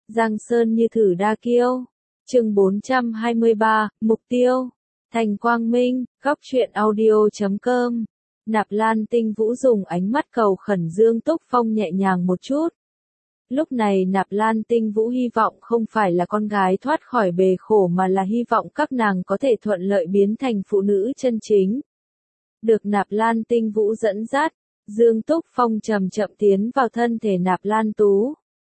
Giang sơn như thử đa kiêu. Chương 423, mục tiêu. Thành Quang Minh, góc truyện audio.com. Nạp Lan Tinh Vũ dùng ánh mắt cầu khẩn Dương Túc Phong nhẹ nhàng một chút. Lúc này Nạp Lan Tinh Vũ hy vọng không phải là con gái thoát khỏi bề khổ mà là hy vọng các nàng có thể thuận lợi biến thành phụ nữ chân chính. Được Nạp Lan Tinh Vũ dẫn dắt, Dương Túc Phong chậm chậm tiến vào thân thể Nạp Lan Tú.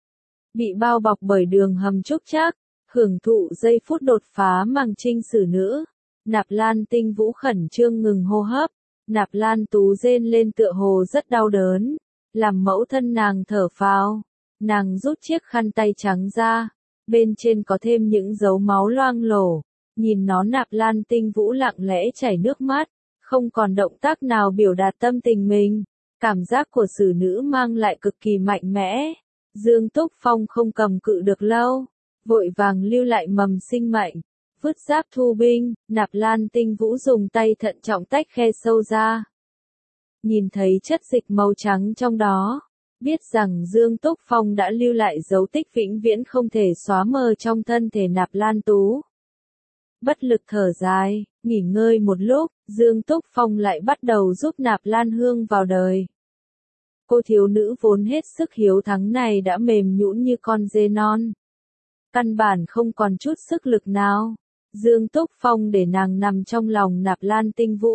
Bị bao bọc bởi đường hầm trúc trác, hưởng thụ giây phút đột phá màng trinh sử nữ. Nạp Lan Tinh Vũ khẩn trương ngừng hô hấp, Nạp Lan Tú rên lên tựa hồ rất đau đớn. Làm mẫu thân nàng thở phào, nàng rút chiếc khăn tay trắng ra, bên trên có thêm những dấu máu loang lổ. Nhìn nó Nạp Lan Tinh Vũ lặng lẽ chảy nước mắt, không còn động tác nào biểu đạt tâm tình mình. Cảm giác của sử nữ mang lại cực kỳ mạnh mẽ. Dương Túc Phong không cầm cự được lâu, vội vàng lưu lại mầm sinh mệnh, vứt giáp thu binh. Nạp Lan Tinh Vũ dùng tay thận trọng tách khe sâu ra. Nhìn thấy chất dịch màu trắng trong đó, biết rằng Dương Túc Phong đã lưu lại dấu tích vĩnh viễn không thể xóa mờ trong thân thể Nạp Lan Tú. Bất lực thở dài, nghỉ ngơi một lúc, Dương Túc Phong lại bắt đầu giúp Nạp Lan Hương vào đời. Cô thiếu nữ vốn hết sức hiếu thắng này đã mềm nhũn như con dê non. Căn bản không còn chút sức lực nào. Dương Túc Phong để nàng nằm trong lòng Nạp Lan Tinh Vũ.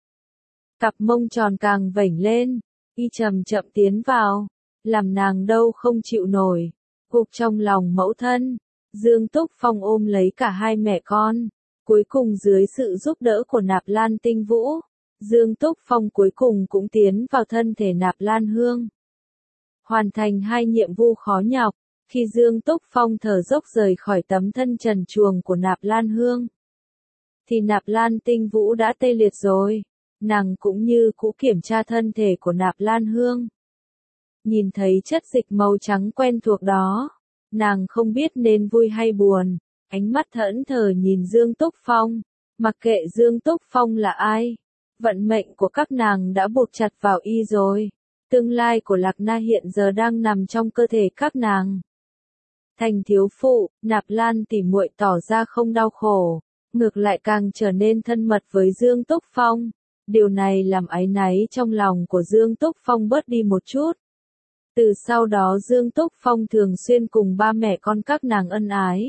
Cặp mông tròn càng vểnh lên, y chậm chậm tiến vào, làm nàng đâu không chịu nổi. Gục trong lòng mẫu thân, Dương Túc Phong ôm lấy cả hai mẹ con. Cuối cùng dưới sự giúp đỡ của Nạp Lan Tinh Vũ, Dương Túc Phong cuối cùng cũng tiến vào thân thể Nạp Lan Hương. Hoàn thành hai nhiệm vụ khó nhọc, khi Dương Túc Phong thở dốc rời khỏi tấm thân trần truồng của Nạp Lan Hương, thì Nạp Lan Tinh Vũ đã tê liệt rồi. Nàng cũng như cũ kiểm tra thân thể của Nạp Lan Hương. Nhìn thấy chất dịch màu trắng quen thuộc đó, nàng không biết nên vui hay buồn. Ánh mắt thẫn thờ nhìn Dương Túc Phong, mặc kệ Dương Túc Phong là ai. Vận mệnh của các nàng đã buộc chặt vào y rồi. Tương lai của Lạc Na hiện giờ đang nằm trong cơ thể các nàng. Thành thiếu phụ, Nạp Lan tỉ muội tỏ ra không đau khổ, ngược lại càng trở nên thân mật với Dương Túc Phong. Điều này làm áy náy trong lòng của Dương Túc Phong bớt đi một chút. Từ sau đó Dương Túc Phong thường xuyên cùng ba mẹ con các nàng ân ái.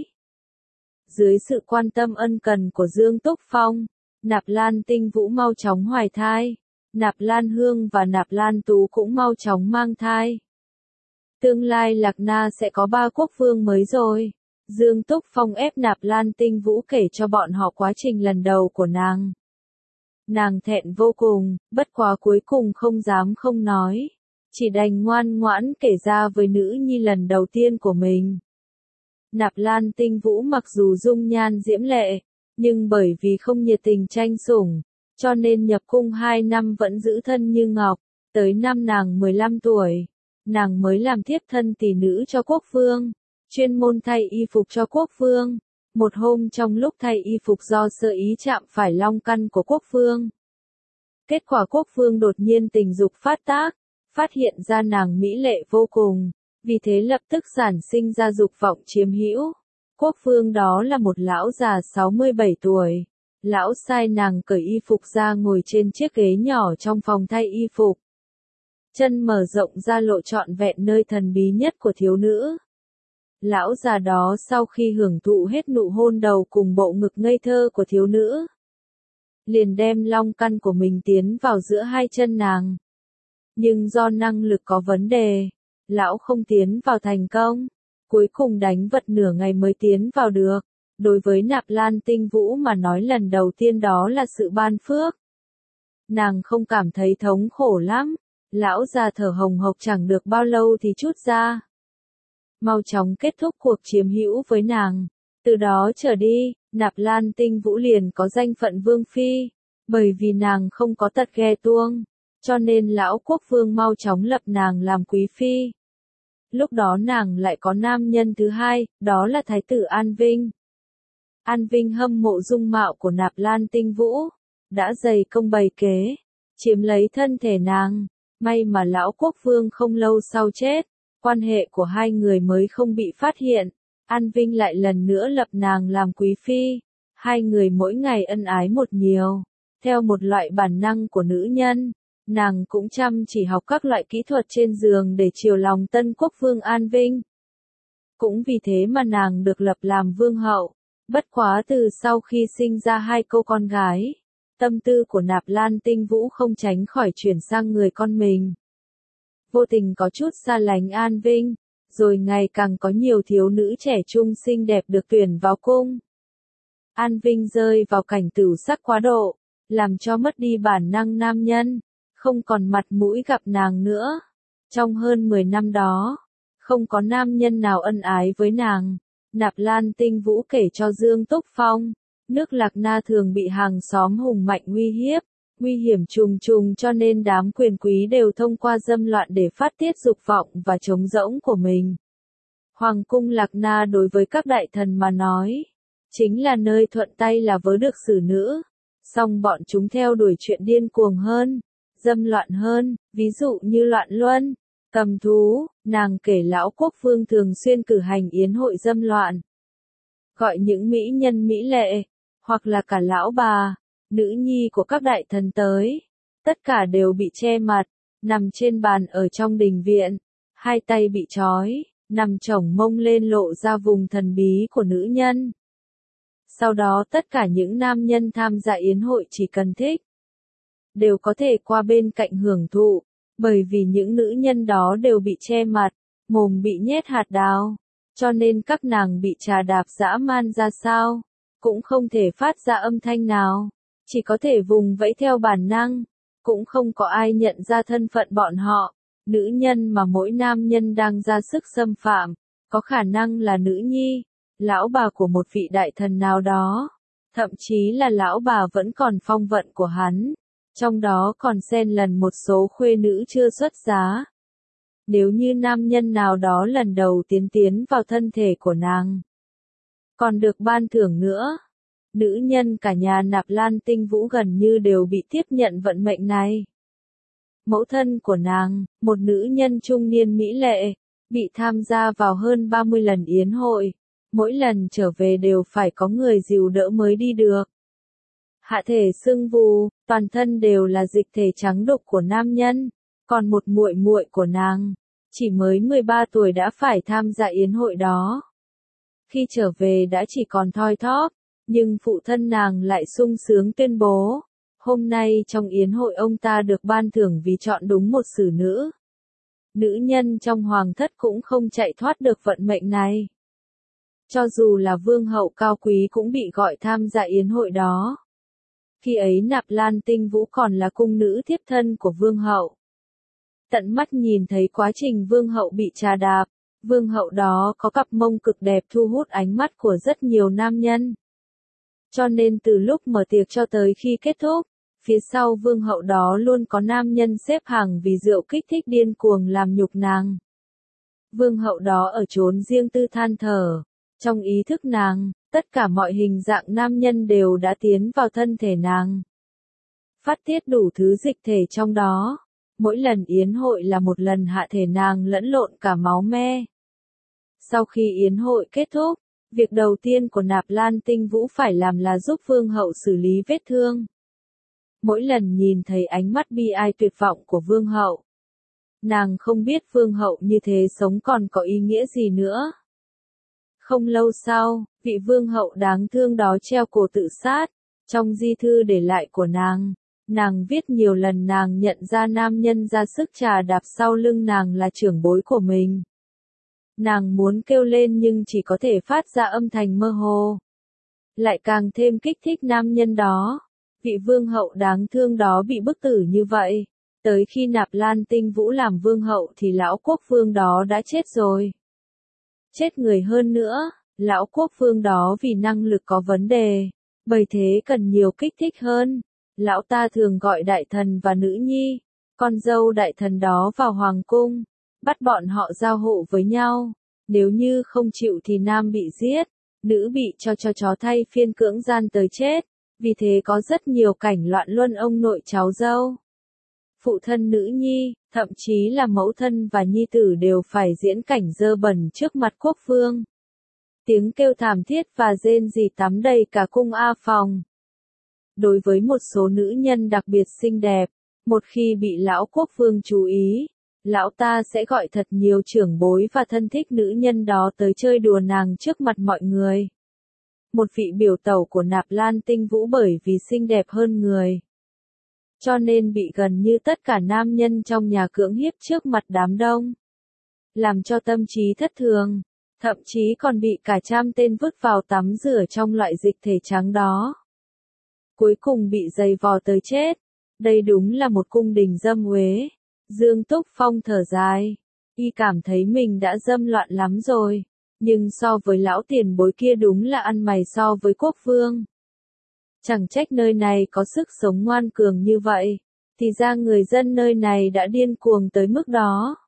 Dưới sự quan tâm ân cần của Dương Túc Phong, Nạp Lan Tinh Vũ mau chóng hoài thai. Nạp Lan Hương và Nạp Lan Tú cũng mau chóng mang thai. Tương lai Lạc Na sẽ có 3 quốc vương mới rồi. Dương Túc Phong ép Nạp Lan Tinh Vũ kể cho bọn họ quá trình lần đầu của nàng. Nàng thẹn vô cùng, bất quá cuối cùng không dám không nói. Chỉ đành ngoan ngoãn kể ra với nữ nhi lần đầu tiên của mình. Nạp Lan Tinh Vũ mặc dù dung nhan diễm lệ, nhưng bởi vì không nhiệt tình tranh sủng, cho nên nhập cung 2 năm vẫn giữ thân như ngọc. Tới năm nàng 15 tuổi, nàng mới làm thiếp thân tỷ nữ cho quốc vương, chuyên môn thay y phục cho quốc vương. Một hôm trong lúc thay y phục do sơ ý chạm phải long căn của quốc vương. Kết quả quốc vương đột nhiên tình dục phát tác, phát hiện ra nàng mỹ lệ vô cùng, vì thế lập tức sản sinh ra dục vọng chiếm hữu. Quốc vương đó là một lão già 67 tuổi. Lão sai nàng cởi y phục ra ngồi trên chiếc ghế nhỏ trong phòng thay y phục. Chân mở rộng ra lộ trọn vẹn nơi thần bí nhất của thiếu nữ. Lão già đó sau khi hưởng thụ hết nụ hôn đầu cùng bộ ngực ngây thơ của thiếu nữ, liền đem long căn của mình tiến vào giữa hai chân nàng. Nhưng do năng lực có vấn đề, lão không tiến vào thành công. Cuối cùng đánh vật nửa ngày mới tiến vào được. Đối với Nạp Lan Tinh Vũ mà nói lần đầu tiên đó là sự ban phước. Nàng không cảm thấy thống khổ lắm. Lão già thở hồng hộc chẳng được bao lâu thì trút ra. Mau chóng kết thúc cuộc chiếm hữu với nàng. Từ đó trở đi, Nạp Lan Tinh Vũ liền có danh phận vương phi. Bởi vì nàng không có tật ghe tuông, cho nên lão quốc vương mau chóng lập nàng làm quý phi. Lúc đó nàng lại có nam nhân thứ hai, đó là Thái tử An Vinh. An Vinh hâm mộ dung mạo của Nạp Lan Tinh Vũ, đã dày công bày kế, chiếm lấy thân thể nàng. May mà lão quốc vương không lâu sau chết, quan hệ của hai người mới không bị phát hiện. An Vinh lại lần nữa lập nàng làm quý phi. Hai người mỗi ngày ân ái một nhiều. Theo một loại bản năng của nữ nhân, nàng cũng chăm chỉ học các loại kỹ thuật trên giường để chiều lòng tân quốc vương An Vinh. Cũng vì thế mà nàng được lập làm vương hậu. Bất quá từ sau khi sinh ra hai cô con gái, tâm tư của Nạp Lan Tinh Vũ không tránh khỏi chuyển sang người con mình. Vô tình có chút xa lánh An Vinh, rồi ngày càng có nhiều thiếu nữ trẻ trung xinh đẹp được tuyển vào cung. An Vinh rơi vào cảnh tửu sắc quá độ, làm cho mất đi bản năng nam nhân, không còn mặt mũi gặp nàng nữa. Trong hơn 10 năm đó, không có nam nhân nào ân ái với nàng. Nạp Lan Tinh Vũ kể cho Dương Túc Phong, nước Lạc Na thường bị hàng xóm hùng mạnh uy hiếp, nguy hiểm trùng trùng cho nên đám quyền quý đều thông qua dâm loạn để phát tiết dục vọng và trống rỗng của mình. Hoàng cung Lạc Na đối với các đại thần mà nói, chính là nơi thuận tay là vớ được xử nữ, song bọn chúng theo đuổi chuyện điên cuồng hơn, dâm loạn hơn, ví dụ như loạn luân, cầm thú. Nàng kể lão quốc vương thường xuyên cử hành yến hội dâm loạn, gọi những mỹ nhân mỹ lệ, hoặc là cả lão bà, nữ nhi của các đại thần tới, tất cả đều bị che mặt, nằm trên bàn ở trong đình viện, hai tay bị trói, nằm chổng mông lên lộ ra vùng thần bí của nữ nhân. Sau đó tất cả những nam nhân tham gia yến hội chỉ cần thích, đều có thể qua bên cạnh hưởng thụ, bởi vì những nữ nhân đó đều bị che mặt, mồm bị nhét hạt đào, cho nên các nàng bị trà đạp dã man ra sao, cũng không thể phát ra âm thanh nào, chỉ có thể vùng vẫy theo bản năng, cũng không có ai nhận ra thân phận bọn họ. Nữ nhân mà mỗi nam nhân đang ra sức xâm phạm, có khả năng là nữ nhi, lão bà của một vị đại thần nào đó, thậm chí là lão bà vẫn còn phong vận của hắn, trong đó còn xen lần một số khuê nữ chưa xuất giá. Nếu như nam nhân nào đó lần đầu tiến vào thân thể của nàng, còn được ban thưởng nữa. Nữ nhân cả nhà Nạp Lan Tinh Vũ gần như đều bị tiếp nhận vận mệnh này. Mẫu thân của nàng, một nữ nhân trung niên mỹ lệ, bị tham gia vào hơn 30 lần yến hội, mỗi lần trở về đều phải có người dìu đỡ mới đi được. Hạ thể sưng vù, toàn thân đều là dịch thể trắng đục của nam nhân, còn một muội muội của nàng, chỉ mới 13 tuổi đã phải tham gia yến hội đó. Khi trở về đã chỉ còn thoi thóp, nhưng phụ thân nàng lại sung sướng tuyên bố, hôm nay trong yến hội ông ta được ban thưởng vì chọn đúng một xử nữ. Nữ nhân trong hoàng thất cũng không chạy thoát được vận mệnh này. Cho dù là vương hậu cao quý cũng bị gọi tham gia yến hội đó. Khi ấy Nạp Lan Tinh Vũ còn là cung nữ thiếp thân của vương hậu. Tận mắt nhìn thấy quá trình vương hậu bị trà đạp, vương hậu đó có cặp mông cực đẹp thu hút ánh mắt của rất nhiều nam nhân. Cho nên từ lúc mở tiệc cho tới khi kết thúc, phía sau vương hậu đó luôn có nam nhân xếp hàng vì rượu kích thích điên cuồng làm nhục nàng. Vương hậu đó ở chốn riêng tư than thở, trong ý thức nàng, tất cả mọi hình dạng nam nhân đều đã tiến vào thân thể nàng, phát tiết đủ thứ dịch thể trong đó. Mỗi lần yến hội là một lần hạ thể nàng lẫn lộn cả máu me. Sau khi yến hội kết thúc, việc đầu tiên của Nạp Lan Tinh Vũ phải làm là giúp vương hậu xử lý vết thương. Mỗi lần nhìn thấy ánh mắt bi ai tuyệt vọng của vương hậu, nàng không biết vương hậu như thế sống còn có ý nghĩa gì nữa. Không lâu sau, vị vương hậu đáng thương đó treo cổ tự sát. Trong di thư để lại của nàng viết nhiều lần nàng nhận ra nam nhân ra sức trà đạp sau lưng nàng là trưởng bối của mình. Nàng muốn kêu lên nhưng chỉ có thể phát ra âm thanh mơ hồ. Lại càng thêm kích thích nam nhân đó. Vị vương hậu đáng thương đó bị bức tử như vậy. Tới khi Nạp Lan Tinh Vũ làm vương hậu thì lão quốc vương đó đã chết rồi. Chết người hơn nữa, lão quốc vương đó vì năng lực có vấn đề, bởi thế cần nhiều kích thích hơn. Lão ta thường gọi đại thần và nữ nhi, con dâu đại thần đó vào hoàng cung, bắt bọn họ giao hộ với nhau. Nếu như không chịu thì nam bị giết, nữ bị cho chó thay phiên cưỡng gian tới chết. Vì thế có rất nhiều cảnh loạn luân ông nội cháu dâu. Phụ thân nữ nhi, thậm chí là mẫu thân và nhi tử đều phải diễn cảnh dơ bẩn trước mặt quốc vương. Tiếng kêu thảm thiết và rên rỉ tắm đầy cả cung A Phòng. Đối với một số nữ nhân đặc biệt xinh đẹp, một khi bị lão quốc vương chú ý, lão ta sẽ gọi thật nhiều trưởng bối và thân thích nữ nhân đó tới chơi đùa nàng trước mặt mọi người. Một vị biểu tẩu của Nạp Lan Tinh Vũ bởi vì xinh đẹp hơn người, cho nên bị gần như tất cả nam nhân trong nhà cưỡng hiếp trước mặt đám đông, làm cho tâm trí thất thường, thậm chí còn bị cả trăm tên vứt vào tắm rửa trong loại dịch thể trắng đó. Cuối cùng bị giày vò tới chết. Đây đúng là một cung đình dâm uế. Dương Túc Phong thở dài. Y cảm thấy mình đã dâm loạn lắm rồi. Nhưng so với lão tiền bối kia đúng là ăn mày so với quốc vương. Chẳng trách nơi này có sức sống ngoan cường như vậy. Thì ra người dân nơi này đã điên cuồng tới mức đó.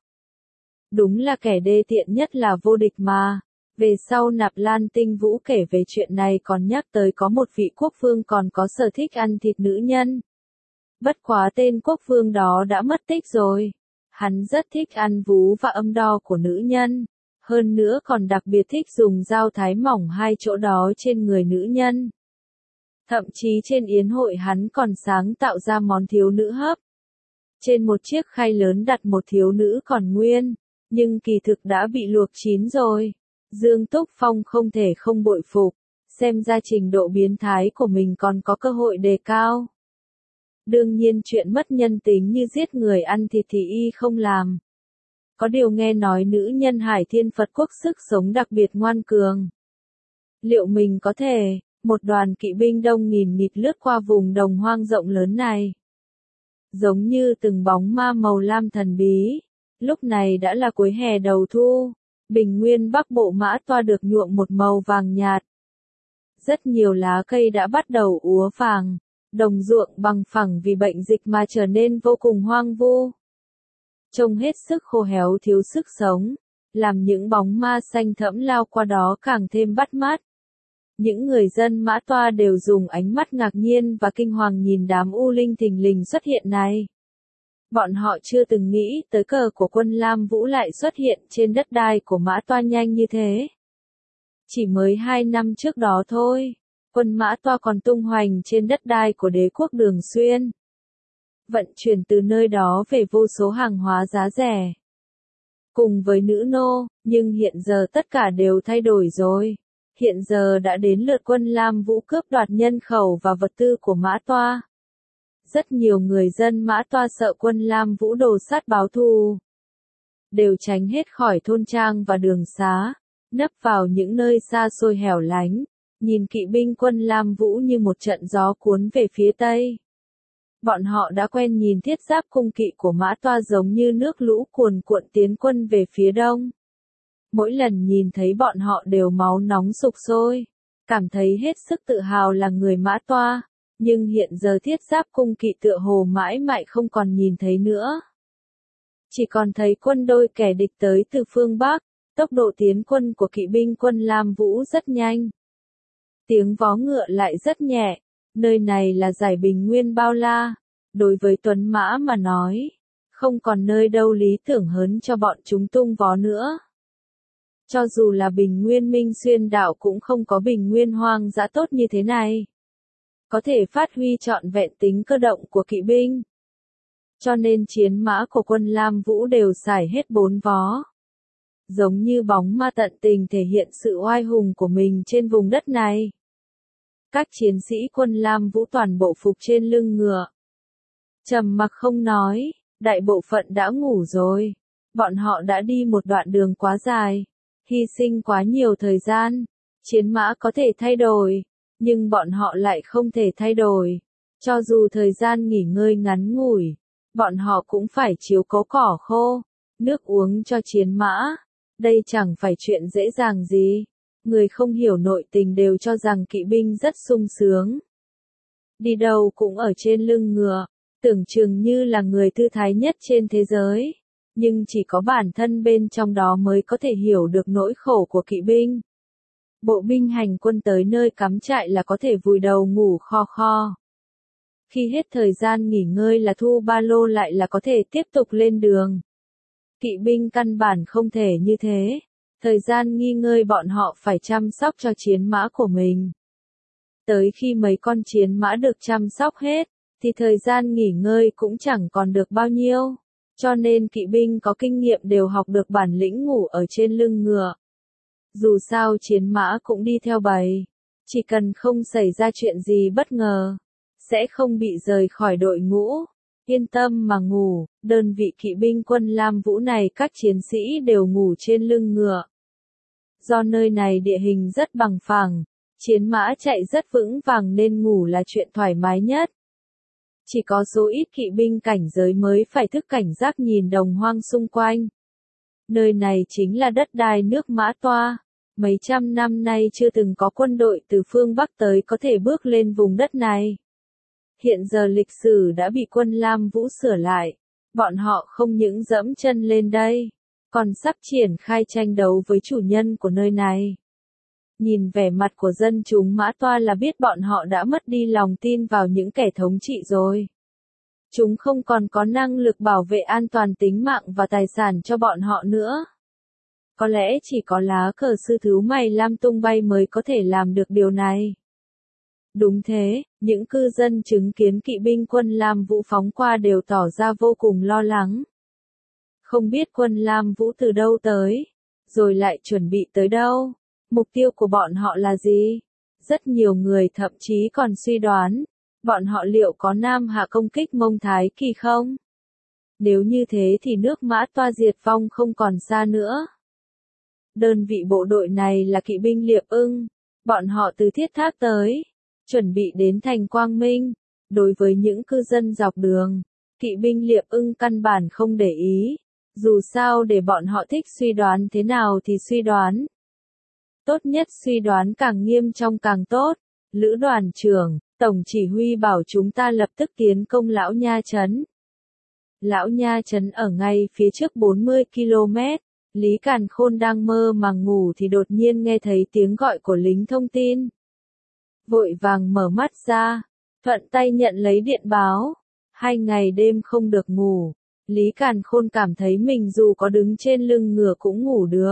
Đúng là kẻ đê tiện nhất là vô địch mà. Về sau Nạp Lan Tinh Vũ kể về chuyện này còn nhắc tới có một vị quốc vương còn có sở thích ăn thịt nữ nhân. Bất quá tên quốc vương đó đã mất tích rồi. Hắn rất thích ăn vú và âm đo của nữ nhân. Hơn nữa còn đặc biệt thích dùng dao thái mỏng hai chỗ đó trên người nữ nhân. Thậm chí trên yến hội hắn còn sáng tạo ra món thiếu nữ hấp. Trên một chiếc khay lớn đặt một thiếu nữ còn nguyên, nhưng kỳ thực đã bị luộc chín rồi. Dương Túc Phong không thể không bội phục, xem ra trình độ biến thái của mình còn có cơ hội đề cao. Đương nhiên chuyện mất nhân tính như giết người ăn thịt thì y không làm. Có điều nghe nói nữ nhân Hải Thiên Phật Quốc sức sống đặc biệt ngoan cường. Liệu mình có thể, một đoàn kỵ binh đông nghìn nghịt lướt qua vùng đồng hoang rộng lớn này. Giống như từng bóng ma màu lam thần bí, lúc này đã là cuối hè đầu thu. Bình nguyên Bắc Bộ Mã Toa được nhuộm một màu vàng nhạt. Rất nhiều lá cây đã bắt đầu úa vàng, đồng ruộng bằng phẳng vì bệnh dịch mà trở nên vô cùng hoang vu. Trông hết sức khô héo thiếu sức sống, làm những bóng ma xanh thẫm lao qua đó càng thêm bắt mắt. Những người dân Mã Toa đều dùng ánh mắt ngạc nhiên và kinh hoàng nhìn đám u linh thình lình xuất hiện này. Bọn họ chưa từng nghĩ tới cờ của quân Lam Vũ lại xuất hiện trên đất đai của Mã Toa nhanh như thế. Chỉ mới 2 năm trước đó thôi, quân Mã Toa còn tung hoành trên đất đai của đế quốc Đường Xuyên. Vận chuyển từ nơi đó về vô số hàng hóa giá rẻ. Cùng với nữ nô, nhưng hiện giờ tất cả đều thay đổi rồi. Hiện giờ đã đến lượt quân Lam Vũ cướp đoạt nhân khẩu và vật tư của Mã Toa. Rất nhiều người dân Mã Toa sợ quân Lam Vũ đồ sát báo thù. Đều tránh hết khỏi thôn trang và đường xá, nấp vào những nơi xa xôi hẻo lánh, nhìn kỵ binh quân Lam Vũ như một trận gió cuốn về phía Tây. Bọn họ đã quen nhìn thiết giáp cung kỵ của Mã Toa giống như nước lũ cuồn cuộn tiến quân về phía Đông. Mỗi lần nhìn thấy bọn họ đều máu nóng sục sôi, cảm thấy hết sức tự hào là người Mã Toa. Nhưng hiện giờ thiết giáp cung kỵ tựa hồ mãi mãi không còn nhìn thấy nữa. Chỉ còn thấy quân đôi kẻ địch tới từ phương Bắc, tốc độ tiến quân của kỵ binh quân Lam Vũ rất nhanh. Tiếng vó ngựa lại rất nhẹ, nơi này là giải bình nguyên bao la. Đối với Tuấn Mã mà nói, không còn nơi đâu lý tưởng hơn cho bọn chúng tung vó nữa. Cho dù là bình nguyên Minh Xuyên đảo cũng không có bình nguyên hoang dã tốt như thế này. Có thể phát huy trọn vẹn tính cơ động của kỵ binh. Cho nên chiến mã của quân Lam Vũ đều xài hết 4 vó. Giống như bóng ma tận tình thể hiện sự oai hùng của mình trên vùng đất này. Các chiến sĩ quân Lam Vũ toàn bộ phục trên lưng ngựa. Trầm mặc không nói, đại bộ phận đã ngủ rồi. Bọn họ đã đi một đoạn đường quá dài, hy sinh quá nhiều thời gian. Chiến mã có thể thay đổi, nhưng bọn họ lại không thể thay đổi. Cho dù thời gian nghỉ ngơi ngắn ngủi, bọn họ cũng phải chiếu cố cỏ khô, nước uống cho chiến mã. Đây chẳng phải chuyện dễ dàng gì. Người không hiểu nội tình đều cho rằng kỵ binh rất sung sướng. Đi đâu cũng ở trên lưng ngựa, tưởng chừng như là người thư thái nhất trên thế giới. Nhưng chỉ có bản thân bên trong đó mới có thể hiểu được nỗi khổ của kỵ binh. Bộ binh hành quân tới nơi cắm trại là có thể vùi đầu ngủ kho kho. Khi hết thời gian nghỉ ngơi là thu ba lô lại là có thể tiếp tục lên đường. Kỵ binh căn bản không thể như thế. Thời gian nghỉ ngơi bọn họ phải chăm sóc cho chiến mã của mình. Tới khi mấy con chiến mã được chăm sóc hết, thì thời gian nghỉ ngơi cũng chẳng còn được bao nhiêu. Cho nên kỵ binh có kinh nghiệm đều học được bản lĩnh ngủ ở trên lưng ngựa. Dù sao chiến mã cũng đi theo bầy. Chỉ cần không xảy ra chuyện gì bất ngờ, sẽ không bị rời khỏi đội ngũ. Yên tâm mà ngủ, đơn vị kỵ binh quân Lam Vũ này các chiến sĩ đều ngủ trên lưng ngựa. Do nơi này địa hình rất bằng phẳng, chiến mã chạy rất vững vàng nên ngủ là chuyện thoải mái nhất. Chỉ có số ít kỵ binh cảnh giới mới phải thức cảnh giác nhìn đồng hoang xung quanh. Nơi này chính là đất đai nước Mã Toa. Mấy trăm năm nay chưa từng có quân đội từ phương Bắc tới có thể bước lên vùng đất này. Hiện giờ lịch sử đã bị quân Lam Vũ sửa lại. Bọn họ không những dẫm chân lên đây, còn sắp triển khai tranh đấu với chủ nhân của nơi này. Nhìn vẻ mặt của dân chúng Mã Toa là biết bọn họ đã mất đi lòng tin vào những kẻ thống trị rồi. Chúng không còn có năng lực bảo vệ an toàn tính mạng và tài sản cho bọn họ nữa. Có lẽ chỉ có lá cờ sư thứ mày lam tung bay mới có thể làm được điều này. Đúng thế, những cư dân chứng kiến kỵ binh quân Lam Vũ phóng qua đều tỏ ra vô cùng lo lắng. Không biết quân Lam Vũ từ đâu tới, rồi lại chuẩn bị tới đâu, mục tiêu của bọn họ là gì? Rất nhiều người thậm chí còn suy đoán, bọn họ liệu có nam hạ công kích Mông Thái Kỳ không? Nếu như thế thì nước Mã Toa diệt vong không còn xa nữa. Đơn vị bộ đội này là kỵ binh Liệp Ưng, bọn họ từ Thiết Thác tới, chuẩn bị đến thành Quang Minh. Đối với những cư dân dọc đường, kỵ binh Liệp Ưng căn bản không để ý, dù sao để bọn họ thích suy đoán thế nào thì suy đoán. Tốt nhất suy đoán càng nghiêm trong càng tốt. Lữ đoàn trưởng, tổng chỉ huy bảo chúng ta lập tức tiến công Lão Nha Trấn. Lão Nha Trấn ở ngay phía trước 40 km. Lý Càn Khôn đang mơ màng ngủ thì đột nhiên nghe thấy tiếng gọi của lính thông tin. Vội vàng mở mắt ra, thuận tay nhận lấy điện báo. 2 ngày đêm không được ngủ, Lý Càn Khôn cảm thấy mình dù có đứng trên lưng ngựa cũng ngủ được.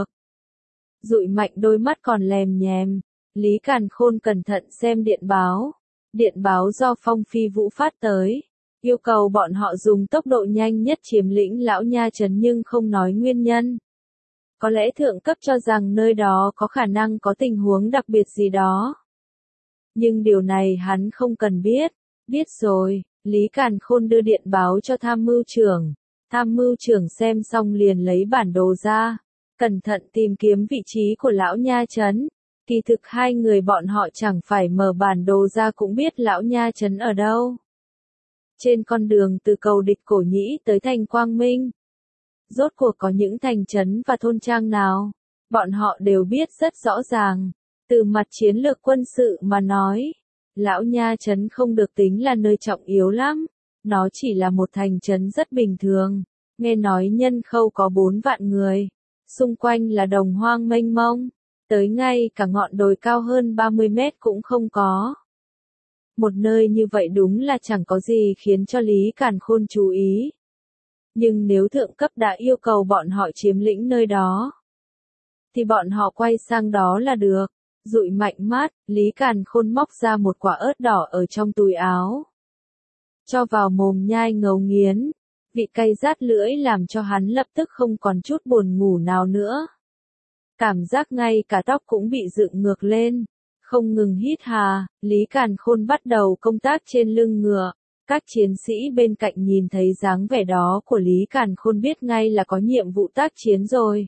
Dụi mạnh đôi mắt còn lèm nhèm, Lý Càn Khôn cẩn thận xem điện báo. Điện báo do Phong Phi Vũ phát tới, yêu cầu bọn họ dùng tốc độ nhanh nhất chiếm lĩnh Lão Nha Trấn nhưng không nói nguyên nhân. Có lẽ thượng cấp cho rằng nơi đó có khả năng có tình huống đặc biệt gì đó. Nhưng điều này hắn không cần biết. Biết rồi, Lý Càn Khôn đưa điện báo cho tham mưu trưởng. Tham mưu trưởng xem xong liền lấy bản đồ ra, cẩn thận tìm kiếm vị trí của Lão Nha Trấn. Kỳ thực hai người bọn họ chẳng phải mở bản đồ ra cũng biết Lão Nha Trấn ở đâu. Trên con đường từ cầu Địch Cổ Nhĩ tới thành Quang Minh, rốt cuộc có những thành trấn và thôn trang nào, bọn họ đều biết rất rõ ràng. Từ mặt chiến lược quân sự mà nói, Lão Nha Trấn không được tính là nơi trọng yếu lắm, nó chỉ là một thành trấn rất bình thường, nghe nói nhân khẩu có 4 vạn người, xung quanh là đồng hoang mênh mông, tới ngay cả ngọn đồi cao hơn 30 mét cũng không có. Một nơi như vậy đúng là chẳng có gì khiến cho Lý Càn Khôn chú ý. Nhưng nếu thượng cấp đã yêu cầu bọn họ chiếm lĩnh nơi đó, thì bọn họ quay sang đó là được. Dụi mạnh mắt, Lý Càn Khôn móc ra một quả ớt đỏ ở trong túi áo. Cho vào mồm nhai ngấu nghiến. Vị cay rát lưỡi làm cho hắn lập tức không còn chút buồn ngủ nào nữa. Cảm giác ngay cả tóc cũng bị dựng ngược lên. Không ngừng hít hà, Lý Càn Khôn bắt đầu công tác trên lưng ngựa. Các chiến sĩ bên cạnh nhìn thấy dáng vẻ đó của Lý Càn Khôn biết ngay là có nhiệm vụ tác chiến rồi.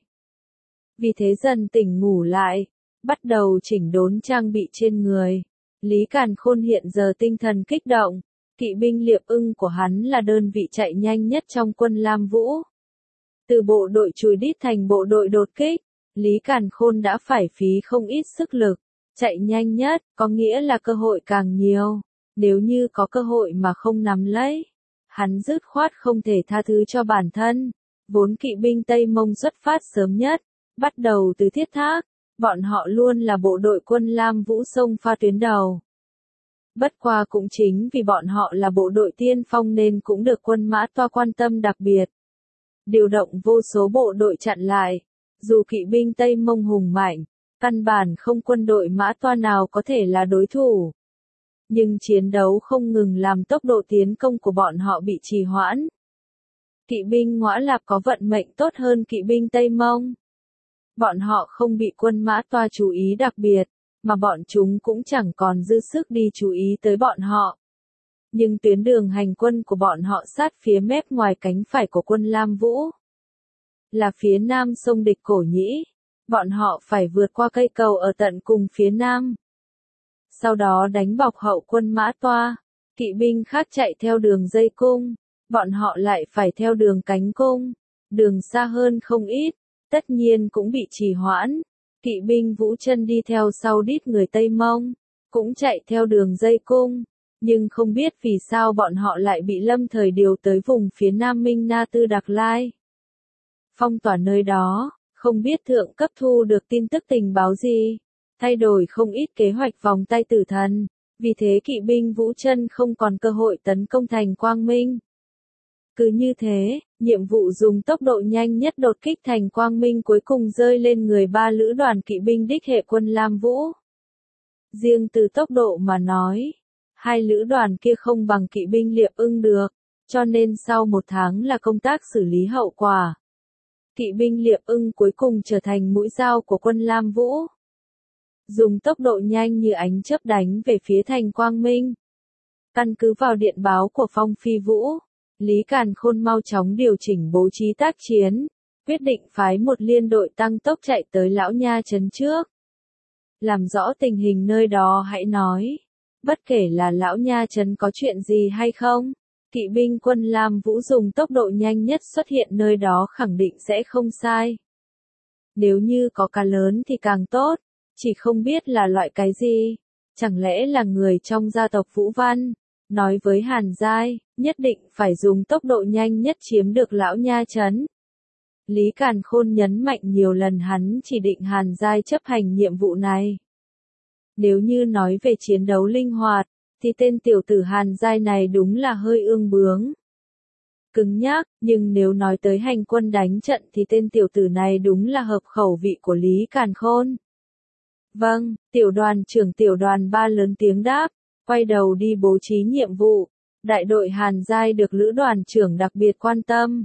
Vì thế dần tỉnh ngủ lại, bắt đầu chỉnh đốn trang bị trên người. Lý Càn Khôn hiện giờ tinh thần kích động, kỵ binh Liệp Ưng của hắn là đơn vị chạy nhanh nhất trong quân Lam Vũ. Từ bộ đội chùi đít thành bộ đội đột kích, Lý Càn Khôn đã phải phí không ít sức lực. Chạy nhanh nhất, có nghĩa là cơ hội càng nhiều. Nếu như có cơ hội mà không nắm lấy, hắn dứt khoát không thể tha thứ cho bản thân. Vốn kỵ binh Tây Mông xuất phát sớm nhất, bắt đầu từ Thiết Thác, bọn họ luôn là bộ đội quân Lam Vũ xông pha tuyến đầu. Bất qua cũng chính vì bọn họ là bộ đội tiên phong nên cũng được quân Mã Toa quan tâm đặc biệt. Điều động vô số bộ đội chặn lại. Dù kỵ binh Tây Mông hùng mạnh, căn bản không quân đội Mã Toa nào có thể là đối thủ. Nhưng chiến đấu không ngừng làm tốc độ tiến công của bọn họ bị trì hoãn. Kỵ binh Ngõa Lạp có vận mệnh tốt hơn kỵ binh Tây Mông. Bọn họ không bị quân Mã Toa chú ý đặc biệt, mà bọn chúng cũng chẳng còn dư sức đi chú ý tới bọn họ. Nhưng tuyến đường hành quân của bọn họ sát phía mép ngoài cánh phải của quân Lam Vũ. Là phía nam sông địch Cổ Nhĩ. Bọn họ phải vượt qua cây cầu ở tận cùng phía nam. Sau đó đánh bọc hậu quân Mã Toa. Kỵ binh khác chạy theo đường dây cung. Bọn họ lại phải theo đường cánh cung. Đường xa hơn không ít. Tất nhiên cũng bị trì hoãn. Kỵ binh Vũ Chân đi theo sau đít người Tây Mông. Cũng chạy theo đường dây cung. Nhưng không biết vì sao bọn họ lại bị lâm thời điều tới vùng phía nam Minh Na Tư Đặc Lai. Phong tỏa nơi đó, không biết thượng cấp thu được tin tức tình báo gì. Thay đổi không ít kế hoạch vòng tay tử thần. Vì thế kỵ binh Vũ Chân không còn cơ hội tấn công thành Quang Minh. Cứ như thế, nhiệm vụ dùng tốc độ nhanh nhất đột kích thành Quang Minh cuối cùng rơi lên người 3 lữ đoàn kỵ binh đích hệ quân Lam Vũ. Riêng từ tốc độ mà nói, 2 lữ đoàn kia không bằng kỵ binh Liệp Ưng được, cho nên sau 1 tháng là công tác xử lý hậu quả. Kỵ binh Liệp Ưng cuối cùng trở thành mũi dao của quân Lam Vũ. Dùng tốc độ nhanh như ánh chớp đánh về phía thành Quang Minh. Căn cứ vào điện báo của Phong Phi Vũ, Lý Càn Khôn mau chóng điều chỉnh bố trí tác chiến, quyết định phái một liên đội tăng tốc chạy tới Lão Nha trấn trước. Làm rõ tình hình nơi đó hãy nói. Bất kể là Lão Nha trấn có chuyện gì hay không, kỵ binh quân Lam Vũ dùng tốc độ nhanh nhất xuất hiện nơi đó khẳng định sẽ không sai. Nếu như có cá lớn thì càng tốt, chỉ không biết là loại cái gì. Chẳng lẽ là người trong gia tộc Vũ Văn, nói với Hàn Giai, nhất định phải dùng tốc độ nhanh nhất chiếm được Lão Nha trấn. Lý Càn Khôn nhấn mạnh nhiều lần hắn chỉ định Hàn Giai chấp hành nhiệm vụ này. Nếu như nói về chiến đấu linh hoạt, thì tên tiểu tử Hàn Giai này đúng là hơi ương bướng. Cứng nhắc, nhưng nếu nói tới hành quân đánh trận thì tên tiểu tử này đúng là hợp khẩu vị của Lý Càn Khôn. Vâng, tiểu đoàn trưởng tiểu đoàn 3 lớn tiếng đáp, quay đầu đi bố trí nhiệm vụ. Đại đội Hàn Giai được lữ đoàn trưởng đặc biệt quan tâm.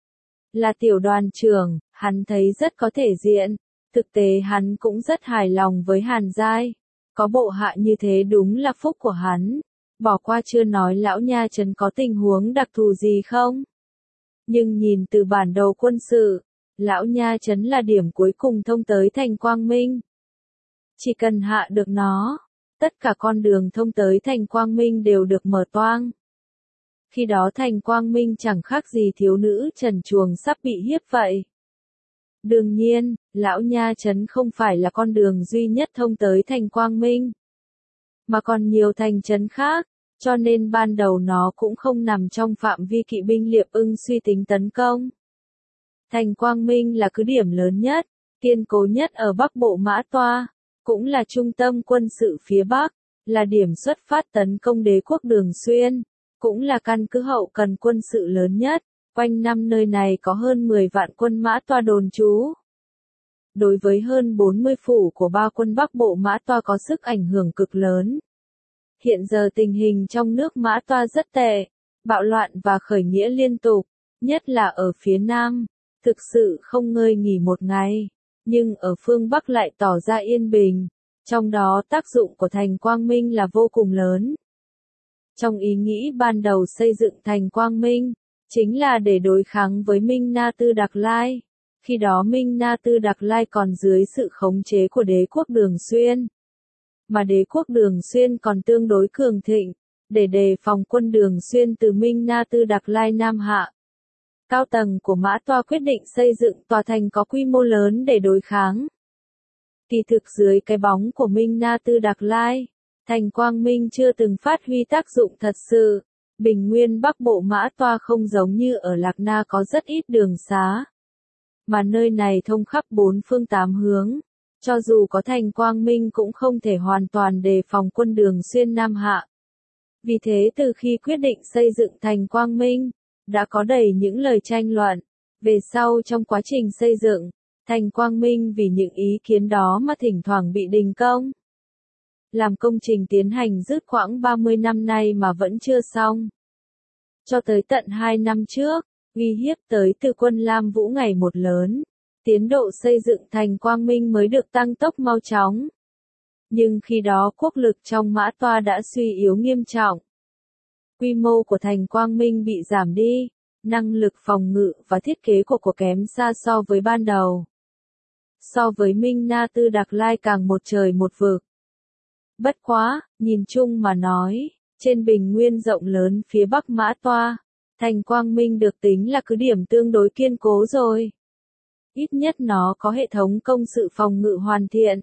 Là tiểu đoàn trưởng, hắn thấy rất có thể diện. Thực tế hắn cũng rất hài lòng với Hàn Giai. Có bộ hạ như thế đúng là phúc của hắn. Bỏ qua chưa nói Lão Nha trấn có tình huống đặc thù gì không? Nhưng nhìn từ bản đồ quân sự, Lão Nha trấn là điểm cuối cùng thông tới thành Quang Minh. Chỉ cần hạ được nó, tất cả con đường thông tới thành Quang Minh đều được mở toang. Khi đó thành Quang Minh chẳng khác gì thiếu nữ trần truồng sắp bị hiếp vậy. Đương nhiên, Lão Nha trấn không phải là con đường duy nhất thông tới thành Quang Minh, mà còn nhiều thành trấn khác, cho nên ban đầu nó cũng không nằm trong phạm vi kỵ binh Liệp Ưng suy tính tấn công. Thành Quang Minh là cứ điểm lớn nhất, kiên cố nhất ở Bắc Bộ Mã Toa, cũng là trung tâm quân sự phía Bắc, là điểm xuất phát tấn công đế quốc Đường Xuyên, cũng là căn cứ hậu cần quân sự lớn nhất. Quanh năm nơi này có hơn 10 vạn quân Mã Toa đồn trú. Đối với hơn 40 phủ của 3 quân Bắc Bộ Mã Toa có sức ảnh hưởng cực lớn. Hiện giờ tình hình trong nước Mã Toa rất tệ, bạo loạn và khởi nghĩa liên tục, nhất là ở phía Nam, thực sự không ngơi nghỉ một ngày, nhưng ở phương Bắc lại tỏ ra yên bình, trong đó tác dụng của thành Quang Minh là vô cùng lớn. Trong ý nghĩ ban đầu xây dựng thành Quang Minh, chính là để đối kháng với Minh Na Tư Đặc Lai. Khi đó Minh Na Tư Đặc Lai còn dưới sự khống chế của đế quốc Đường Xuyên. Mà đế quốc Đường Xuyên còn tương đối cường thịnh, để đề phòng quân Đường Xuyên từ Minh Na Tư Đặc Lai Nam hạ. Cao tầng của Mã Toa quyết định xây dựng tòa thành có quy mô lớn để đối kháng. Kỳ thực dưới cái bóng của Minh Na Tư Đặc Lai, thành Quang Minh chưa từng phát huy tác dụng thật sự. Bình nguyên Bắc Bộ Mã Toa không giống như ở Lạc Na có rất ít đường xá. Mà nơi này thông khắp 4 phương 8 hướng. Cho dù có thành Quang Minh cũng không thể hoàn toàn đề phòng quân Đường Xuyên Nam hạ. Vì thế từ khi quyết định xây dựng thành Quang Minh, đã có đầy những lời tranh luận. Về sau trong quá trình xây dựng, thành Quang Minh vì những ý kiến đó mà thỉnh thoảng bị đình công. Làm công trình tiến hành dứt khoảng 30 năm nay mà vẫn chưa xong. Cho tới tận 2 năm trước, uy hiếp tới từ quân Lam Vũ ngày một lớn, tiến độ xây dựng thành Quang Minh mới được tăng tốc mau chóng. Nhưng khi đó quốc lực trong Mã Toa đã suy yếu nghiêm trọng. Quy mô của thành Quang Minh bị giảm đi, năng lực phòng ngự và thiết kế của kém xa so với ban đầu. So với Minh Na Tư Đạc Lai càng một trời một vực. Bất quá, nhìn chung mà nói, trên bình nguyên rộng lớn phía bắc Mã Toa, thành Quang Minh được tính là cứ điểm tương đối kiên cố rồi. Ít nhất nó có hệ thống công sự phòng ngự hoàn thiện.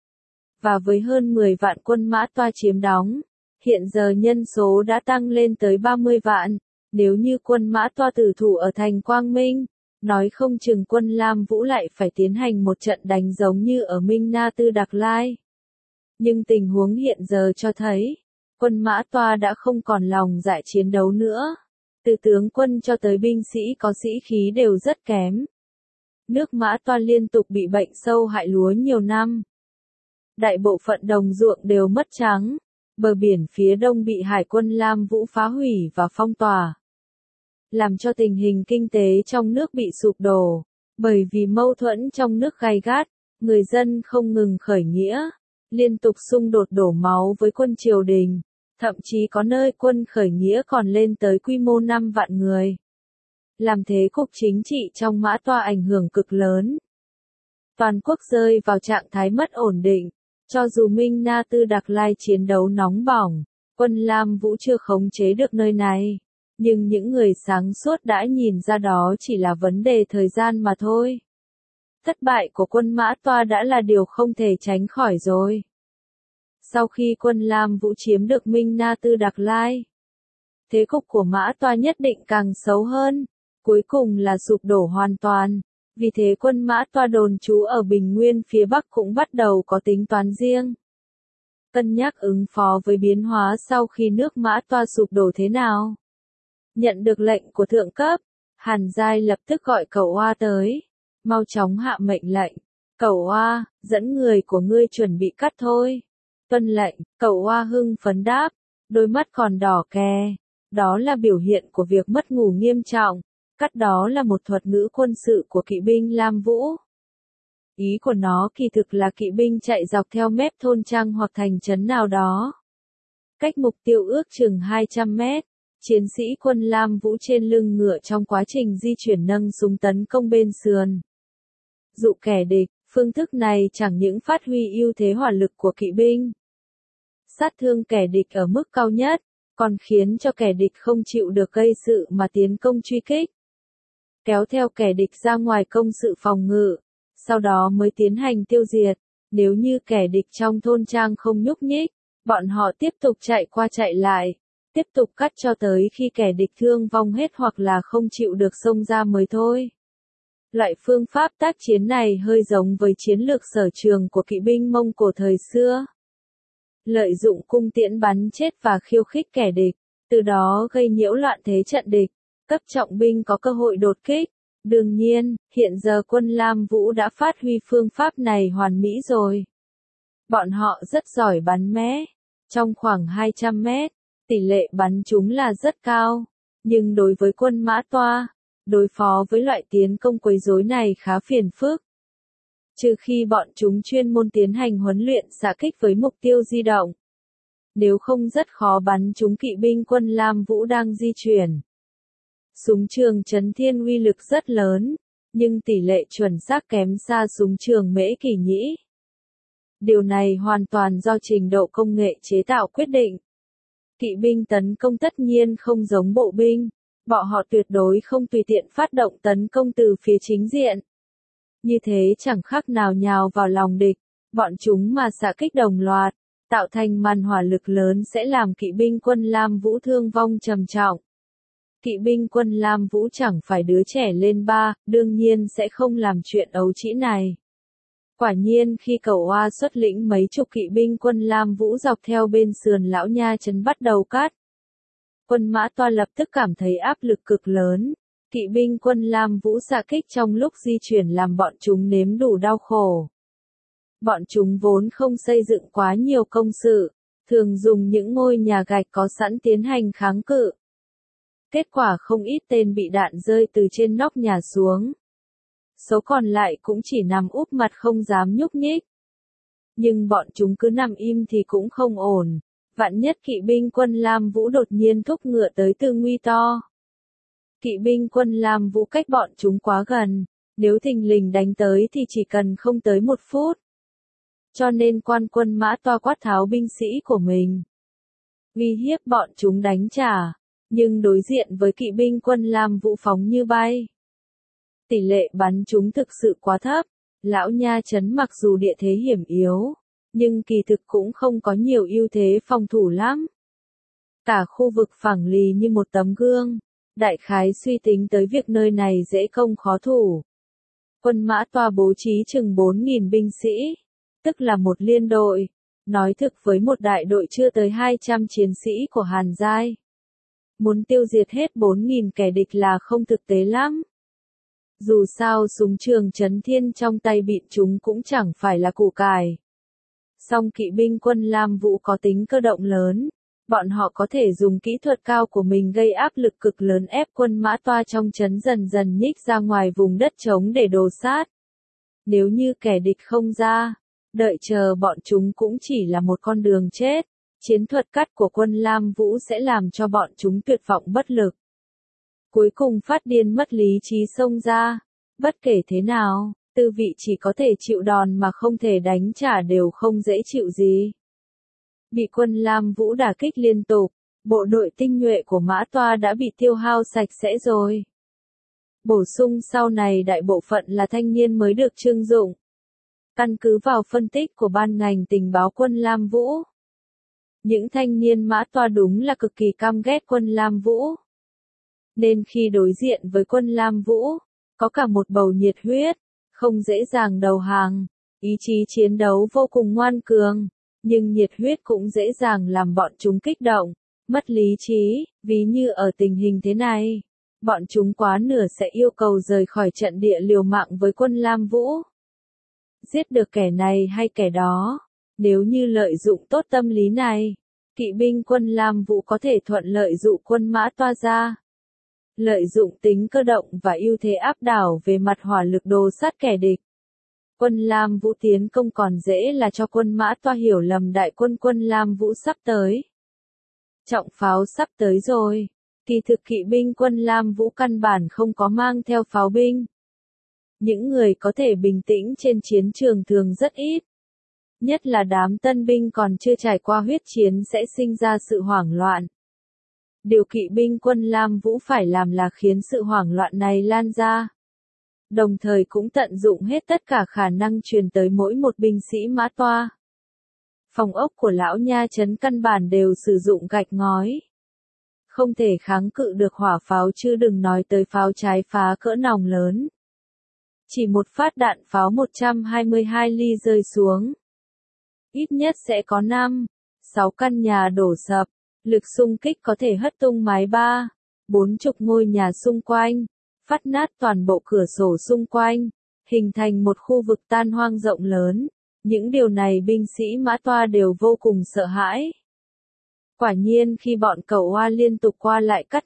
Và với hơn 10 vạn quân Mã Toa chiếm đóng, hiện giờ nhân số đã tăng lên tới 30 vạn. Nếu như quân Mã Toa tử thủ ở thành Quang Minh, nói không chừng quân Lam Vũ lại phải tiến hành một trận đánh giống như ở Minh Na Tư Đạc Lai. Nhưng tình huống hiện giờ cho thấy, quân Mã Toa đã không còn lòng dạ chiến đấu nữa. Từ tướng quân cho tới binh sĩ có sĩ khí đều rất kém. Nước Mã Toa liên tục bị bệnh sâu hại lúa nhiều năm. Đại bộ phận đồng ruộng đều mất trắng. Bờ biển phía đông bị hải quân Lam Vũ phá hủy và phong tỏa. Làm cho tình hình kinh tế trong nước bị sụp đổ. Bởi vì mâu thuẫn trong nước gay gắt, người dân không ngừng khởi nghĩa. Liên tục xung đột đổ máu với quân triều đình. Thậm chí có nơi quân khởi nghĩa còn lên tới quy mô 5 vạn người. Làm thế cục chính trị trong Mã Toa ảnh hưởng cực lớn. Toàn quốc rơi vào trạng thái mất ổn định. Cho dù Minh Na Tư Đạc Lai chiến đấu nóng bỏng, quân Lam Vũ chưa khống chế được nơi này. Nhưng những người sáng suốt đã nhìn ra đó chỉ là vấn đề thời gian mà thôi. Thất bại của quân Mã Toa đã là điều không thể tránh khỏi rồi. Sau khi quân Lam Vũ chiếm được Minh Na Tư Đạc Lai, thế cục của Mã Toa nhất định càng xấu hơn, cuối cùng là sụp đổ hoàn toàn. Vì thế quân Mã Toa đồn trú ở Bình Nguyên phía Bắc cũng bắt đầu có tính toán riêng. Cân nhắc ứng phó với biến hóa sau khi nước Mã Toa sụp đổ thế nào. Nhận được lệnh của thượng cấp, Hàn Giai lập tức gọi Cẩu Oa tới. Mau chóng hạ mệnh lệnh. Cẩu Oa, dẫn người của ngươi chuẩn bị cắt thôi. Tuân lệnh, Cẩu Oa hưng phấn đáp, đôi mắt còn đỏ kè. Đó là biểu hiện của việc mất ngủ nghiêm trọng. Cắt đó là một thuật ngữ quân sự của kỵ binh Lam Vũ. Ý của nó kỳ thực là kỵ binh chạy dọc theo mép thôn trang hoặc thành trấn nào đó. Cách mục tiêu ước chừng 200 mét, chiến sĩ quân Lam Vũ trên lưng ngựa trong quá trình di chuyển nâng súng tấn công bên sườn. Dụ kẻ địch, phương thức này chẳng những phát huy ưu thế hỏa lực của kỵ binh, sát thương kẻ địch ở mức cao nhất, còn khiến cho kẻ địch không chịu được gây sự mà tiến công truy kích. Kéo theo kẻ địch ra ngoài công sự phòng ngự, sau đó mới tiến hành tiêu diệt. Nếu như kẻ địch trong thôn trang không nhúc nhích, bọn họ tiếp tục chạy qua chạy lại, tiếp tục cắt cho tới khi kẻ địch thương vong hết hoặc là không chịu được xông ra mới thôi. Loại phương pháp tác chiến này hơi giống với chiến lược sở trường của kỵ binh Mông Cổ thời xưa. Lợi dụng cung tiễn bắn chết và khiêu khích kẻ địch, từ đó gây nhiễu loạn thế trận địch. Cấp trọng binh có cơ hội đột kích. Đương nhiên, hiện giờ quân Lam Vũ đã phát huy phương pháp này hoàn mỹ rồi. Bọn họ rất giỏi bắn mé. Trong khoảng 200 mét, tỷ lệ bắn chúng là rất cao. Nhưng đối với quân Mã Toa, đối phó với loại tiến công quấy rối này khá phiền phức. Trừ khi bọn chúng chuyên môn tiến hành huấn luyện xạ kích với mục tiêu di động. Nếu không rất khó bắn chúng kỵ binh quân Lam Vũ đang di chuyển. Súng trường Trấn Thiên uy lực rất lớn, nhưng tỷ lệ chuẩn xác kém xa súng trường Mễ Kỷ Nhĩ. Điều này hoàn toàn do trình độ công nghệ chế tạo quyết định. Kỵ binh tấn công tất nhiên không giống bộ binh, bọn họ tuyệt đối không tùy tiện phát động tấn công từ phía chính diện. Như thế chẳng khác nào nhào vào lòng địch, bọn chúng mà xạ kích đồng loạt, tạo thành màn hỏa lực lớn sẽ làm kỵ binh quân Lam Vũ thương vong trầm trọng. Kỵ binh quân Lam Vũ chẳng phải đứa trẻ lên ba, đương nhiên sẽ không làm chuyện ấu trĩ này. Quả nhiên khi Cẩu Oa xuất lĩnh mấy chục kỵ binh quân Lam Vũ dọc theo bên sườn Lão Nha trấn bắt đầu cắt, Quân Mã Toa lập tức cảm thấy áp lực cực lớn. Kỵ binh quân Lam Vũ xạ kích trong lúc di chuyển làm bọn chúng nếm đủ đau khổ. Bọn chúng vốn không xây dựng quá nhiều công sự, thường dùng những ngôi nhà gạch có sẵn tiến hành kháng cự. Kết quả không ít tên bị đạn rơi từ trên nóc nhà xuống. Số còn lại cũng chỉ nằm úp mặt không dám nhúc nhích. Nhưng bọn chúng cứ nằm im thì cũng không ổn. Vạn nhất kỵ binh quân Lam Vũ đột nhiên thúc ngựa tới tư nguy to. Kỵ binh quân Lam Vũ cách bọn chúng quá gần, nếu thình lình đánh tới thì chỉ cần không tới 1 phút. Cho nên quan quân Mã Toa quát tháo binh sĩ của mình, uy hiếp bọn chúng đánh trả, nhưng đối diện với kỵ binh quân Lam Vũ phóng như bay. Tỷ lệ bắn chúng thực sự quá thấp, Lão Nha Trấn mặc dù địa thế hiểm yếu, nhưng kỳ thực cũng không có nhiều ưu thế phòng thủ lắm. Cả khu vực phẳng lì như một tấm gương, đại khái suy tính tới việc nơi này dễ công khó thủ. Quân Mã Toa bố trí chừng 4.000 binh sĩ, tức là một liên đội, nói thực với một đại đội chưa tới 200 chiến sĩ của Hàn Giai. Muốn tiêu diệt hết 4.000 kẻ địch là không thực tế lắm. Dù sao súng trường Trấn Thiên trong tay bịn chúng cũng chẳng phải là củ cải. Song kỵ binh quân Lam Vũ có tính cơ động lớn, bọn họ có thể dùng kỹ thuật cao của mình gây áp lực cực lớn ép quân Mã Toa trong trấn dần dần nhích ra ngoài vùng đất trống để đồ sát. Nếu như kẻ địch không ra, đợi chờ bọn chúng cũng chỉ là một con đường chết. Chiến thuật cắt của quân Lam Vũ sẽ làm cho bọn chúng tuyệt vọng bất lực. Cuối cùng phát điên mất lý trí xông ra. Bất kể thế nào, tư vị chỉ có thể chịu đòn mà không thể đánh trả đều không dễ chịu gì. Bị quân Lam Vũ đả kích liên tục, bộ đội tinh nhuệ của Mã Toa đã bị tiêu hao sạch sẽ rồi. Bổ sung sau này đại bộ phận là thanh niên mới được trưng dụng. Căn cứ vào phân tích của ban ngành tình báo quân Lam Vũ, những thanh niên Mã Toa đúng là cực kỳ căm ghét quân Lam Vũ. Nên khi đối diện với quân Lam Vũ, có cả một bầu nhiệt huyết, không dễ dàng đầu hàng, ý chí chiến đấu vô cùng ngoan cường, nhưng nhiệt huyết cũng dễ dàng làm bọn chúng kích động, mất lý trí, ví như ở tình hình thế này. Bọn chúng quá nửa sẽ yêu cầu rời khỏi trận địa liều mạng với quân Lam Vũ. Giết được kẻ này hay kẻ đó, nếu như lợi dụng tốt tâm lý này, kỵ binh quân Lam Vũ có thể thuận lợi dụ quân Mã Toa ra. Lợi dụng tính cơ động và ưu thế áp đảo về mặt hỏa lực đồ sát kẻ địch. Quân Lam Vũ tiến công còn dễ là cho quân Mã Toa hiểu lầm đại quân Lam Vũ sắp tới. Trọng pháo sắp tới rồi. Kỳ thực kỵ binh quân Lam Vũ căn bản không có mang theo pháo binh. Những người có thể bình tĩnh trên chiến trường thường rất ít. Nhất là đám tân binh còn chưa trải qua huyết chiến sẽ sinh ra sự hoảng loạn. Điều kỵ binh quân Lam Vũ phải làm là khiến sự hoảng loạn này lan ra. Đồng thời cũng tận dụng hết tất cả khả năng truyền tới mỗi một binh sĩ Mã Toa. Phòng ốc của Lão Nha Trấn căn bản đều sử dụng gạch ngói. Không thể kháng cự được hỏa pháo chứ đừng nói tới pháo trái phá cỡ nòng lớn. Chỉ một phát đạn pháo 122 ly rơi xuống, ít nhất sẽ có 5-6 căn nhà đổ sập, lực xung kích có thể hất tung mái 3-40 ngôi nhà xung quanh, phát nát toàn bộ cửa sổ xung quanh, hình thành một khu vực tan hoang rộng lớn. Những điều này binh sĩ Mã Toa đều vô cùng sợ hãi. Quả nhiên khi bọn cẩu Hoa liên tục qua lại cắt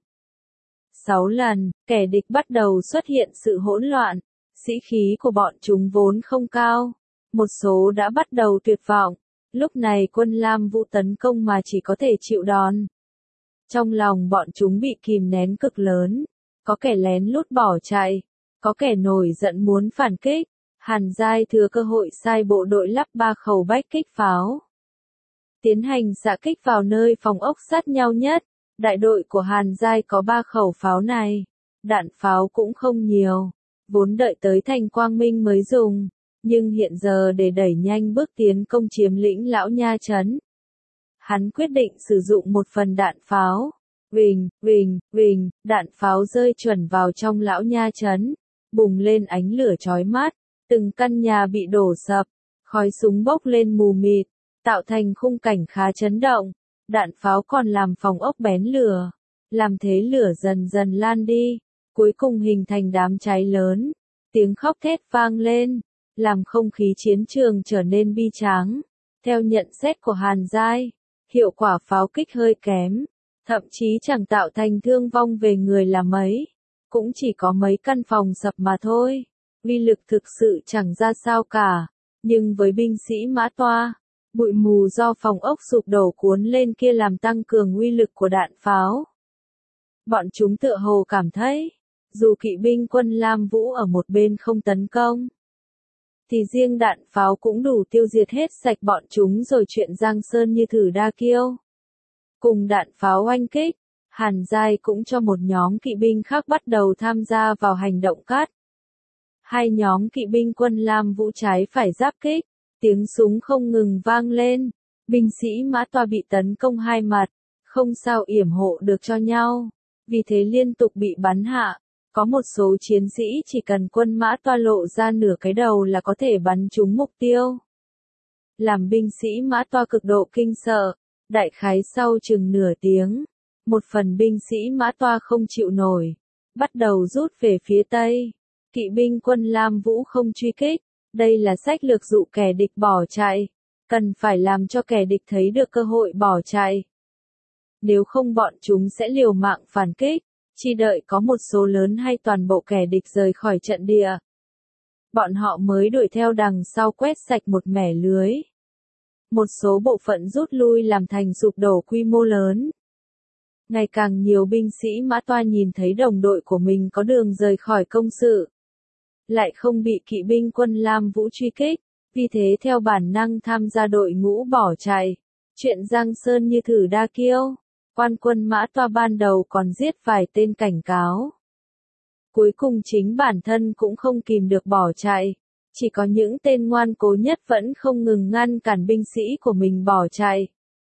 5-6 lần, kẻ địch bắt đầu xuất hiện sự hỗn loạn, sĩ khí của bọn chúng vốn không cao, một số đã bắt đầu tuyệt vọng, lúc này quân Lam Vũ tấn công mà chỉ có thể chịu đòn. Trong lòng bọn chúng bị kìm nén cực lớn, có kẻ lén lút bỏ chạy, có kẻ nổi giận muốn phản kích, Hàn Giai thừa cơ hội sai bộ đội lắp 3 khẩu bách kích pháo. Tiến hành xạ kích vào nơi phòng ốc sát nhau nhất, đại đội của Hàn Giai có 3 khẩu pháo này, đạn pháo cũng không nhiều, vốn đợi tới thành Quang Minh mới dùng, nhưng hiện giờ để đẩy nhanh bước tiến công chiếm lĩnh Lão Nha Trấn. Hắn quyết định sử dụng một phần đạn pháo, vình, đạn pháo rơi chuẩn vào trong Lão Nha Trấn, bùng lên ánh lửa chói mắt, từng căn nhà bị đổ sập, khói súng bốc lên mù mịt, tạo thành khung cảnh khá chấn động. Đạn pháo còn làm phòng ốc bén lửa, làm thế lửa dần dần lan đi, cuối cùng hình thành đám cháy lớn, tiếng khóc thét vang lên, làm không khí chiến trường trở nên bi tráng. Theo nhận xét của Hàn Giai, hiệu quả pháo kích hơi kém, thậm chí chẳng tạo thành thương vong về người là mấy, cũng chỉ có mấy căn phòng sập mà thôi, uy lực thực sự chẳng ra sao cả, nhưng với binh sĩ Mã Toa, bụi mù do phòng ốc sụp đổ cuốn lên kia làm tăng cường uy lực của đạn pháo. Bọn chúng tựa hồ cảm thấy, dù kỵ binh quân Lam Vũ ở một bên không tấn công, thì riêng đạn pháo cũng đủ tiêu diệt hết sạch bọn chúng rồi. Chuyện Giang Sơn như thử đa kiêu. Cùng đạn pháo oanh kích, Hàn Giai cũng cho một nhóm kỵ binh khác bắt đầu tham gia vào hành động cắt. Hai nhóm kỵ binh quân Lam Vũ trái phải giáp kích, tiếng súng không ngừng vang lên, binh sĩ Mã Toa bị tấn công hai mặt, không sao yểm hộ được cho nhau, vì thế liên tục bị bắn hạ. Có một số chiến sĩ chỉ cần quân Mã Toa lộ ra nửa cái đầu là có thể bắn trúng mục tiêu. Làm binh sĩ Mã Toa cực độ kinh sợ, đại khái sau chừng nửa tiếng, một phần binh sĩ Mã Toa không chịu nổi, bắt đầu rút về phía Tây. Kỵ binh quân Lam Vũ không truy kích, đây là sách lược dụ kẻ địch bỏ chạy, cần phải làm cho kẻ địch thấy được cơ hội bỏ chạy. Nếu không bọn chúng sẽ liều mạng phản kích, chỉ đợi có một số lớn hay toàn bộ kẻ địch rời khỏi trận địa. Bọn họ mới đuổi theo đằng sau quét sạch một mẻ lưới. Một số bộ phận rút lui làm thành sụp đổ quy mô lớn. Ngày càng nhiều binh sĩ Mã Toa nhìn thấy đồng đội của mình có đường rời khỏi công sự, lại không bị kỵ binh quân Lam Vũ truy kích, vì thế theo bản năng tham gia đội ngũ bỏ chạy. Chuyện Giang Sơn như thử đa kiêu. Quan quân Mã Toa ban đầu còn giết vài tên cảnh cáo. Cuối cùng chính bản thân cũng không kìm được bỏ chạy. Chỉ có những tên ngoan cố nhất vẫn không ngừng ngăn cản binh sĩ của mình bỏ chạy.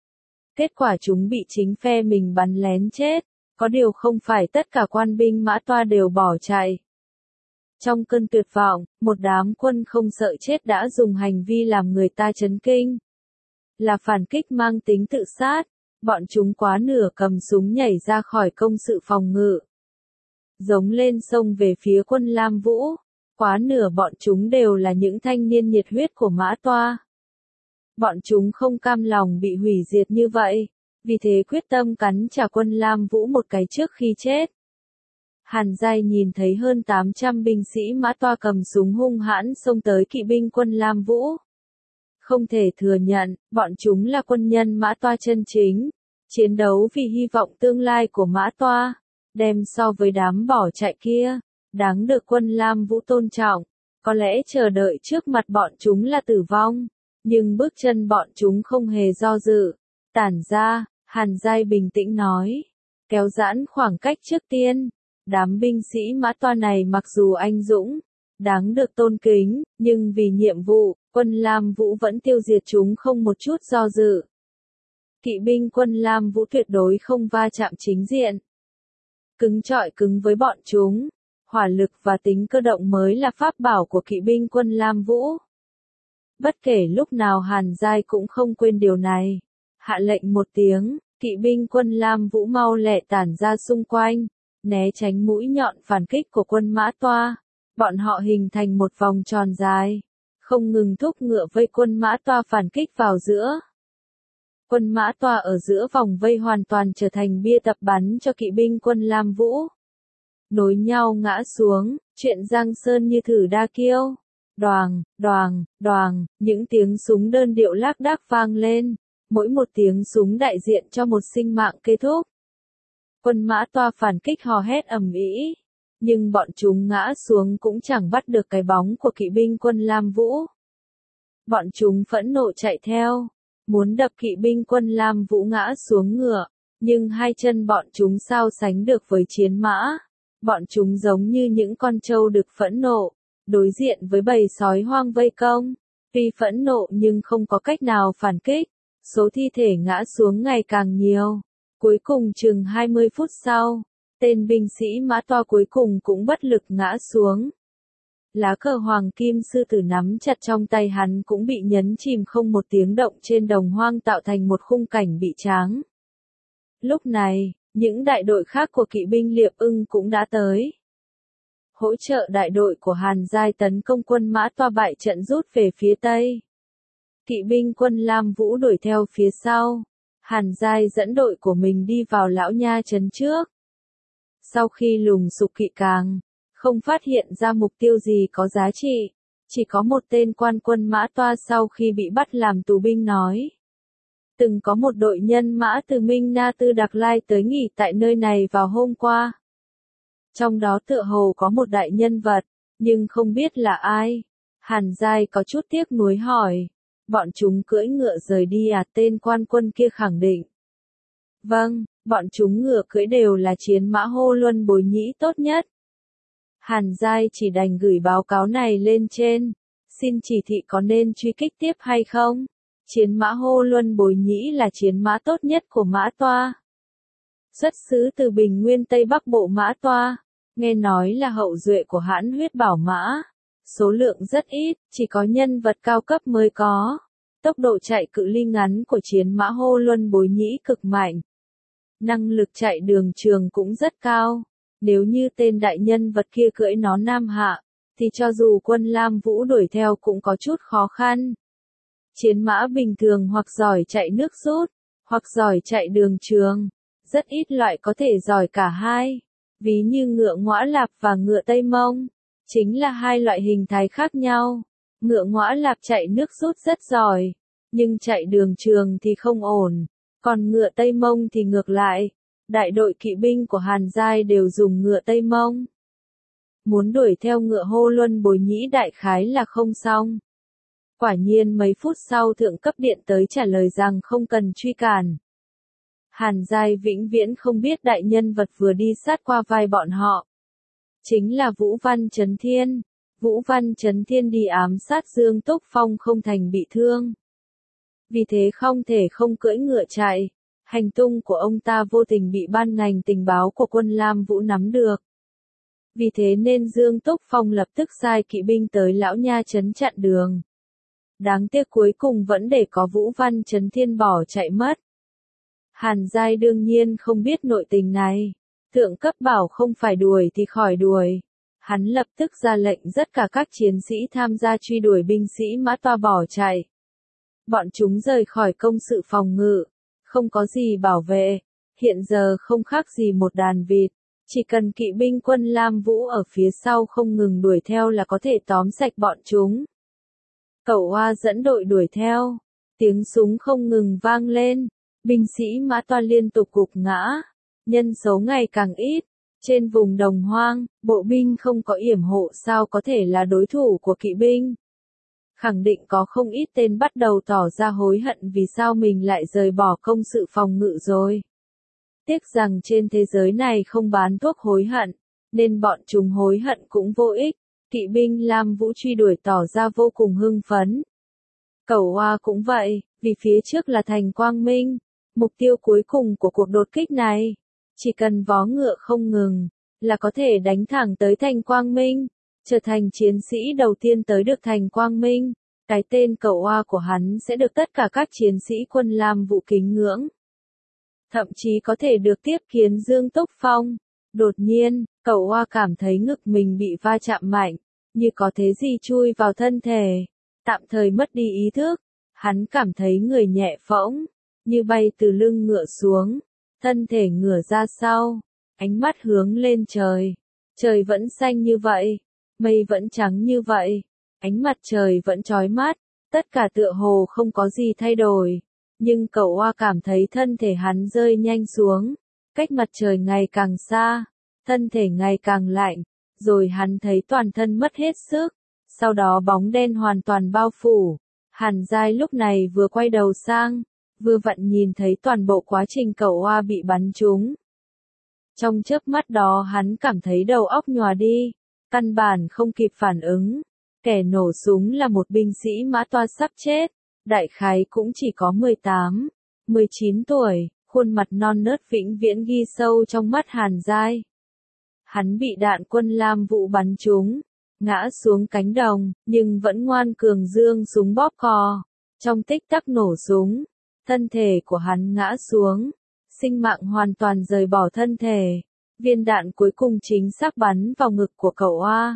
Kết quả chúng bị chính phe mình bắn lén chết. Có điều không phải tất cả quan binh Mã Toa đều bỏ chạy. Trong cơn tuyệt vọng, một đám quân không sợ chết đã dùng hành vi làm người ta chấn kinh. Là phản kích mang tính tự sát. Bọn chúng quá nửa cầm súng nhảy ra khỏi công sự phòng ngự, giống lên sông về phía quân Lam Vũ. Quá nửa bọn chúng đều là những thanh niên nhiệt huyết của Mã Toa. Bọn chúng không cam lòng bị hủy diệt như vậy, vì thế quyết tâm cắn trả quân Lam Vũ một cái trước khi chết. Hàn Giai nhìn thấy hơn 800 binh sĩ Mã Toa cầm súng hung hãn xông tới kỵ binh quân Lam Vũ. Không thể thừa nhận, bọn chúng là quân nhân Mã Toa chân chính, chiến đấu vì hy vọng tương lai của Mã Toa, đem so với đám bỏ chạy kia, đáng được quân Lam Vũ tôn trọng. Có lẽ chờ đợi trước mặt bọn chúng là tử vong, nhưng bước chân bọn chúng không hề do dự. Tản ra, Hàn Giai bình tĩnh nói, kéo giãn khoảng cách trước tiên. Đám binh sĩ Mã Toa này mặc dù anh dũng, đáng được tôn kính, nhưng vì nhiệm vụ, quân Lam Vũ vẫn tiêu diệt chúng không một chút do dự. Kỵ binh quân Lam Vũ tuyệt đối không va chạm chính diện. Cứng chọi cứng với bọn chúng, hỏa lực và tính cơ động mới là pháp bảo của kỵ binh quân Lam Vũ. Bất kể lúc nào Hàn Giai cũng không quên điều này. Hạ lệnh một tiếng, kỵ binh quân Lam Vũ mau lẹ tản ra xung quanh, né tránh mũi nhọn phản kích của quân Mã Toa. Bọn họ hình thành một vòng tròn dài, không ngừng thúc ngựa vây quân Mã Toa phản kích vào giữa. Quân Mã Toa ở giữa vòng vây hoàn toàn trở thành bia tập bắn cho kỵ binh quân Lam Vũ. Nối nhau ngã xuống, chuyện Giang Sơn như thử đa kiêu. Đoàng, đoàng, đoàng, những tiếng súng đơn điệu lác đác vang lên, mỗi một tiếng súng đại diện cho một sinh mạng kết thúc. Quân Mã Toa phản kích hò hét ầm ĩ, nhưng bọn chúng ngã xuống cũng chẳng bắt được cái bóng của kỵ binh quân Lam Vũ. Bọn chúng phẫn nộ chạy theo, muốn đập kỵ binh quân Lam Vũ ngã xuống ngựa, nhưng hai chân bọn chúng sao sánh được với chiến mã. Bọn chúng giống như những con trâu được phẫn nộ, đối diện với bầy sói hoang vây công. Tuy phẫn nộ nhưng không có cách nào phản kích, số thi thể ngã xuống ngày càng nhiều. Cuối cùng chừng 20 phút sau, tên binh sĩ Mã Toa cuối cùng cũng bất lực ngã xuống. lá cờ hoàng kim sư tử nắm chặt trong tay hắn cũng bị nhấn chìm không một tiếng động trên đồng hoang tạo thành một khung cảnh bị tráng. Lúc này, những đại đội khác của kỵ binh Liệp Ưng cũng đã tới. Hỗ trợ đại đội của Hàn Giai tấn công quân Mã Toa bại trận rút về phía Tây. Kỵ binh quân Lam Vũ đuổi theo phía sau. Hàn Giai dẫn đội của mình đi vào Lão Nha trấn trước. Sau khi lùng sục kỵ càng, không phát hiện ra mục tiêu gì có giá trị. Chỉ có một tên quan quân Mã Toa sau khi bị bắt làm tù binh nói. Từng có một đội nhân mã từ Minh Na Tư Đặc Lai tới nghỉ tại nơi này vào hôm qua. Trong đó tựa hồ có một đại nhân vật, nhưng không biết là ai. Hàn Giai có chút tiếc nuối hỏi. Bọn chúng cưỡi ngựa rời đi à? Tên quan quân kia khẳng định. Vâng, bọn chúng ngựa cưỡi đều là chiến mã Hô Luân Bối Nhĩ tốt nhất. Hàn Giai chỉ đành gửi báo cáo này lên trên. Xin chỉ thị có nên truy kích tiếp hay không? Chiến mã Hô Luân Bối Nhĩ là chiến mã tốt nhất của Mã Toa. Xuất xứ từ Bình Nguyên Tây Bắc Bộ Mã Toa, nghe nói là hậu duệ của hãn huyết bảo mã. Số lượng rất ít, chỉ có nhân vật cao cấp mới có. Tốc độ chạy cự ly ngắn của chiến mã Hô Luân Bối Nhĩ cực mạnh. Năng lực chạy đường trường cũng rất cao. Nếu như tên đại nhân vật kia cưỡi nó nam hạ, thì cho dù quân Lam Vũ đuổi theo cũng có chút khó khăn. Chiến mã bình thường hoặc giỏi chạy nước rút, hoặc giỏi chạy đường trường. Rất ít loại có thể giỏi cả hai. Ví như ngựa Ngõa Lạp và ngựa Tây Mông. Chính là hai loại hình thái khác nhau. Ngựa Ngõa Lạp chạy nước rút rất giỏi, nhưng chạy đường trường thì không ổn. Còn ngựa Tây Mông thì ngược lại. Đại đội kỵ binh của Hàn Giai đều dùng ngựa Tây Mông. Muốn đuổi theo ngựa Hô Luân Bối Nhĩ đại khái là không xong. Quả nhiên mấy phút sau thượng cấp điện tới trả lời rằng không cần truy cản. Hàn Giai vĩnh viễn không biết đại nhân vật vừa đi sát qua vai bọn họ. Chính là Vũ Văn Chấn Thiên. Vũ Văn Chấn Thiên đi ám sát Dương Túc Phong không thành bị thương. Vì thế không thể không cưỡi ngựa chạy. Hành tung của ông ta vô tình bị ban ngành tình báo của quân Lam Vũ nắm được. Vì thế nên Dương Túc Phong lập tức sai kỵ binh tới Lão Nha trấn chặn đường. Đáng tiếc cuối cùng vẫn để có Vũ Văn Chấn Thiên bỏ chạy mất. Hàn Giai đương nhiên không biết nội tình này. Thượng cấp bảo không phải đuổi thì khỏi đuổi. Hắn lập tức ra lệnh tất cả các chiến sĩ tham gia truy đuổi binh sĩ Mã Toa bỏ chạy. Bọn chúng rời khỏi công sự phòng ngự. Không có gì bảo vệ. Hiện giờ không khác gì một đàn vịt. Chỉ cần kỵ binh quân Lam Vũ ở phía sau không ngừng đuổi theo là có thể tóm sạch bọn chúng. Cẩu Hoa dẫn đội đuổi theo. Tiếng súng không ngừng vang lên. Binh sĩ Mã Toa liên tục gục ngã. Nhân số ngày càng ít. Trên vùng đồng hoang, bộ binh không có yểm hộ sao có thể là đối thủ của kỵ binh. Khẳng định có không ít tên bắt đầu tỏ ra hối hận vì sao mình lại rời bỏ công sự phòng ngự rồi. Tiếc rằng trên thế giới này không bán thuốc hối hận, nên bọn chúng hối hận cũng vô ích. Kỵ binh Lam Vũ truy đuổi tỏ ra vô cùng hưng phấn. Cẩu Hoa cũng vậy, vì phía trước là thành Quang Minh. Mục tiêu cuối cùng của cuộc đột kích này, chỉ cần vó ngựa không ngừng, là có thể đánh thẳng tới thành Quang Minh, trở thành chiến sĩ đầu tiên tới được thành Quang Minh. Cái tên Cẩu Hoa của hắn sẽ được tất cả các chiến sĩ quân Lam Vũ kính ngưỡng. Thậm chí có thể được tiếp kiến Dương Túc Phong. Đột nhiên, Cẩu Hoa cảm thấy ngực mình bị va chạm mạnh, như có thế gì chui vào thân thể. Tạm thời mất đi ý thức, hắn cảm thấy người nhẹ phỗng, như bay từ lưng ngựa xuống, thân thể ngửa ra sau, ánh mắt hướng lên trời. Trời vẫn xanh như vậy, mây vẫn trắng như vậy, ánh mặt trời vẫn chói mắt, tất cả tựa hồ không có gì thay đổi. Nhưng Cẩu Hoa cảm thấy thân thể hắn rơi nhanh xuống, cách mặt trời ngày càng xa, thân thể ngày càng lạnh, rồi hắn thấy toàn thân mất hết sức, sau đó bóng đen hoàn toàn bao phủ. Hàn Giai lúc này vừa quay đầu sang, vừa vặn nhìn thấy toàn bộ quá trình Cẩu Hoa bị bắn trúng. Trong chớp mắt đó hắn cảm thấy đầu óc nhòa đi, căn bản không kịp phản ứng. Kẻ nổ súng là một binh sĩ Mã Toa sắp chết, đại khái cũng chỉ có 18, 19 tuổi, khuôn mặt non nớt vĩnh viễn ghi sâu trong mắt Hàn Giai. Hắn bị đạn quân Lam Vũ bắn trúng, ngã xuống cánh đồng, nhưng vẫn ngoan cường giương súng bóp cò. Trong tích tắc nổ súng, thân thể của hắn ngã xuống, sinh mạng hoàn toàn rời bỏ thân thể. Viên đạn cuối cùng chính xác bắn vào ngực của cậu A.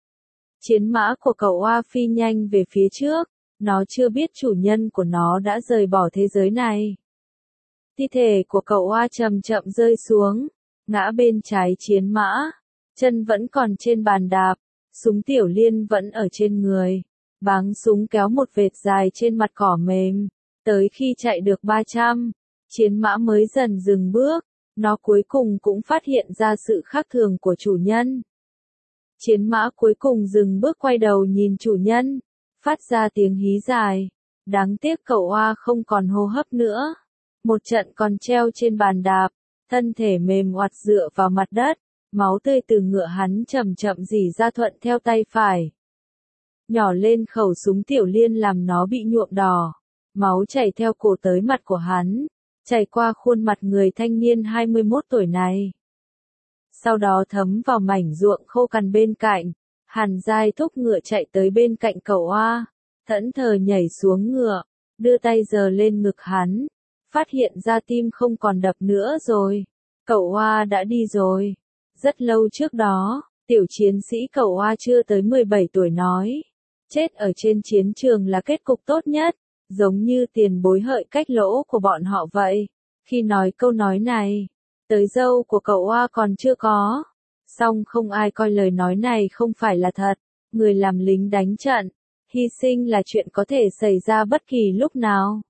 Chiến mã của cậu A phi nhanh về phía trước, nó chưa biết chủ nhân của nó đã rời bỏ thế giới này. Thi thể của cậu A chậm chậm rơi xuống, ngã bên trái chiến mã, chân vẫn còn trên bàn đạp, súng tiểu liên vẫn ở trên người. Báng súng kéo một vệt dài trên mặt cỏ mềm, tới khi chạy được 300, chiến mã mới dần dừng bước, nó cuối cùng cũng phát hiện ra sự khác thường của chủ nhân. Chiến mã cuối cùng dừng bước quay đầu nhìn chủ nhân, phát ra tiếng hí dài. Đáng tiếc cậu A không còn hô hấp nữa. Một trận còn treo trên bàn đạp, thân thể mềm oặt dựa vào mặt đất, máu tươi từ ngựa hắn chậm chậm rỉ ra thuận theo tay phải. Nhỏ lên khẩu súng tiểu liên làm nó bị nhuộm đỏ, máu chảy theo cổ tới mặt của hắn, chảy qua khuôn mặt người thanh niên 21 tuổi này. Sau đó thấm vào mảnh ruộng khô cằn bên cạnh, Hàn Giai thúc ngựa chạy tới bên cạnh cậu A, thẫn thờ nhảy xuống ngựa, đưa tay giơ lên ngực hắn, phát hiện ra tim không còn đập nữa rồi. Cậu A đã đi rồi. Rất lâu trước đó, tiểu chiến sĩ cậu A chưa tới 17 tuổi nói, chết ở trên chiến trường là kết cục tốt nhất, giống như tiền bối hợi cách lỗ của bọn họ vậy. Khi nói câu nói này, tới dâu của cậu A còn chưa có. Song không ai coi lời nói này không phải là thật. Người làm lính đánh trận, hy sinh là chuyện có thể xảy ra bất kỳ lúc nào.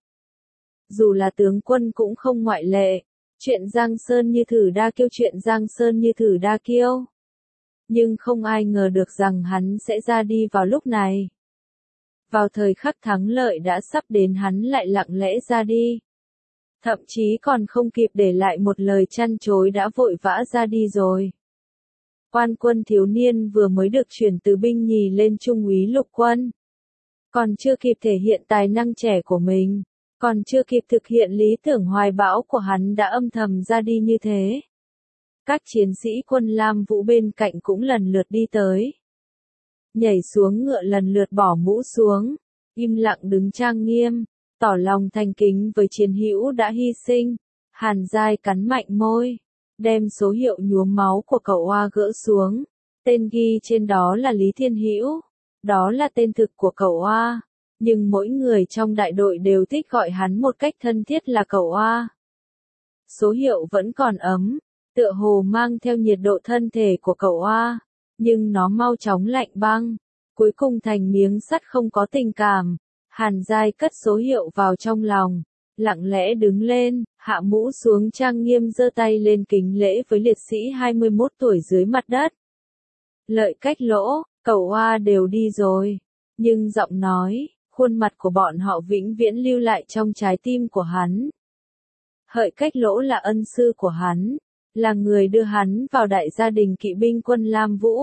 Dù là tướng quân cũng không ngoại lệ. Chuyện Giang Sơn như thử đa kiêu, chuyện Giang Sơn như thử đa kiêu. Nhưng không ai ngờ được rằng hắn sẽ ra đi vào lúc này. Vào thời khắc thắng lợi đã sắp đến hắn lại lặng lẽ ra đi. Thậm chí còn không kịp để lại một lời chăn chối đã vội vã ra đi rồi. Quan quân thiếu niên vừa mới được chuyển từ binh nhì lên trung úy lục quân. Còn chưa kịp thể hiện tài năng trẻ của mình, còn chưa kịp thực hiện lý tưởng hoài bão của hắn đã âm thầm ra đi như thế. Các chiến sĩ quân Lam Vũ bên cạnh cũng lần lượt đi tới. Nhảy xuống ngựa lần lượt bỏ mũ xuống, im lặng đứng trang nghiêm, tỏ lòng thành kính với chiến hữu đã hy sinh. Hàn Giai cắn mạnh môi, đem số hiệu nhuốm máu của cậu A gỡ xuống. Tên ghi trên đó là Lý Thiên Hữu, đó là tên thực của cậu A. Nhưng mỗi người trong đại đội đều thích gọi hắn một cách thân thiết là cậu A. Số hiệu vẫn còn ấm, tựa hồ mang theo nhiệt độ thân thể của cậu A, nhưng nó mau chóng lạnh băng, cuối cùng thành miếng sắt không có tình cảm. Hàn Giai cất số hiệu vào trong lòng, lặng lẽ đứng lên, hạ mũ xuống trang nghiêm giơ tay lên kính lễ với liệt sĩ 21 tuổi dưới mặt đất. Lợi cách lỗ, cậu A đều đi rồi, nhưng giọng nói, khuôn mặt của bọn họ vĩnh viễn lưu lại trong trái tim của hắn. Hợi cách lỗ là ân sư của hắn, là người đưa hắn vào đại gia đình kỵ binh quân Lam Vũ.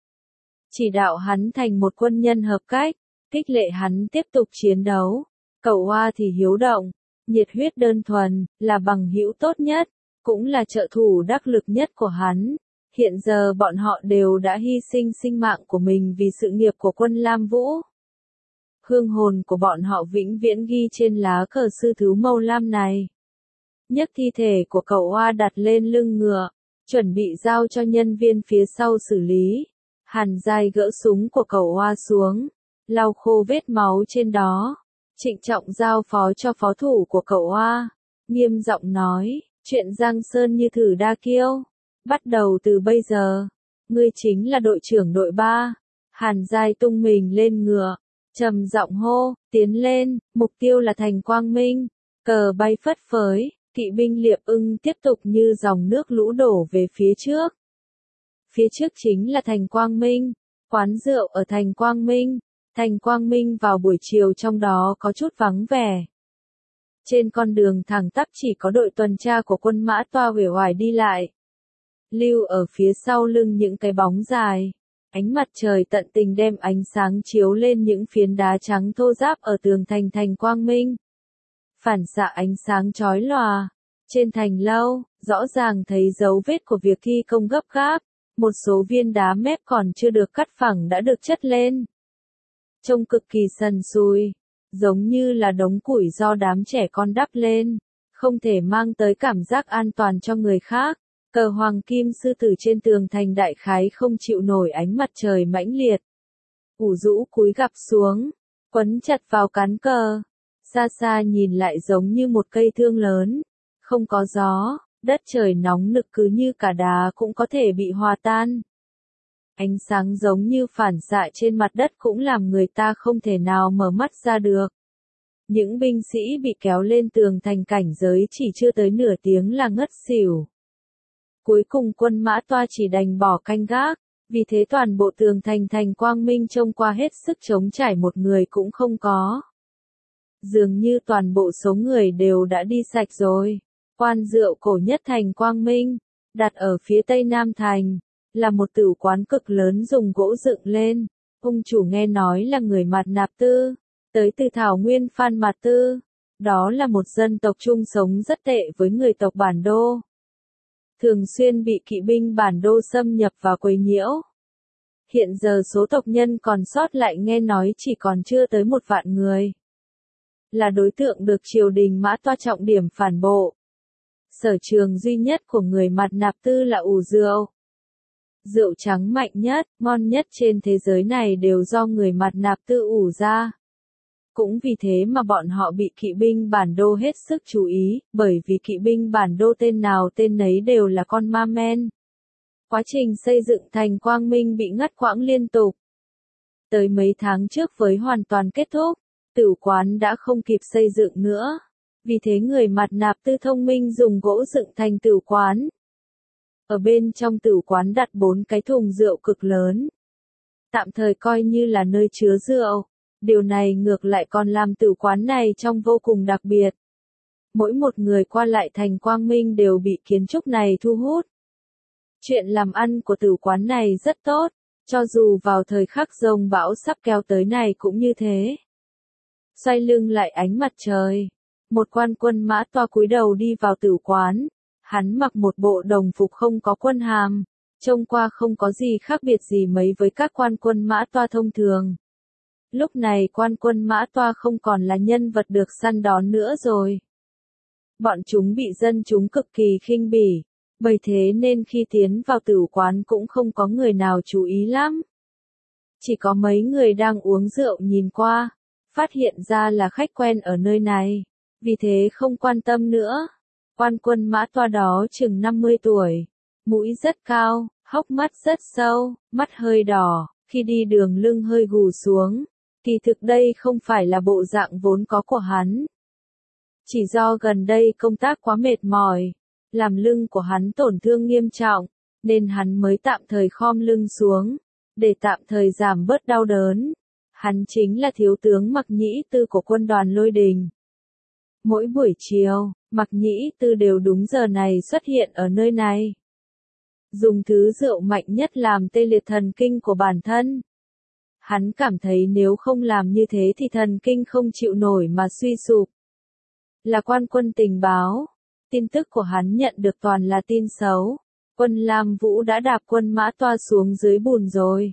Chỉ đạo hắn thành một quân nhân hợp cách, khích lệ hắn tiếp tục chiến đấu. Cậu A thì hiếu động, nhiệt huyết đơn thuần, là bằng hữu tốt nhất, cũng là trợ thủ đắc lực nhất của hắn. Hiện giờ bọn họ đều đã hy sinh sinh mạng của mình vì sự nghiệp của quân Lam Vũ. Hương hồn của bọn họ vĩnh viễn ghi trên lá cờ sư thứ màu lam này. Nhấc thi thể của cậu A đặt lên lưng ngựa, chuẩn bị giao cho nhân viên phía sau xử lý. Hàn Giai gỡ súng của cậu A xuống, lau khô vết máu trên đó, trịnh trọng giao phó cho phó thủ của cậu A, nghiêm giọng nói, chuyện Giang Sơn như thử đa kiêu, bắt đầu từ bây giờ, ngươi chính là đội trưởng đội 3. Hàn Giai tung mình lên ngựa, trầm giọng hô, tiến lên, mục tiêu là thành Quang Minh. Cờ bay phất phới, kỵ binh Liệp Ưng tiếp tục như dòng nước lũ đổ về phía trước. Phía trước chính là thành Quang Minh, quán rượu ở thành Quang Minh. Thành Quang Minh vào buổi chiều trong đó có chút vắng vẻ. Trên con đường thẳng tắp chỉ có đội tuần tra của quân mã toa uể oải đi lại. Lưu ở phía sau lưng những cái bóng dài. Ánh mặt trời tận tình đem ánh sáng chiếu lên những phiến đá trắng thô ráp ở tường thành thành Quang Minh. Phản xạ ánh sáng chói lòa. Trên thành lâu, rõ ràng thấy dấu vết của việc thi công gấp gáp. Một số viên đá mép còn chưa được cắt phẳng đã được chất lên. Trông cực kỳ sần sùi, giống như là đống củi do đám trẻ con đắp lên, không thể mang tới cảm giác an toàn cho người khác. Cờ hoàng kim sư tử trên tường thành đại khái không chịu nổi ánh mặt trời mãnh liệt. Ủ rũ cúi gập xuống, quấn chặt vào cán cờ. Xa xa nhìn lại giống như một cây thương lớn. Không có gió, đất trời nóng nực cứ như cả đá cũng có thể bị hòa tan. Ánh sáng giống như phản xạ trên mặt đất cũng làm người ta không thể nào mở mắt ra được. Những binh sĩ bị kéo lên tường thành cảnh giới chỉ chưa tới nửa tiếng là ngất xỉu. Cuối cùng quân Mã Toa chỉ đành bỏ canh gác, vì thế toàn bộ tường thành Quang Minh trông qua hết sức trống trải, một người cũng không có. Dường như toàn bộ số người đều đã đi sạch rồi. Quan rượu cổ nhất thành Quang Minh, đặt ở phía tây nam thành, là một tử quán cực lớn dùng gỗ dựng lên. Ông chủ nghe nói là người Mạt Nạp Tư, tới từ thảo nguyên Phan Mạt Tư. Đó là một dân tộc chung sống rất tệ với người tộc Bản Đô. Thường xuyên bị kỵ binh Bản Đô xâm nhập và quấy nhiễu. Hiện giờ số tộc nhân còn sót lại nghe nói chỉ còn chưa tới 1 vạn người. Là đối tượng được triều đình Mã Toa trọng điểm phản bộ. Sở trường duy nhất của người Mạt Nạp Tư là ủ rượu. Rượu trắng mạnh nhất, ngon nhất trên thế giới này đều do người Mạt Nạp Tư ủ ra. Cũng vì thế mà bọn họ bị kỵ binh Bản Đô hết sức chú ý, bởi vì kỵ binh Bản Đô tên nào tên nấy đều là con ma men. Quá trình xây dựng thành Quang Minh bị ngắt quãng liên tục. Tới mấy tháng trước với hoàn toàn kết thúc, tử quán đã không kịp xây dựng nữa. Vì thế người Mạt Nạp Tư thông minh dùng gỗ dựng thành tử quán. Ở bên trong tử quán đặt 4 cái thùng rượu cực lớn. Tạm thời coi như là nơi chứa rượu. Điều này ngược lại còn làm tử quán này trông vô cùng đặc biệt. Mỗi một người qua lại thành Quang Minh đều bị kiến trúc này thu hút. Chuyện làm ăn của tử quán này rất tốt, cho dù vào thời khắc giông bão sắp kéo tới này cũng như thế. Xoay lưng lại ánh mặt trời, một quan quân Mã Toa cúi đầu đi vào tử quán. Hắn mặc một bộ đồng phục không có quân hàm, trông qua không có gì khác biệt gì mấy với các quan quân Mã Toa thông thường. Lúc này quan quân Mã Toa không còn là nhân vật được săn đón nữa rồi. Bọn chúng bị dân chúng cực kỳ khinh bỉ, bởi thế nên khi tiến vào tử quán cũng không có người nào chú ý lắm. Chỉ có mấy người đang uống rượu nhìn qua, phát hiện ra là khách quen ở nơi này, vì thế không quan tâm nữa. Quan quân Mã Toa đó chừng 50 tuổi, mũi rất cao, hốc mắt rất sâu, mắt hơi đỏ, khi đi đường lưng hơi gù xuống. Kỳ thực đây không phải là bộ dạng vốn có của hắn. Chỉ do gần đây công tác quá mệt mỏi, làm lưng của hắn tổn thương nghiêm trọng, nên hắn mới tạm thời khom lưng xuống, để tạm thời giảm bớt đau đớn. Hắn chính là thiếu tướng Mạc Nhĩ Tư của quân đoàn Lôi Đình. Mỗi buổi chiều, Mạc Nhĩ Tư đều đúng giờ này xuất hiện ở nơi này. Dùng thứ rượu mạnh nhất làm tê liệt thần kinh của bản thân. Hắn cảm thấy nếu không làm như thế thì thần kinh không chịu nổi mà suy sụp. Là quan quân tình báo, tin tức của hắn nhận được toàn là tin xấu. Quân Lam Vũ đã đạp quân Mã Toa xuống dưới bùn rồi.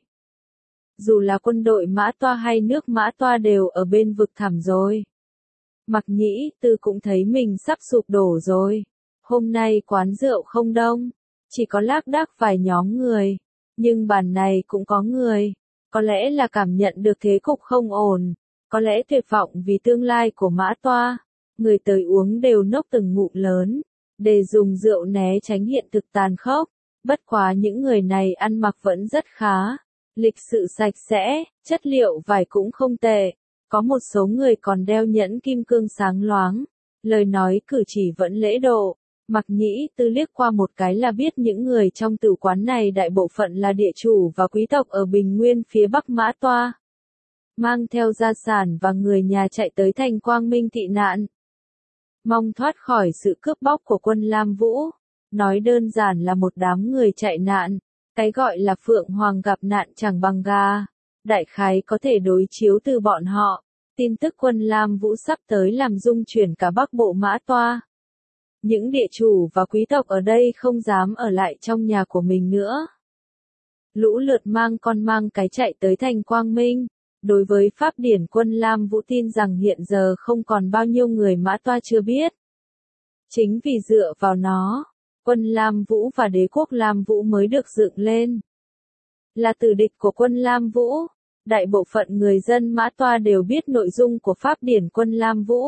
Dù là quân đội Mã Toa hay nước Mã Toa đều ở bên vực thẳm rồi. Mạc Nhĩ Tư cũng thấy mình sắp sụp đổ rồi. Hôm nay quán rượu không đông, chỉ có lác đác vài nhóm người. Nhưng bàn này cũng có người. Có lẽ là cảm nhận được thế cục không ổn, có lẽ tuyệt vọng vì tương lai của Mã Toa. Người tới uống đều nốc từng ngụm lớn, để dùng rượu né tránh hiện thực tàn khốc. Bất quá những người này ăn mặc vẫn rất khá, lịch sự sạch sẽ, chất liệu vải cũng không tệ. Có một số người còn đeo nhẫn kim cương sáng loáng, lời nói cử chỉ vẫn lễ độ. Mạc Nhĩ Tư liếc qua một cái là biết những người trong tử quán này đại bộ phận là địa chủ và quý tộc ở Bình Nguyên phía Bắc Mã Toa. Mang theo gia sản và người nhà chạy tới thành Quang Minh tị nạn. Mong thoát khỏi sự cướp bóc của quân Lam Vũ. Nói đơn giản là một đám người chạy nạn. Cái gọi là Phượng Hoàng gặp nạn chẳng bằng gà. Đại khái có thể đối chiếu từ bọn họ. Tin tức quân Lam Vũ sắp tới làm rung chuyển cả Bắc Bộ Mã Toa. Những địa chủ và quý tộc ở đây không dám ở lại trong nhà của mình nữa. lũ lượt mang con mang cái chạy tới thành Quang Minh. Đối với Pháp điển quân Lam Vũ tin rằng hiện giờ không còn bao nhiêu người Mã Toa chưa biết. Chính vì dựa vào nó, quân Lam Vũ và đế quốc Lam Vũ mới được dựng lên. Là tử địch của quân Lam Vũ, đại bộ phận người dân Mã Toa đều biết nội dung của Pháp điển quân Lam Vũ.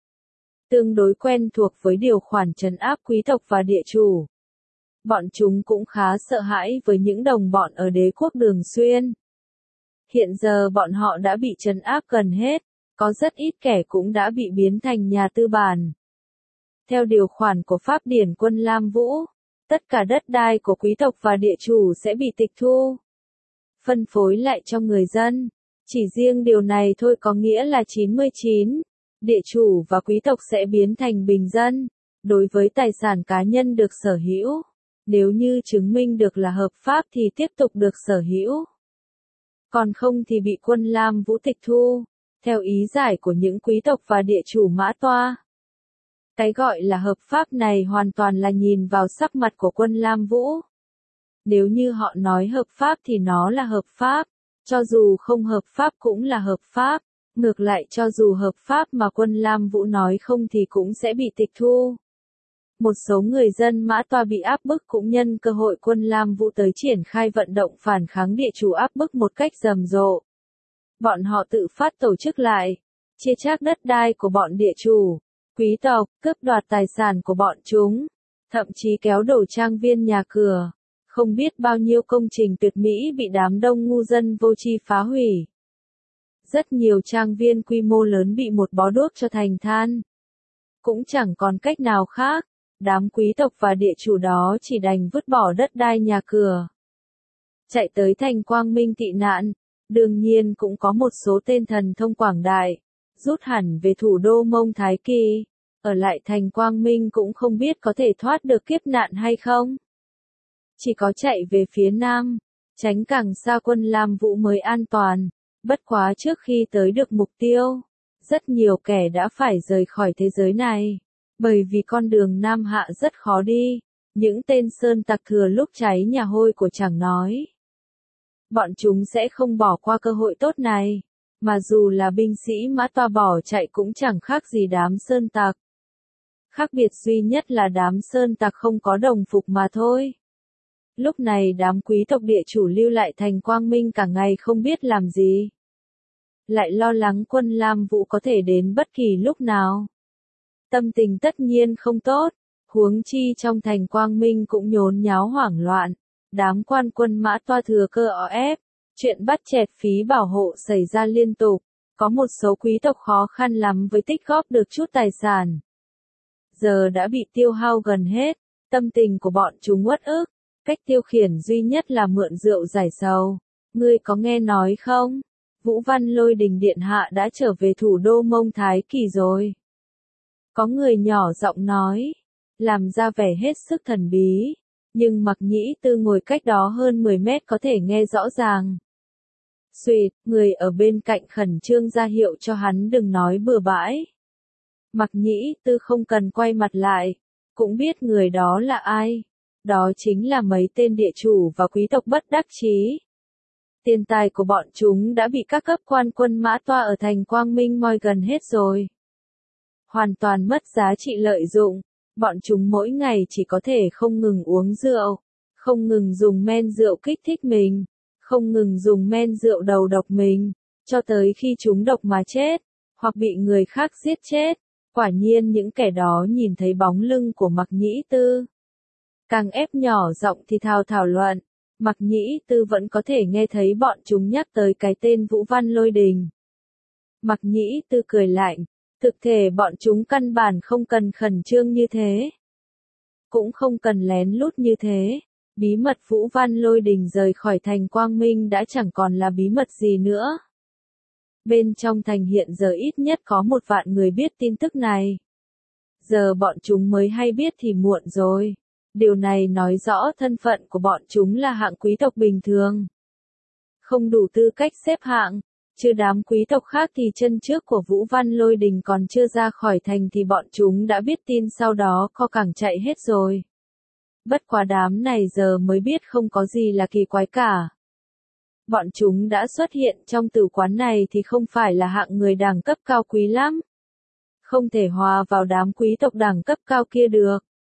Tương đối quen thuộc với điều khoản trấn áp quý tộc và địa chủ. Bọn chúng cũng khá sợ hãi với những đồng bọn ở đế quốc Đường Xuyên. Hiện giờ bọn họ đã bị trấn áp gần hết, có rất ít kẻ cũng đã bị biến thành nhà tư bản. Theo điều khoản của Pháp điển quân Lam Vũ, tất cả đất đai của quý tộc và địa chủ sẽ bị tịch thu, phân phối lại cho người dân. Chỉ riêng điều này thôi có nghĩa là 99, địa chủ và quý tộc sẽ biến thành bình dân. Đối với tài sản cá nhân được sở hữu, nếu như chứng minh được là hợp pháp thì tiếp tục được sở hữu. Còn không thì bị quân Lam Vũ tịch thu, theo ý giải của những quý tộc và địa chủ Mã Toa. Cái gọi là hợp pháp này hoàn toàn là nhìn vào sắc mặt của quân Lam Vũ. Nếu như họ nói hợp pháp thì nó là hợp pháp, cho dù không hợp pháp cũng là hợp pháp. Ngược lại cho dù hợp pháp mà quân Lam Vũ nói không thì cũng sẽ bị tịch thu. Một số người dân Mã Toa bị áp bức cũng nhân cơ hội quân Lam Vũ tới triển khai vận động phản kháng địa chủ áp bức một cách rầm rộ. Bọn họ tự phát tổ chức lại, chia chác đất đai của bọn địa chủ, quý tộc, cướp đoạt tài sản của bọn chúng, thậm chí kéo đổ trang viên nhà cửa. Không biết bao nhiêu công trình tuyệt mỹ bị đám đông ngu dân vô tri phá hủy. Rất nhiều trang viên quy mô lớn bị một bó đuốc cho thành than. Cũng chẳng còn cách nào khác, đám quý tộc và địa chủ đó chỉ đành vứt bỏ đất đai nhà cửa. Chạy tới thành Quang Minh tị nạn, đương nhiên cũng có một số tên thần thông quảng đại, rút hẳn về thủ đô Mông Thái Kỳ, ở lại thành Quang Minh cũng không biết có thể thoát được kiếp nạn hay không. Chỉ có chạy về phía nam, tránh càng xa quân Lam Vũ mới an toàn. Bất quá trước khi tới được mục tiêu, rất nhiều kẻ đã phải rời khỏi thế giới này, bởi vì con đường Nam Hạ rất khó đi. Những tên sơn tặc thừa lúc cháy nhà hôi của chẳng nói. Bọn chúng sẽ không bỏ qua cơ hội tốt này, mà dù là binh sĩ Mã Toa bỏ chạy cũng chẳng khác gì đám sơn tặc. Khác biệt duy nhất là đám sơn tặc không có đồng phục mà thôi. Lúc này đám quý tộc địa chủ lưu lại thành Quang Minh cả ngày không biết làm gì. Lại lo lắng quân Lam Vũ có thể đến bất kỳ lúc nào. Tâm tình tất nhiên không tốt, huống chi trong thành Quang Minh cũng nhốn nháo hoảng loạn. Đám quan quân Mã Toa thừa cơ o ép, chuyện bắt chẹt phí bảo hộ xảy ra liên tục. Có một số quý tộc khó khăn lắm với tích góp được chút tài sản. Giờ đã bị tiêu hao gần hết, tâm tình của bọn chúng uất ức. Cách tiêu khiển duy nhất là mượn rượu giải sầu. Ngươi có nghe nói không? Vũ Văn Lôi Đình Điện Hạ đã trở về thủ đô Mông Thái Kỳ rồi. Có người nhỏ giọng nói, làm ra vẻ hết sức thần bí, nhưng Mạc Nhĩ Tư ngồi cách đó hơn 10 mét có thể nghe rõ ràng. Xuyệt, người ở bên cạnh khẩn trương ra hiệu cho hắn đừng nói bừa bãi. Mạc Nhĩ Tư không cần quay mặt lại, cũng biết người đó là ai. Đó chính là mấy tên địa chủ và quý tộc bất đắc chí. Tiền tài của bọn chúng đã bị các cấp quan quân Mã Toa ở thành Quang Minh moi gần hết rồi. Hoàn toàn mất giá trị lợi dụng, bọn chúng mỗi ngày chỉ có thể không ngừng uống rượu, không ngừng dùng men rượu kích thích mình, không ngừng dùng men rượu đầu độc mình, cho tới khi chúng độc mà chết, hoặc bị người khác giết chết. Quả nhiên những kẻ đó nhìn thấy bóng lưng của Mạc Nhĩ Tư. Càng ép nhỏ giọng thì thảo luận, Mạc Nhĩ Tư vẫn có thể nghe thấy bọn chúng nhắc tới cái tên Vũ Văn Lôi Đình. Mạc Nhĩ Tư cười lạnh, thực thể bọn chúng căn bản không cần khẩn trương như thế. Cũng không cần lén lút như thế. Bí mật Vũ Văn Lôi Đình rời khỏi thành Quang Minh đã chẳng còn là bí mật gì nữa. Bên trong thành hiện giờ ít nhất có 1 vạn người biết tin tức này. Giờ bọn chúng mới hay biết thì muộn rồi. Điều này nói rõ thân phận của bọn chúng là hạng quý tộc bình thường. Không đủ tư cách xếp hạng, chứ đám quý tộc khác thì chân trước của Vũ Văn Lôi Đình còn chưa ra khỏi thành thì bọn chúng đã biết tin sau đó co cẳng chạy hết rồi. Bất quá đám này giờ mới biết không có gì là kỳ quái cả. Bọn chúng đã xuất hiện trong tử quán này thì không phải là hạng người đẳng cấp cao quý lắm. Không thể hòa vào đám quý tộc đẳng cấp cao kia được.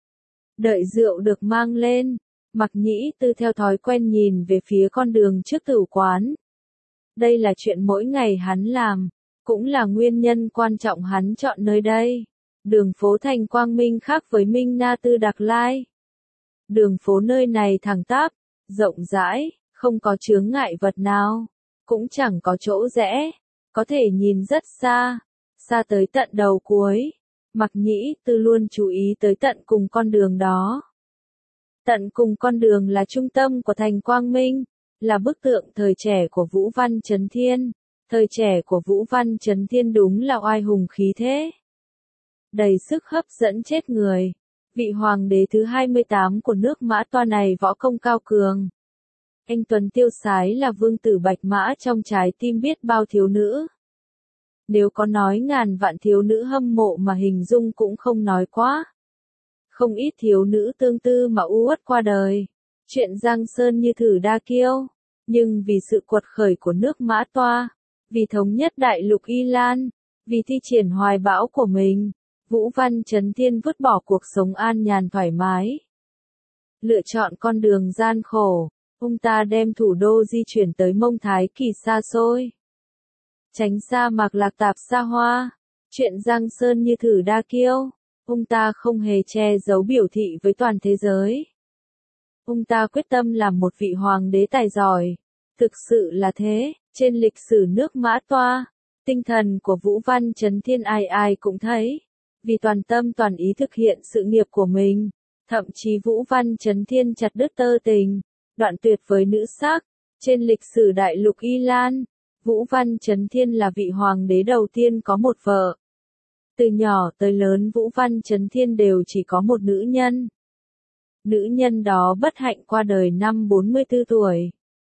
Đợi rượu được mang lên, Mạc Nhĩ Tư theo thói quen nhìn về phía con đường trước tử quán. Đây là chuyện mỗi ngày hắn làm, cũng là nguyên nhân quan trọng hắn chọn nơi đây. Đường phố Thành Quang Minh khác với Minh Na Tư Đạc Lai. Đường phố nơi này thẳng tắp, rộng rãi, không có chướng ngại vật nào, cũng chẳng có chỗ rẽ, có thể nhìn rất xa, xa tới tận đầu cuối. Mạc Nhĩ Tư luôn chú ý tới tận cùng con đường đó. Tận cùng con đường là trung tâm của Thành Quang Minh, là bức tượng thời trẻ của Vũ Văn Chấn Thiên. Thời trẻ của Vũ Văn Chấn Thiên đúng là oai hùng khí thế, đầy sức hấp dẫn chết người. Vị hoàng đế thứ 28 của nước Mã Toa này võ công cao cường. Anh tuấn tiêu sái là vương tử bạch mã trong trái tim biết bao thiếu nữ. Nếu có nói ngàn vạn thiếu nữ hâm mộ mà hình dung cũng không nói quá. Không ít thiếu nữ tương tư mà u uất qua đời. Chuyện Giang Sơn như thử đa kiêu. Nhưng vì sự quật khởi của nước Mã Toa, vì thống nhất đại lục Y Lan, vì thi triển hoài bão của mình, Vũ Văn Chấn Thiên vứt bỏ cuộc sống an nhàn thoải mái. Lựa chọn con đường gian khổ, ông ta đem thủ đô di chuyển tới Mông Thái Kỳ xa xôi. Tránh sa mạc lạc tạp xa hoa, chuyện Giang Sơn như thử đa kiêu, ông ta không hề che giấu biểu thị với toàn thế giới. Ông ta quyết tâm làm một vị hoàng đế tài giỏi, thực sự là thế, trên lịch sử nước Mã Toa, tinh thần của Vũ Văn Chấn Thiên ai ai cũng thấy, vì toàn tâm toàn ý thực hiện sự nghiệp của mình, thậm chí Vũ Văn Chấn Thiên chặt đứt tơ tình, đoạn tuyệt với nữ sắc, trên lịch sử đại lục Y Lan. Vũ Văn Chấn Thiên là vị hoàng đế đầu tiên có một vợ. Từ nhỏ tới lớn Vũ Văn Chấn Thiên đều chỉ có một nữ nhân. Nữ nhân đó bất hạnh qua đời năm 44 tuổi.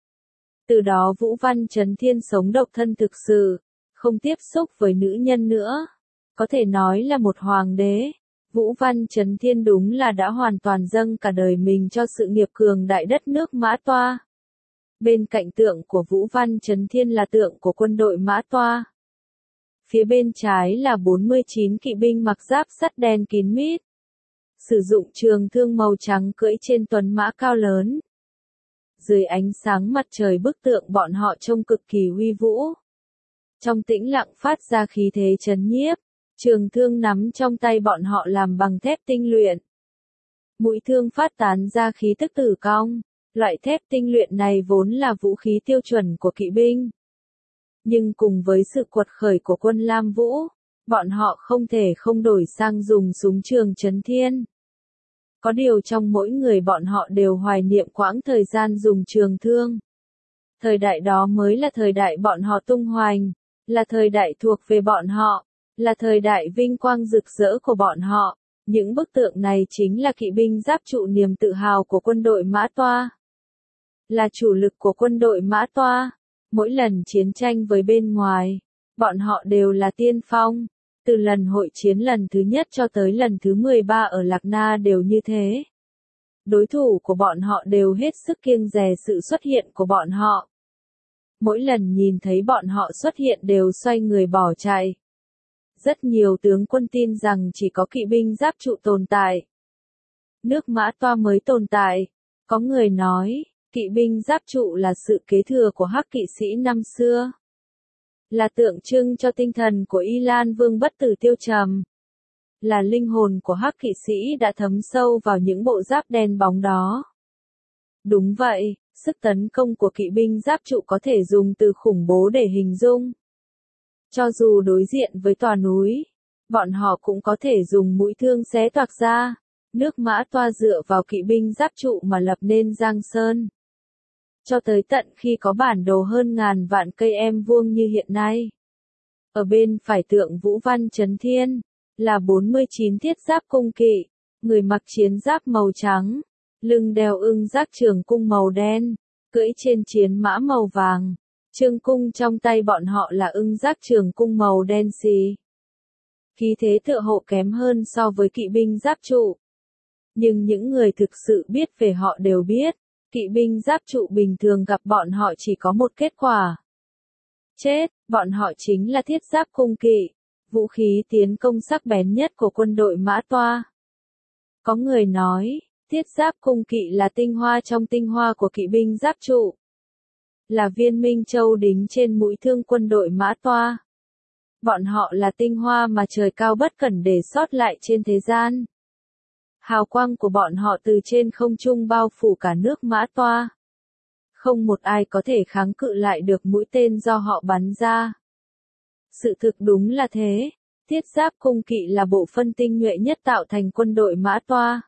Từ đó Vũ Văn Chấn Thiên sống độc thân thực sự, không tiếp xúc với nữ nhân nữa. Có thể nói là một hoàng đế. Vũ Văn Chấn Thiên đúng là đã hoàn toàn dâng cả đời mình cho sự nghiệp cường đại đất nước Mã Toa. Bên cạnh tượng của Vũ Văn Chấn Thiên là tượng của quân đội Mã Toa. Phía bên trái là 49 kỵ binh mặc giáp sắt đen kín mít. Sử dụng trường thương màu trắng cưỡi trên tuấn mã cao lớn. Dưới ánh sáng mặt trời bức tượng bọn họ trông cực kỳ uy vũ. Trong tĩnh lặng phát ra khí thế trấn nhiếp. Trường thương nắm trong tay bọn họ làm bằng thép tinh luyện. Mũi thương phát tán ra khí tức tử cong. Loại thép tinh luyện này vốn là vũ khí tiêu chuẩn của kỵ binh. Nhưng cùng với sự quật khởi của quân Lam Vũ, bọn họ không thể không đổi sang dùng súng trường Chấn Thiên. Có điều trong mỗi người bọn họ đều hoài niệm quãng thời gian dùng trường thương. Thời đại đó mới là thời đại bọn họ tung hoành, là thời đại thuộc về bọn họ, là thời đại vinh quang rực rỡ của bọn họ. Những bức tượng này chính là kỵ binh giáp trụ niềm tự hào của quân đội Mã Toa. Là chủ lực của quân đội Mã Toa. Mỗi lần chiến tranh với bên ngoài, bọn họ đều là tiên phong. Từ lần hội chiến lần thứ nhất cho tới lần thứ 13 ở Lạc Na đều như thế. Đối thủ của bọn họ đều hết sức kiêng dè sự xuất hiện của bọn họ. Mỗi lần nhìn thấy bọn họ xuất hiện đều xoay người bỏ chạy. Rất nhiều tướng quân tin rằng chỉ có kỵ binh giáp trụ tồn tại. Nước Mã Toa mới tồn tại. Có người nói, kỵ binh giáp trụ là sự kế thừa của Hắc kỵ sĩ năm xưa. Là tượng trưng cho tinh thần của Y Lan Vương bất tử tiêu trầm. Là linh hồn của Hắc kỵ sĩ đã thấm sâu vào những bộ giáp đen bóng đó. Đúng vậy, sức tấn công của kỵ binh giáp trụ có thể dùng từ khủng bố để hình dung. Cho dù đối diện với tòa núi, bọn họ cũng có thể dùng mũi thương xé toạc ra. Nước Mã Toa dựa vào kỵ binh giáp trụ mà lập nên Giang Sơn. Cho tới tận khi có bản đồ hơn ngàn vạn cây em vuông như hiện nay. Ở bên phải tượng Vũ Văn Chấn Thiên, là 49 thiết giáp cung kỵ, người mặc chiến giáp màu trắng, lưng đeo ưng giác trường cung màu đen, cưỡi trên chiến mã màu vàng. Trường cung trong tay bọn họ là ưng giác trường cung màu đen xì. Khí thế tựa hộ kém hơn so với kỵ binh giáp trụ. Nhưng những người thực sự biết về họ đều biết, kỵ binh giáp trụ bình thường gặp bọn họ chỉ có một kết quả. Chết, bọn họ chính là thiết giáp cung kỵ, vũ khí tiến công sắc bén nhất của quân đội Mã Toa. Có người nói, thiết giáp cung kỵ là tinh hoa trong tinh hoa của kỵ binh giáp trụ. Là viên minh châu đính trên mũi thương quân đội Mã Toa. Bọn họ là tinh hoa mà trời cao bất cẩn để sót lại trên thế gian. Hào quang của bọn họ từ trên không trung bao phủ cả nước Mã Toa. Không một ai có thể kháng cự lại được mũi tên do họ bắn ra. Sự thực đúng là thế, thiết giáp cung kỵ là bộ phận tinh nhuệ nhất tạo thành quân đội Mã Toa.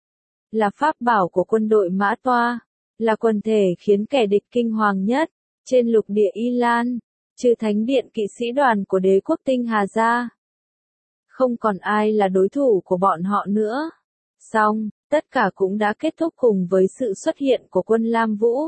Là pháp bảo của quân đội Mã Toa, là quần thể khiến kẻ địch kinh hoàng nhất, trên lục địa Y Lan, trừ thánh điện kỵ sĩ đoàn của đế quốc Tinh Hà ra. Không còn ai là đối thủ của bọn họ nữa. Xong, tất cả cũng đã kết thúc cùng với sự xuất hiện của quân Lam Vũ.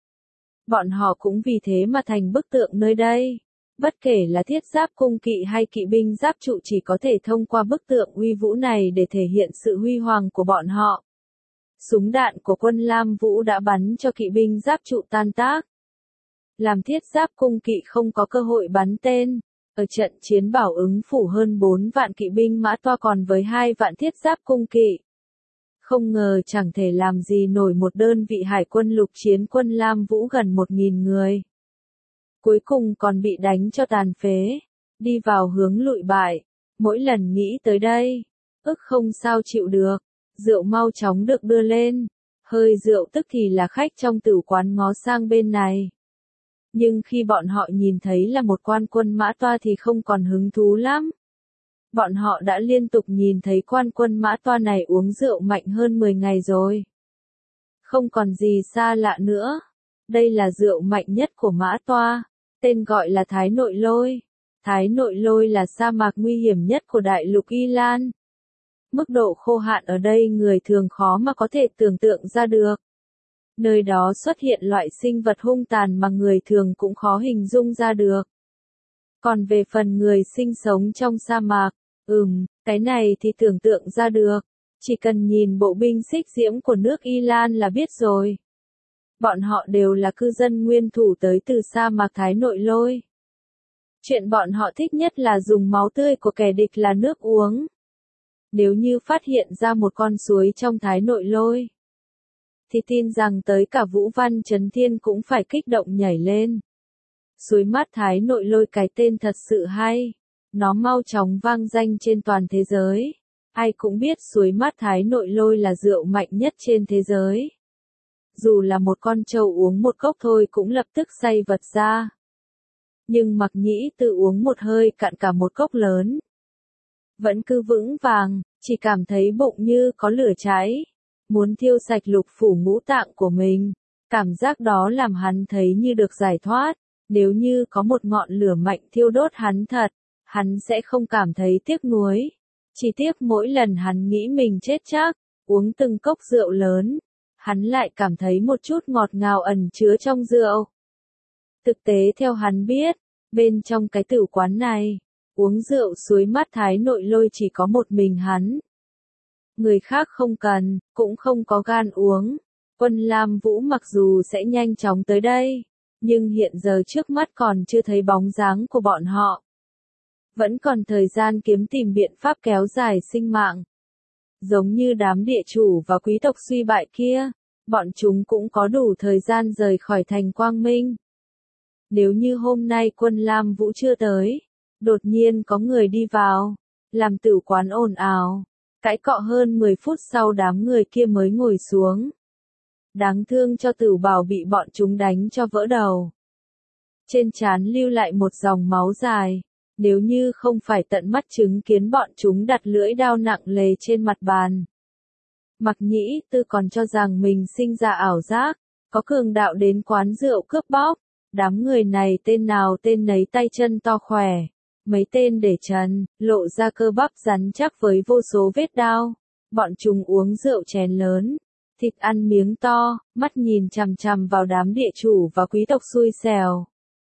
Bọn họ cũng vì thế mà thành bức tượng nơi đây. Bất kể là thiết giáp cung kỵ hay kỵ binh giáp trụ chỉ có thể thông qua bức tượng uy vũ này để thể hiện sự huy hoàng của bọn họ. Súng đạn của quân Lam Vũ đã bắn cho kỵ binh giáp trụ tan tác. Làm thiết giáp cung kỵ không có cơ hội bắn tên. Ở trận chiến Bảo Ứng phủ hơn 4 vạn kỵ binh Mã Toa còn với 2 vạn thiết giáp cung kỵ. Không ngờ chẳng thể làm gì nổi một đơn vị hải quân lục chiến quân Lam Vũ gần 1.000 người. Cuối cùng còn bị đánh cho tàn phế, đi vào hướng lụi bại. Mỗi lần nghĩ tới đây, ức không sao chịu được, rượu mau chóng được đưa lên. Hơi rượu tức thì là khách trong tử quán ngó sang bên này. Nhưng khi bọn họ nhìn thấy là một quan quân Mã Toa thì không còn hứng thú lắm. Bọn họ đã liên tục nhìn thấy quan quân Mã Toa này uống rượu mạnh hơn 10 ngày rồi. Không còn gì xa lạ nữa. Đây là rượu mạnh nhất của Mã Toa, tên gọi là Thái Nội Lôi. Thái Nội Lôi là sa mạc nguy hiểm nhất của đại lục Y Lan. Mức độ khô hạn ở đây người thường khó mà có thể tưởng tượng ra được. Nơi đó xuất hiện loại sinh vật hung tàn mà người thường cũng khó hình dung ra được. Còn về phần người sinh sống trong sa mạc, cái này thì tưởng tượng ra được. Chỉ cần nhìn bộ binh xích diễm của nước Y Lan là biết rồi. Bọn họ đều là cư dân nguyên thủ tới từ sa mạc Thái Nội Lôi. Chuyện bọn họ thích nhất là dùng máu tươi của kẻ địch là nước uống. Nếu như phát hiện ra một con suối trong Thái Nội Lôi, thì tin rằng tới cả Vũ Văn Chấn Thiên cũng phải kích động nhảy lên. Suối mát Thái Nội Lôi cái tên thật sự hay. Nó mau chóng vang danh trên toàn thế giới. Ai cũng biết suối mát Thái Nội Lôi là rượu mạnh nhất trên thế giới. Dù là một con trâu uống một cốc thôi cũng lập tức say vật ra. Nhưng Mặc Nhĩ tự uống một hơi cạn cả một cốc lớn. Vẫn cứ vững vàng, chỉ cảm thấy bụng như có lửa cháy. Muốn thiêu sạch lục phủ ngũ tạng của mình. Cảm giác đó làm hắn thấy như được giải thoát. Nếu như có một ngọn lửa mạnh thiêu đốt hắn thật, hắn sẽ không cảm thấy tiếc nuối. Chỉ tiếc mỗi lần hắn nghĩ mình chết chắc, uống từng cốc rượu lớn, hắn lại cảm thấy một chút ngọt ngào ẩn chứa trong rượu. Thực tế theo hắn biết, bên trong cái tử quán này, uống rượu suối mát Thái Nội Lôi chỉ có một mình hắn. Người khác không cần, cũng không có gan uống. Quân Lam Vũ mặc dù sẽ nhanh chóng tới đây, nhưng hiện giờ trước mắt còn chưa thấy bóng dáng của bọn họ. Vẫn còn thời gian kiếm tìm biện pháp kéo dài sinh mạng. Giống như đám địa chủ và quý tộc suy bại kia, bọn chúng cũng có đủ thời gian rời khỏi thành Quang Minh. Nếu như hôm nay quân Lam Vũ chưa tới, đột nhiên có người đi vào, làm tử quán ồn ào, cãi cọ hơn 10 phút sau đám người kia mới ngồi xuống. Đáng thương cho Tử Bảo bị bọn chúng đánh cho vỡ đầu. Trên trán lưu lại một dòng máu dài, nếu như không phải tận mắt chứng kiến bọn chúng đặt lưỡi đao nặng lề trên mặt bàn. Mặc Nhĩ Tư còn cho rằng mình sinh ra ảo giác, có cường đạo đến quán rượu cướp bóc. Đám người này tên nào tên nấy tay chân to khỏe, mấy tên để trần, lộ ra cơ bắp rắn chắc với vô số vết đao. Bọn chúng uống rượu chén lớn, thịt ăn miếng to, mắt nhìn chằm chằm vào đám địa chủ và quý tộc xui xẻo.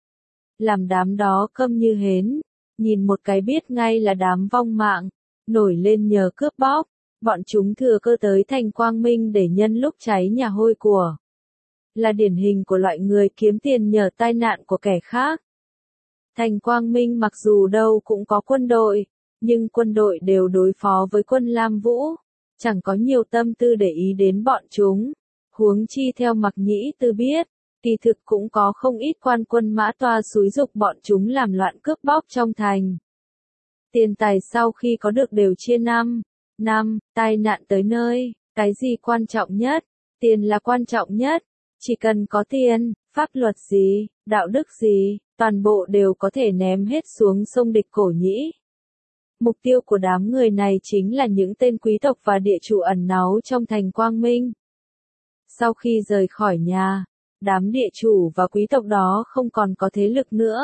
Làm đám đó câm như hến, nhìn một cái biết ngay là đám vong mạng, nổi lên nhờ cướp bóc. Bọn chúng thừa cơ tới thành Quang Minh để nhân lúc cháy nhà hôi của. Là điển hình của loại người kiếm tiền nhờ tai nạn của kẻ khác. Thành Quang Minh mặc dù đâu cũng có quân đội, nhưng quân đội đều đối phó với quân Lam Vũ, chẳng có nhiều tâm tư để ý đến bọn chúng. Huống chi theo Mạc Nhĩ Tư biết, kỳ thực cũng có không ít quan quân Mã Toa xúi giục bọn chúng làm loạn cướp bóc trong thành. Tiền tài sau khi có được đều chia năm, tai nạn tới nơi, cái gì quan trọng nhất? Tiền là quan trọng nhất. Chỉ cần có tiền, pháp luật gì, đạo đức gì, toàn bộ đều có thể ném hết xuống sông địch Cổ Nhĩ. Mục tiêu của đám người này chính là những tên quý tộc và địa chủ ẩn náu trong thành Quang Minh. Sau khi rời khỏi nhà, đám địa chủ và quý tộc đó không còn có thế lực nữa.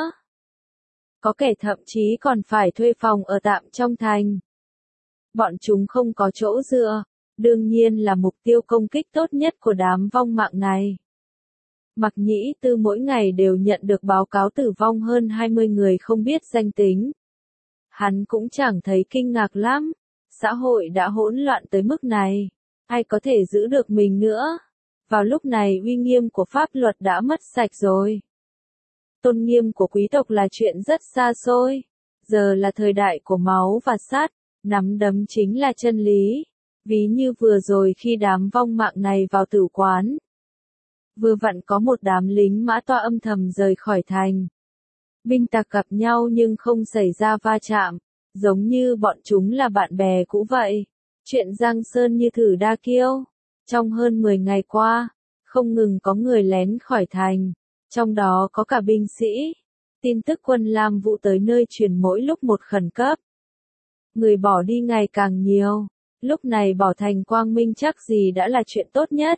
Có kẻ thậm chí còn phải thuê phòng ở tạm trong thành. Bọn chúng không có chỗ dựa, đương nhiên là mục tiêu công kích tốt nhất của đám vong mạng này. Mạc Nhĩ Tư mỗi ngày đều nhận được báo cáo tử vong hơn 20 người không biết danh tính. Hắn cũng chẳng thấy kinh ngạc lắm, xã hội đã hỗn loạn tới mức này, ai có thể giữ được mình nữa. Vào lúc này uy nghiêm của pháp luật đã mất sạch rồi. Tôn nghiêm của quý tộc là chuyện rất xa xôi, giờ là thời đại của máu và sắt, nắm đấm chính là chân lý. Ví như vừa rồi khi đám vong mạng này vào tử quán. Vừa vặn có một đám lính Mã Toa âm thầm rời khỏi thành. Binh tặc gặp nhau nhưng không xảy ra va chạm, giống như bọn chúng là bạn bè cũ vậy. Chuyện Giang Sơn như thử đa kiêu. Trong hơn 10 ngày qua, không ngừng có người lén khỏi thành, trong đó có cả binh sĩ. Tin tức quân Lam Vũ tới nơi truyền mỗi lúc một khẩn cấp. Người bỏ đi ngày càng nhiều, lúc này bỏ thành Quang Minh chắc gì đã là chuyện tốt nhất.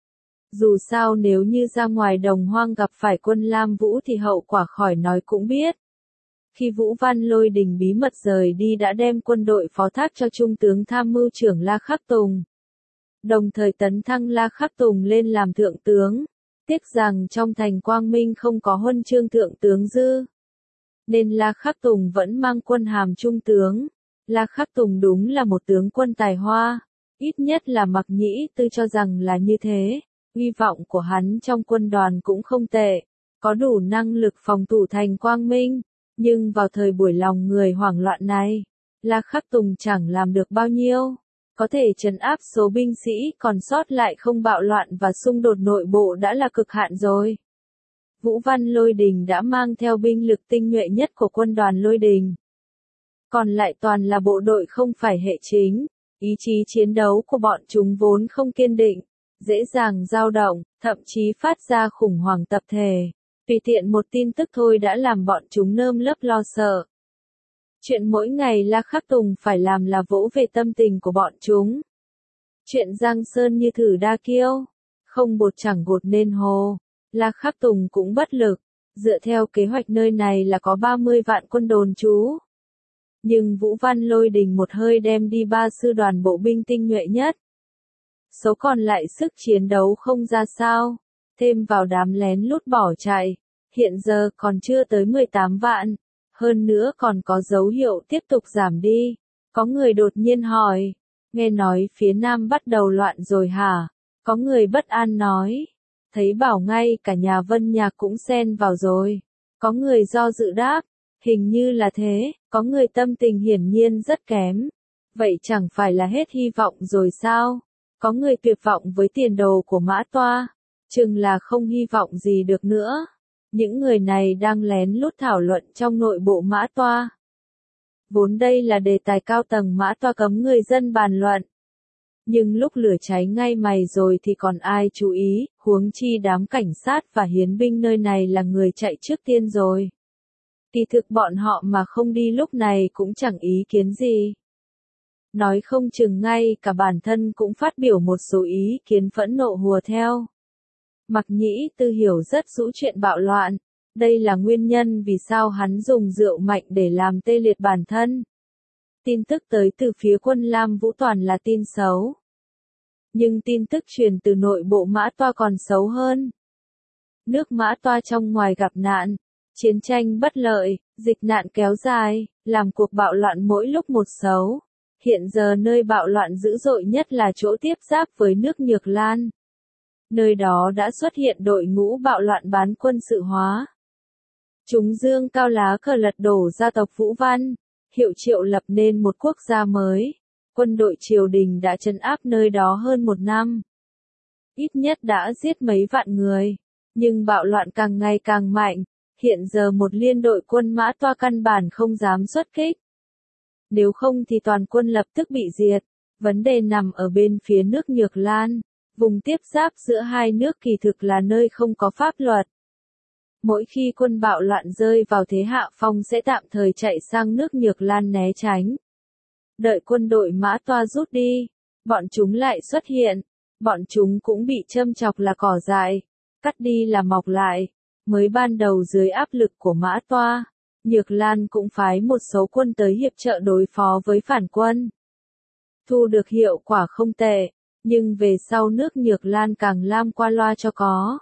Dù sao nếu như ra ngoài đồng hoang gặp phải quân Lam Vũ thì hậu quả khỏi nói cũng biết. Khi Vũ Văn Lôi Đình bí mật rời đi đã đem quân đội phó thác cho Trung tướng tham mưu trưởng La Khắc Tùng. Đồng thời tấn thăng La Khắc Tùng lên làm thượng tướng. Tiếc rằng trong thành Quang Minh không có huân chương thượng tướng dư. Nên La Khắc Tùng vẫn mang quân hàm trung tướng. La Khắc Tùng đúng là một tướng quân tài hoa. Ít nhất là Mạc Nhĩ Tư cho rằng là như thế. Hy vọng của hắn trong quân đoàn cũng không tệ. Có đủ năng lực phòng thủ thành Quang Minh. Nhưng vào thời buổi lòng người hoảng loạn này, La Khắc Tùng chẳng làm được bao nhiêu. Có thể trấn áp số binh sĩ còn sót lại không bạo loạn và xung đột nội bộ đã là cực hạn rồi. Vũ Văn Lôi Đình đã mang theo binh lực tinh nhuệ nhất của quân đoàn Lôi Đình. Còn lại toàn là bộ đội không phải hệ chính, ý chí chiến đấu của bọn chúng vốn không kiên định, dễ dàng dao động, thậm chí phát ra khủng hoảng tập thể. Tùy tiện một tin tức thôi đã làm bọn chúng nơm nớp lo sợ. Chuyện mỗi ngày La Khắc Tùng phải làm là vỗ về tâm tình của bọn chúng. Chuyện Giang Sơn như thử đa kiêu, không bột chẳng gột nên hồ. La Khắc Tùng cũng bất lực, dựa theo kế hoạch nơi này là có 30 vạn quân đồn trú. Nhưng Vũ Văn Lôi Đình một hơi đem đi 3 sư đoàn bộ binh tinh nhuệ nhất. Số còn lại sức chiến đấu không ra sao, thêm vào đám lén lút bỏ chạy, hiện giờ còn chưa tới 18 vạn. Hơn nữa còn có dấu hiệu tiếp tục giảm đi. Có người đột nhiên hỏi, nghe nói phía Nam bắt đầu loạn rồi hả? Có người bất an nói, thấy bảo ngay cả nhà Vân Nhạc cũng xen vào rồi. Có người do dự đáp, hình như là thế. Có người tâm tình hiển nhiên rất kém. Vậy chẳng phải là hết hy vọng rồi sao? Có người tuyệt vọng với tiền đồ của Mã Toa, chừng là không hy vọng gì được nữa. Những người này đang lén lút thảo luận trong nội bộ Mã Toa. Vốn đây là đề tài cao tầng Mã Toa cấm người dân bàn luận. Nhưng lúc lửa cháy ngay mày rồi thì còn ai chú ý, huống chi đám cảnh sát và hiến binh nơi này là người chạy trước tiên rồi. Kỳ thực bọn họ mà không đi lúc này cũng chẳng ý kiến gì. Nói không chừng ngay cả bản thân cũng phát biểu một số ý kiến phẫn nộ hùa theo. Mạc Nhĩ Tư hiểu rất rõ chuyện bạo loạn. Đây là nguyên nhân vì sao hắn dùng rượu mạnh để làm tê liệt bản thân. Tin tức tới từ phía quân Lam Vũ toàn là tin xấu. Nhưng tin tức truyền từ nội bộ Mã Toa còn xấu hơn. Nước Mã Toa trong ngoài gặp nạn, chiến tranh bất lợi, dịch nạn kéo dài, làm cuộc bạo loạn mỗi lúc một xấu. Hiện giờ nơi bạo loạn dữ dội nhất là chỗ tiếp giáp với nước Nhược Lan. Nơi đó đã xuất hiện đội ngũ bạo loạn bán quân sự hóa. Chúng dương cao lá cờ lật đổ gia tộc Vũ Văn, hiệu triệu lập nên một quốc gia mới. Quân đội triều đình đã trấn áp nơi đó hơn 1 năm. Ít nhất đã giết mấy vạn người. Nhưng bạo loạn càng ngày càng mạnh. Hiện giờ một liên đội quân Mã Toa căn bản không dám xuất kích. Nếu không thì toàn quân lập tức bị diệt. Vấn đề nằm ở bên phía nước Nhược Lan. Vùng tiếp giáp giữa hai nước kỳ thực là nơi không có pháp luật. Mỗi khi quân bạo loạn rơi vào thế hạ phong sẽ tạm thời chạy sang nước Nhược Lan né tránh. Đợi quân đội Mã Toa rút đi, bọn chúng lại xuất hiện. Bọn chúng cũng bị châm chọc là cỏ dại, cắt đi là mọc lại. Mới ban đầu dưới áp lực của Mã Toa, Nhược Lan cũng phái một số quân tới hiệp trợ đối phó với phản quân. Thu được hiệu quả không tệ, nhưng về sau nước Nhược Lan càng lam qua loa cho có.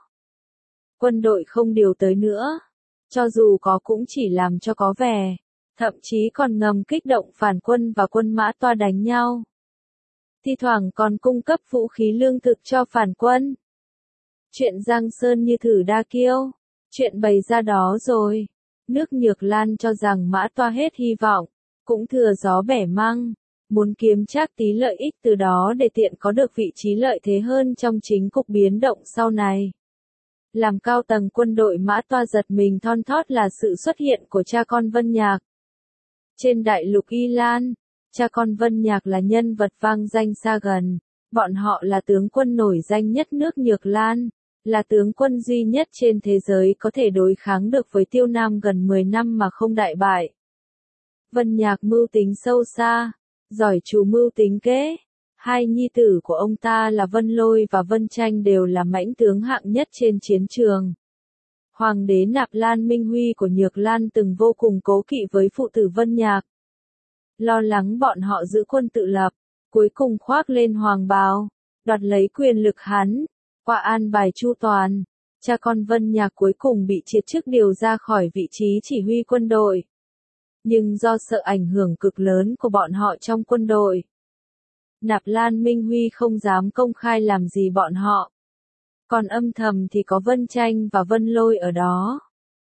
Quân đội không điều tới nữa, cho dù có cũng chỉ làm cho có vẻ, thậm chí còn ngầm kích động phản quân và quân Mã Toa đánh nhau. Thi thoảng còn cung cấp vũ khí lương thực cho phản quân. Chuyện Giang Sơn như thử đa kiêu, chuyện bày ra đó rồi. Nước Nhược Lan cho rằng Mã Toa hết hy vọng, cũng thừa gió bẻ măng, muốn kiếm trác tí lợi ích từ đó để tiện có được vị trí lợi thế hơn trong chính cục biến động sau này. Làm cao tầng quân đội Mã Toa giật mình thon thót là sự xuất hiện của cha con Vân Nhạc. Trên đại lục Y Lan, cha con Vân Nhạc là nhân vật vang danh xa gần, bọn họ là tướng quân nổi danh nhất nước Nhược Lan, là tướng quân duy nhất trên thế giới có thể đối kháng được với Tiêu Nam gần 10 năm mà không đại bại. Vân Nhạc mưu tính sâu xa, giỏi chủ mưu tính kế. Hai nhi tử của ông ta là Vân Lôi và Vân Tranh đều là mãnh tướng hạng nhất trên chiến trường. Hoàng đế Nạp Lan Minh Huy của Nhược Lan từng vô cùng cố kỵ với phụ tử Vân Nhạc. Lo lắng bọn họ giữ quân tự lập, cuối cùng khoác lên hoàng bào, đoạt lấy quyền lực hắn. Qua an bài chu toàn, cha con Vân Nhạc cuối cùng bị triệt chức điều ra khỏi vị trí chỉ huy quân đội. Nhưng do sợ ảnh hưởng cực lớn của bọn họ trong quân đội, Nạp Lan Minh Huy không dám công khai làm gì bọn họ. Còn âm thầm thì có Vân Tranh và Vân Lôi ở đó.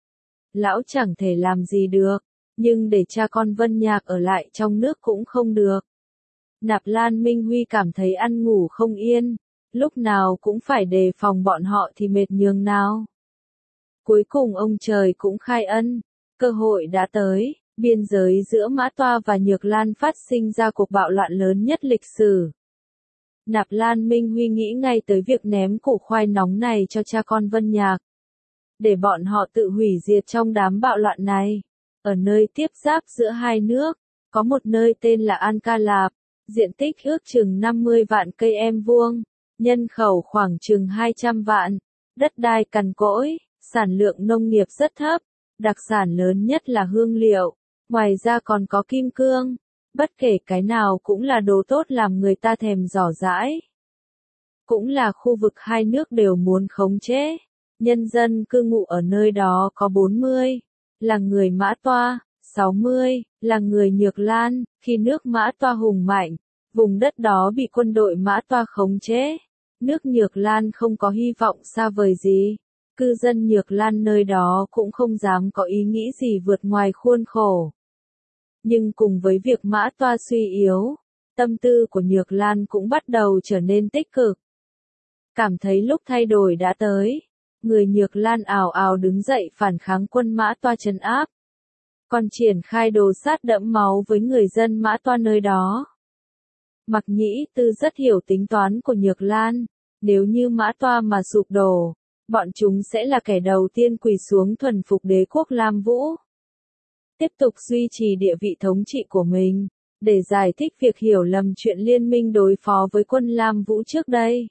Lão chẳng thể làm gì được, nhưng để cha con Vân Nhạc ở lại trong nước cũng không được. Nạp Lan Minh Huy cảm thấy ăn ngủ không yên, lúc nào cũng phải đề phòng bọn họ thì mệt nhường nào. Cuối cùng ông trời cũng khai ân, cơ hội đã tới. Biên giới giữa Mã Toa và Nhược Lan phát sinh ra cuộc bạo loạn lớn nhất lịch sử. Nạp Lan Minh Huy nghĩ ngay tới việc ném củ khoai nóng này cho cha con Vân Nhạc. Để bọn họ tự hủy diệt trong đám bạo loạn này. Ở nơi tiếp giáp giữa hai nước, có một nơi tên là An Ca Lạp, diện tích ước chừng 50 vạn cây em vuông, nhân khẩu khoảng chừng 200 vạn, đất đai cằn cỗi, sản lượng nông nghiệp rất thấp, đặc sản lớn nhất là hương liệu. Ngoài ra còn có kim cương, bất kể cái nào cũng là đồ tốt làm người ta thèm dò dãi. Cũng là khu vực hai nước đều muốn khống chế. Nhân dân cư ngụ ở nơi đó có 40, là người Mã Toa, 60, là người Nhược Lan. Khi nước Mã Toa hùng mạnh, vùng đất đó bị quân đội Mã Toa khống chế. Nước Nhược Lan không có hy vọng xa vời gì. Cư dân Nhược Lan nơi đó cũng không dám có ý nghĩ gì vượt ngoài khuôn khổ. Nhưng cùng với việc Mã Toa suy yếu, tâm tư của Nhược Lan cũng bắt đầu trở nên tích cực. Cảm thấy lúc thay đổi đã tới, người Nhược Lan ào ào đứng dậy phản kháng quân Mã Toa trấn áp. Còn triển khai đồ sát đẫm máu với người dân Mã Toa nơi đó. Mạc Nhĩ Tư rất hiểu tính toán của Nhược Lan, nếu như Mã Toa mà sụp đổ, bọn chúng sẽ là kẻ đầu tiên quỳ xuống thuần phục đế quốc Lam Vũ. Tiếp tục duy trì địa vị thống trị của mình, để giải thích việc hiểu lầm chuyện liên minh đối phó với quân Lam Vũ trước đây.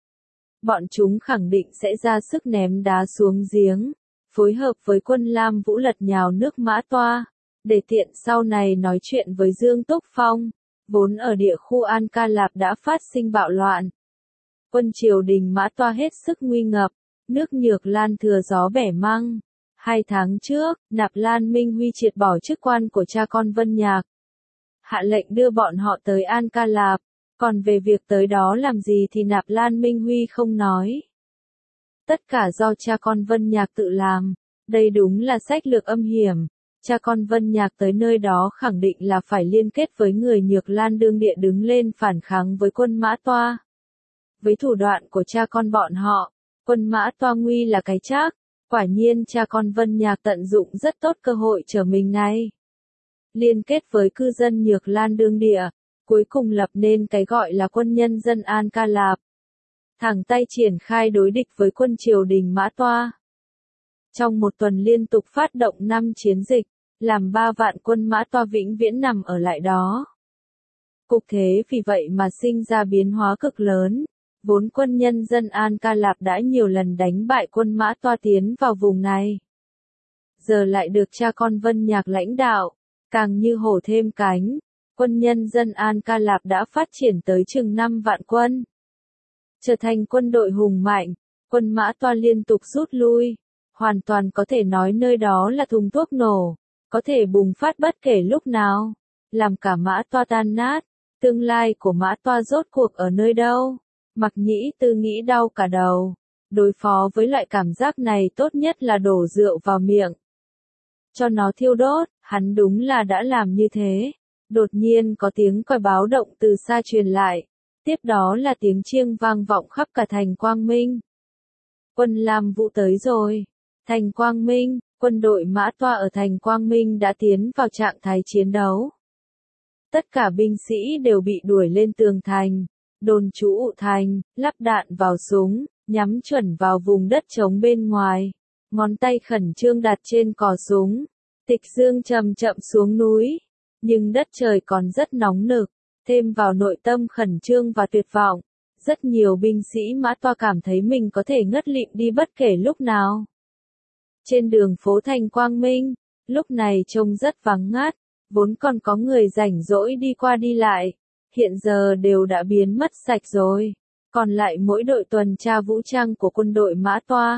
Bọn chúng khẳng định sẽ ra sức ném đá xuống giếng, phối hợp với quân Lam Vũ lật nhào nước Mã Toa, để tiện sau này nói chuyện với Dương Túc Phong, vốn ở địa khu An Ca Lạp đã phát sinh bạo loạn. Quân triều đình Mã Toa hết sức nguy ngập, nước Nhược Lan thừa gió bẻ măng. 2 tháng trước, Nạp Lan Minh Huy triệt bỏ chức quan của cha con Vân Nhạc. hạ lệnh đưa bọn họ tới An Ca Lạp, còn về việc tới đó làm gì thì Nạp Lan Minh Huy không nói. Tất cả do cha con Vân Nhạc tự làm, đây đúng là sách lược âm hiểm. Cha con Vân Nhạc tới nơi đó khẳng định là phải liên kết với người Nhược Lan đương địa đứng lên phản kháng với quân Mã Toa. Với thủ đoạn của cha con bọn họ, quân Mã Toa nguy là cái chắc, quả nhiên cha con Vân Nhạc tận dụng rất tốt cơ hội trở mình này. Liên kết với cư dân Nhược Lan đương địa, cuối cùng lập nên cái gọi là quân nhân dân An Ca Lạp. Thẳng tay triển khai đối địch với quân triều đình Mã Toa. Trong một tuần liên tục phát động 5 chiến dịch, làm 3 vạn quân Mã Toa vĩnh viễn nằm ở lại đó. Cục thế vì vậy mà sinh ra biến hóa cực lớn, vốn quân nhân dân An Ca Lạp đã nhiều lần đánh bại quân Mã Toa tiến vào vùng này. Giờ lại được cha con Vân Nhạc lãnh đạo, càng như hổ thêm cánh, quân nhân dân An Ca Lạp đã phát triển tới chừng 5 vạn quân. Trở thành quân đội hùng mạnh, quân Mã Toa liên tục rút lui, hoàn toàn có thể nói nơi đó là thùng thuốc nổ, có thể bùng phát bất kể lúc nào, làm cả Mã Toa tan nát, tương lai của Mã Toa rốt cuộc ở nơi đâu. Mạc Nhĩ Tư nghĩ đau cả đầu, đối phó với loại cảm giác này tốt nhất là đổ rượu vào miệng. Cho nó thiêu đốt, hắn đúng là đã làm như thế. Đột nhiên có tiếng còi báo động từ xa truyền lại, tiếp đó là tiếng chiêng vang vọng khắp cả thành Quang Minh. Quân Lam Vũ tới rồi. Thành Quang Minh, quân đội Mã Toa ở thành Quang Minh đã tiến vào trạng thái chiến đấu. Tất cả binh sĩ đều bị đuổi lên tường thành, đồn trú thành, lắp đạn vào súng, nhắm chuẩn vào vùng đất trống bên ngoài. Ngón tay khẩn trương đặt trên cò súng. Tịch dương chậm chậm xuống núi. Nhưng đất trời còn rất nóng nực, thêm vào nội tâm khẩn trương và tuyệt vọng. Rất nhiều binh sĩ Mã Toa cảm thấy mình có thể ngất lịm đi bất kể lúc nào. Trên đường phố thành Quang Minh, lúc này trông rất vắng ngắt, vốn còn có người rảnh rỗi đi qua đi lại, hiện giờ đều đã biến mất sạch rồi, còn lại mỗi đội tuần tra vũ trang của quân đội Mã Toa.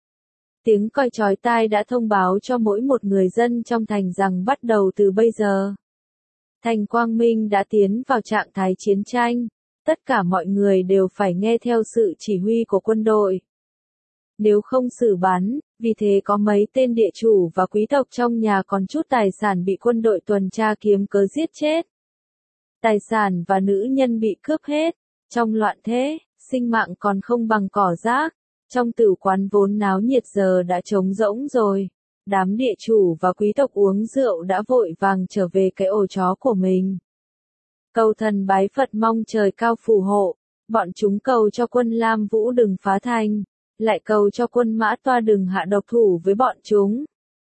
Tiếng còi chói tai đã thông báo cho mỗi một người dân trong thành rằng bắt đầu từ bây giờ, thành Quang Minh đã tiến vào trạng thái chiến tranh, tất cả mọi người đều phải nghe theo sự chỉ huy của quân đội. Nếu không xử bắn, vì thế có mấy tên địa chủ và quý tộc trong nhà còn chút tài sản bị quân đội tuần tra kiếm cớ giết chết. Tài sản và nữ nhân bị cướp hết, trong loạn thế, sinh mạng còn không bằng cỏ rác. Trong tử quán vốn náo nhiệt giờ đã trống rỗng rồi. Đám địa chủ và quý tộc uống rượu đã vội vàng trở về cái ổ chó của mình. Cầu thần bái Phật mong trời cao phù hộ, bọn chúng cầu cho quân Lam Vũ đừng phá thành, lại cầu cho quân Mã Toa đừng hạ độc thủ với bọn chúng.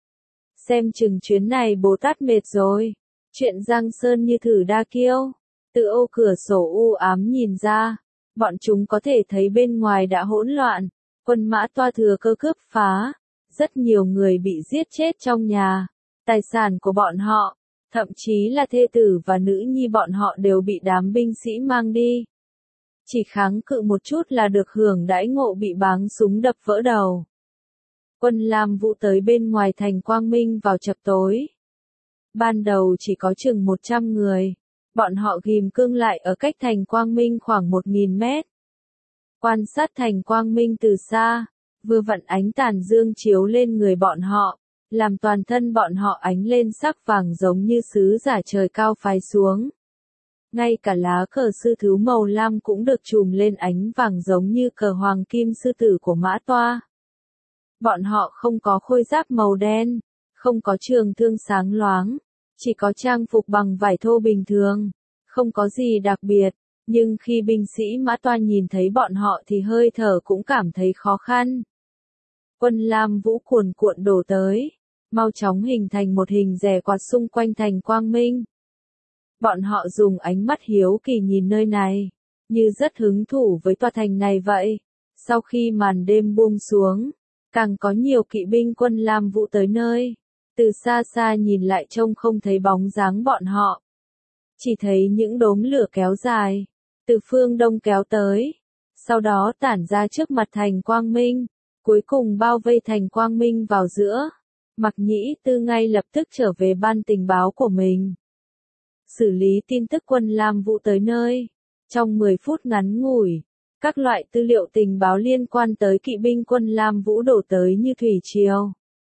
Xem chừng chuyến này Bồ Tát mệt rồi. Chuyện Giang Sơn như thử đa kiêu. Từ ô cửa sổ u ám nhìn ra, bọn chúng có thể thấy bên ngoài đã hỗn loạn. Quân Mã Toa thừa cơ cướp phá, rất nhiều người bị giết chết trong nhà, tài sản của bọn họ, thậm chí là thê tử và nữ nhi bọn họ đều bị đám binh sĩ mang đi. Chỉ kháng cự một chút là được hưởng đãi ngộ bị báng súng đập vỡ đầu. Quân Lam Vũ tới bên ngoài thành Quang Minh vào chập tối. Ban đầu chỉ có chừng 100 người, bọn họ ghim cương lại ở cách thành Quang Minh khoảng 1000 mét. Quan sát thành Quang Minh từ xa, vừa vặn ánh tàn dương chiếu lên người bọn họ, làm toàn thân bọn họ ánh lên sắc vàng giống như sứ giả trời cao phái xuống. Ngay cả lá cờ sư thứ màu lam cũng được trùm lên ánh vàng giống như cờ hoàng kim sư tử của Mã Toa. Bọn họ không có khôi giáp màu đen, không có trường thương sáng loáng, chỉ có trang phục bằng vải thô bình thường, không có gì đặc biệt. Nhưng khi binh sĩ Mã Toa nhìn thấy bọn họ thì hơi thở cũng cảm thấy khó khăn. Quân Lam Vũ cuồn cuộn đổ tới, mau chóng hình thành một hình rẻ quạt xung quanh thành Quang Minh. Bọn họ dùng ánh mắt hiếu kỳ nhìn nơi này, như rất hứng thú với tòa thành này vậy. Sau khi màn đêm buông xuống, càng có nhiều kỵ binh quân Lam Vũ tới nơi. Từ xa xa nhìn lại trông không thấy bóng dáng bọn họ. Chỉ thấy những đốm lửa kéo dài, từ phương đông kéo tới, sau đó tản ra trước mặt thành Quang Minh, cuối cùng bao vây thành Quang Minh vào giữa. Mạc Nhĩ Tư ngay lập tức trở về ban tình báo của mình. xử lý tin tức quân Lam Vũ tới nơi. Trong 10 phút ngắn ngủi, các loại tư liệu tình báo liên quan tới kỵ binh quân Lam Vũ đổ tới như thủy triều.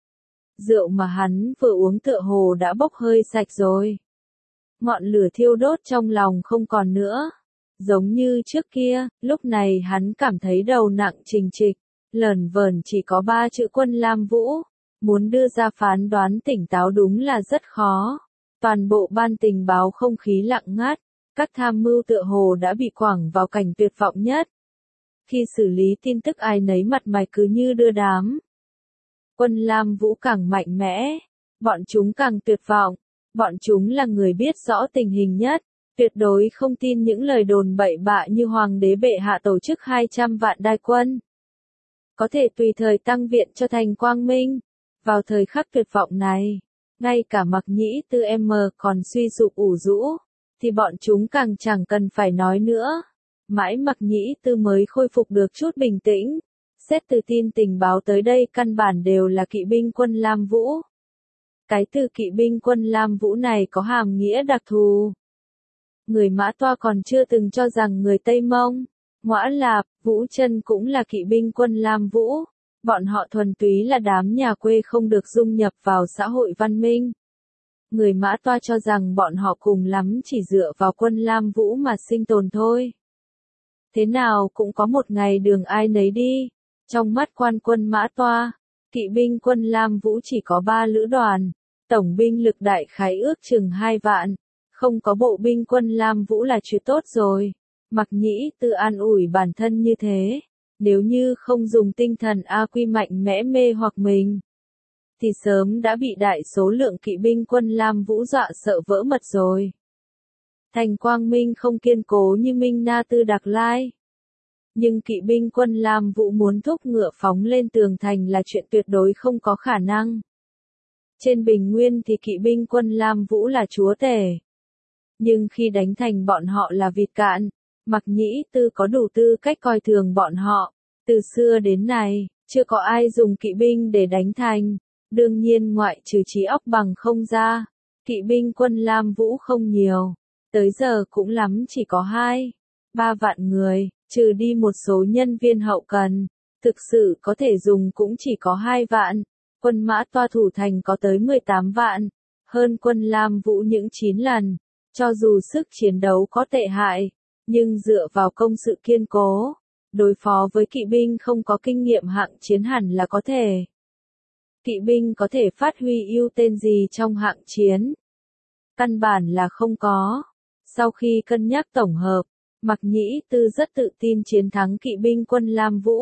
Rượu mà hắn vừa uống tựa hồ đã bốc hơi sạch rồi. Ngọn lửa thiêu đốt trong lòng không còn nữa. Giống như trước kia, lúc này hắn cảm thấy đầu nặng trịch trịch, lởn vởn chỉ có 3 chữ quân Lam Vũ. Muốn đưa ra phán đoán tỉnh táo đúng là rất khó. Toàn bộ ban tình báo không khí lặng ngắt, các tham mưu tựa hồ đã bị quẳng vào cảnh tuyệt vọng nhất. Khi xử lý tin tức ai nấy mặt mày cứ như đưa đám. Quân Lam Vũ càng mạnh mẽ, bọn chúng càng tuyệt vọng, bọn chúng là người biết rõ tình hình nhất, tuyệt đối không tin những lời đồn bậy bạ như hoàng đế bệ hạ tổ chức 200 vạn đại quân. Có thể tùy thời tăng viện cho thành Quang Minh. Vào thời khắc tuyệt vọng này, ngay cả Mạc Nhĩ Tư M còn suy sụp ủ rũ, thì bọn chúng càng chẳng cần phải nói nữa. Mãi Mạc Nhĩ Tư mới khôi phục được chút bình tĩnh. Xét từ tin tình báo tới đây căn bản đều là kỵ binh quân Lam Vũ. Cái từ kỵ binh quân Lam Vũ này có hàm nghĩa đặc thù. Người Mã Toa còn chưa từng cho rằng người Tây Mông, Ngoã Lạp, Vũ Chân cũng là kỵ binh quân Lam Vũ. Bọn họ thuần túy là đám nhà quê không được dung nhập vào xã hội văn minh. Người Mã Toa cho rằng bọn họ cùng lắm chỉ dựa vào quân Lam Vũ mà sinh tồn thôi. Thế nào cũng có một ngày đường ai nấy đi. Trong mắt quan quân Mã Toa, kỵ binh quân Lam Vũ chỉ có 3 lữ đoàn, tổng binh lực đại khái ước chừng 2 vạn. Không có bộ binh quân Lam Vũ là chuyện tốt rồi. Mạc Nhĩ Tư an ủi bản thân như thế. Nếu như không dùng tinh thần AQ mạnh mẽ mê hoặc mình, thì sớm đã bị đại số lượng kỵ binh quân Lam Vũ dọa sợ vỡ mật rồi. Thành Quang Minh không kiên cố như Minh Na Tư Đạc Lai. Nhưng kỵ binh quân Lam Vũ muốn thúc ngựa phóng lên tường thành là chuyện tuyệt đối không có khả năng. Trên bình nguyên thì kỵ binh quân Lam Vũ là chúa tể. Nhưng khi đánh thành bọn họ là vịt cạn, Mạc Nhĩ Tư có đủ tư cách coi thường bọn họ. Từ xưa đến nay, chưa có ai dùng kỵ binh để đánh thành. Đương nhiên ngoại trừ Trí Óc Bằng không ra, kỵ binh quân Lam Vũ không nhiều. Tới giờ cũng lắm chỉ có 2-3 vạn người, trừ đi một số nhân viên hậu cần. Thực sự có thể dùng cũng chỉ có 2 vạn. Quân Mã Toa thủ thành có tới 18 vạn. Hơn quân Lam Vũ những 9 lần. Cho dù sức chiến đấu có tệ hại, nhưng dựa vào công sự kiên cố, đối phó với kỵ binh không có kinh nghiệm hạng chiến hẳn là có thể. Kỵ binh có thể phát huy ưu tên gì trong hạng chiến? Căn bản là không có. Sau khi cân nhắc tổng hợp, Mạc Nhĩ Tư rất tự tin chiến thắng kỵ binh quân Lam Vũ.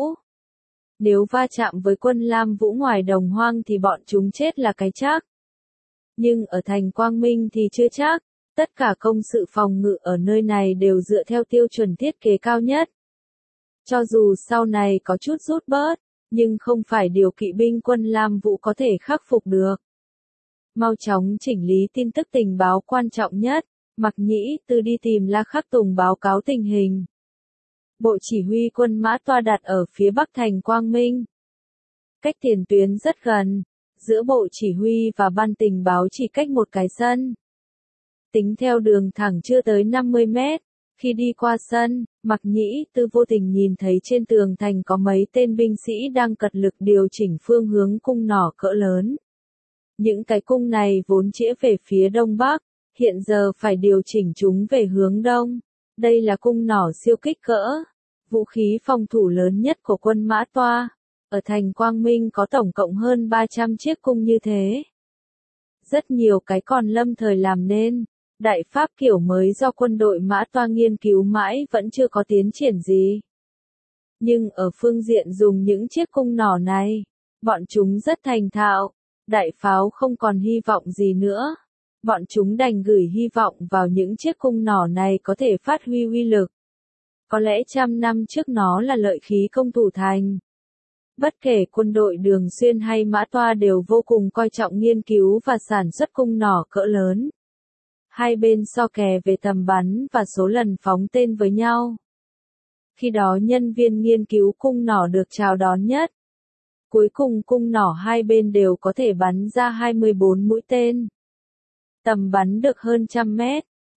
Nếu va chạm với quân Lam Vũ ngoài đồng hoang thì bọn chúng chết là cái chắc. Nhưng ở thành Quang Minh thì chưa chắc. Tất cả công sự phòng ngự ở nơi này đều dựa theo tiêu chuẩn thiết kế cao nhất. Cho dù sau này có chút rút bớt, nhưng không phải điều kỵ binh quân Lam Vũ có thể khắc phục được. Mau chóng chỉnh lý tin tức tình báo quan trọng nhất, Mạc Nhĩ Tư đi tìm La Khắc Tùng báo cáo tình hình. Bộ chỉ huy quân Mã Toa đặt ở phía bắc thành Quang Minh. Cách tiền tuyến rất gần, giữa bộ chỉ huy và ban tình báo chỉ cách một cái sân. Tính theo đường thẳng chưa tới 50 mét, khi đi qua sân, Mạc Nhĩ Tư vô tình nhìn thấy trên tường thành có mấy tên binh sĩ đang cật lực điều chỉnh phương hướng cung nỏ cỡ lớn. Những cái cung này vốn chĩa về phía đông bắc, hiện giờ phải điều chỉnh chúng về hướng đông. Đây là cung nỏ siêu kích cỡ, vũ khí phòng thủ lớn nhất của quân Mã Toa. Ở thành Quang Minh có tổng cộng hơn 300 chiếc cung như thế. Rất nhiều cái còn lâm thời làm nên. Đại pháp kiểu mới do quân đội Mã Toa nghiên cứu mãi vẫn chưa có tiến triển gì. Nhưng ở phương diện dùng những chiếc cung nỏ này, bọn chúng rất thành thạo. Đại pháo không còn hy vọng gì nữa. Bọn chúng đành gửi hy vọng vào những chiếc cung nỏ này có thể phát huy uy lực. Có lẽ 100 năm trước nó là lợi khí công thủ thành. Bất kể quân đội Đường Xuyên hay Mã Toa đều vô cùng coi trọng nghiên cứu và sản xuất cung nỏ cỡ lớn. Hai bên so kè về tầm bắn và số lần phóng tên với nhau. Khi đó nhân viên nghiên cứu cung nỏ được chào đón nhất. Cuối cùng cung nỏ hai bên đều có thể bắn ra 24 mũi tên. Tầm bắn được hơn 100 mét.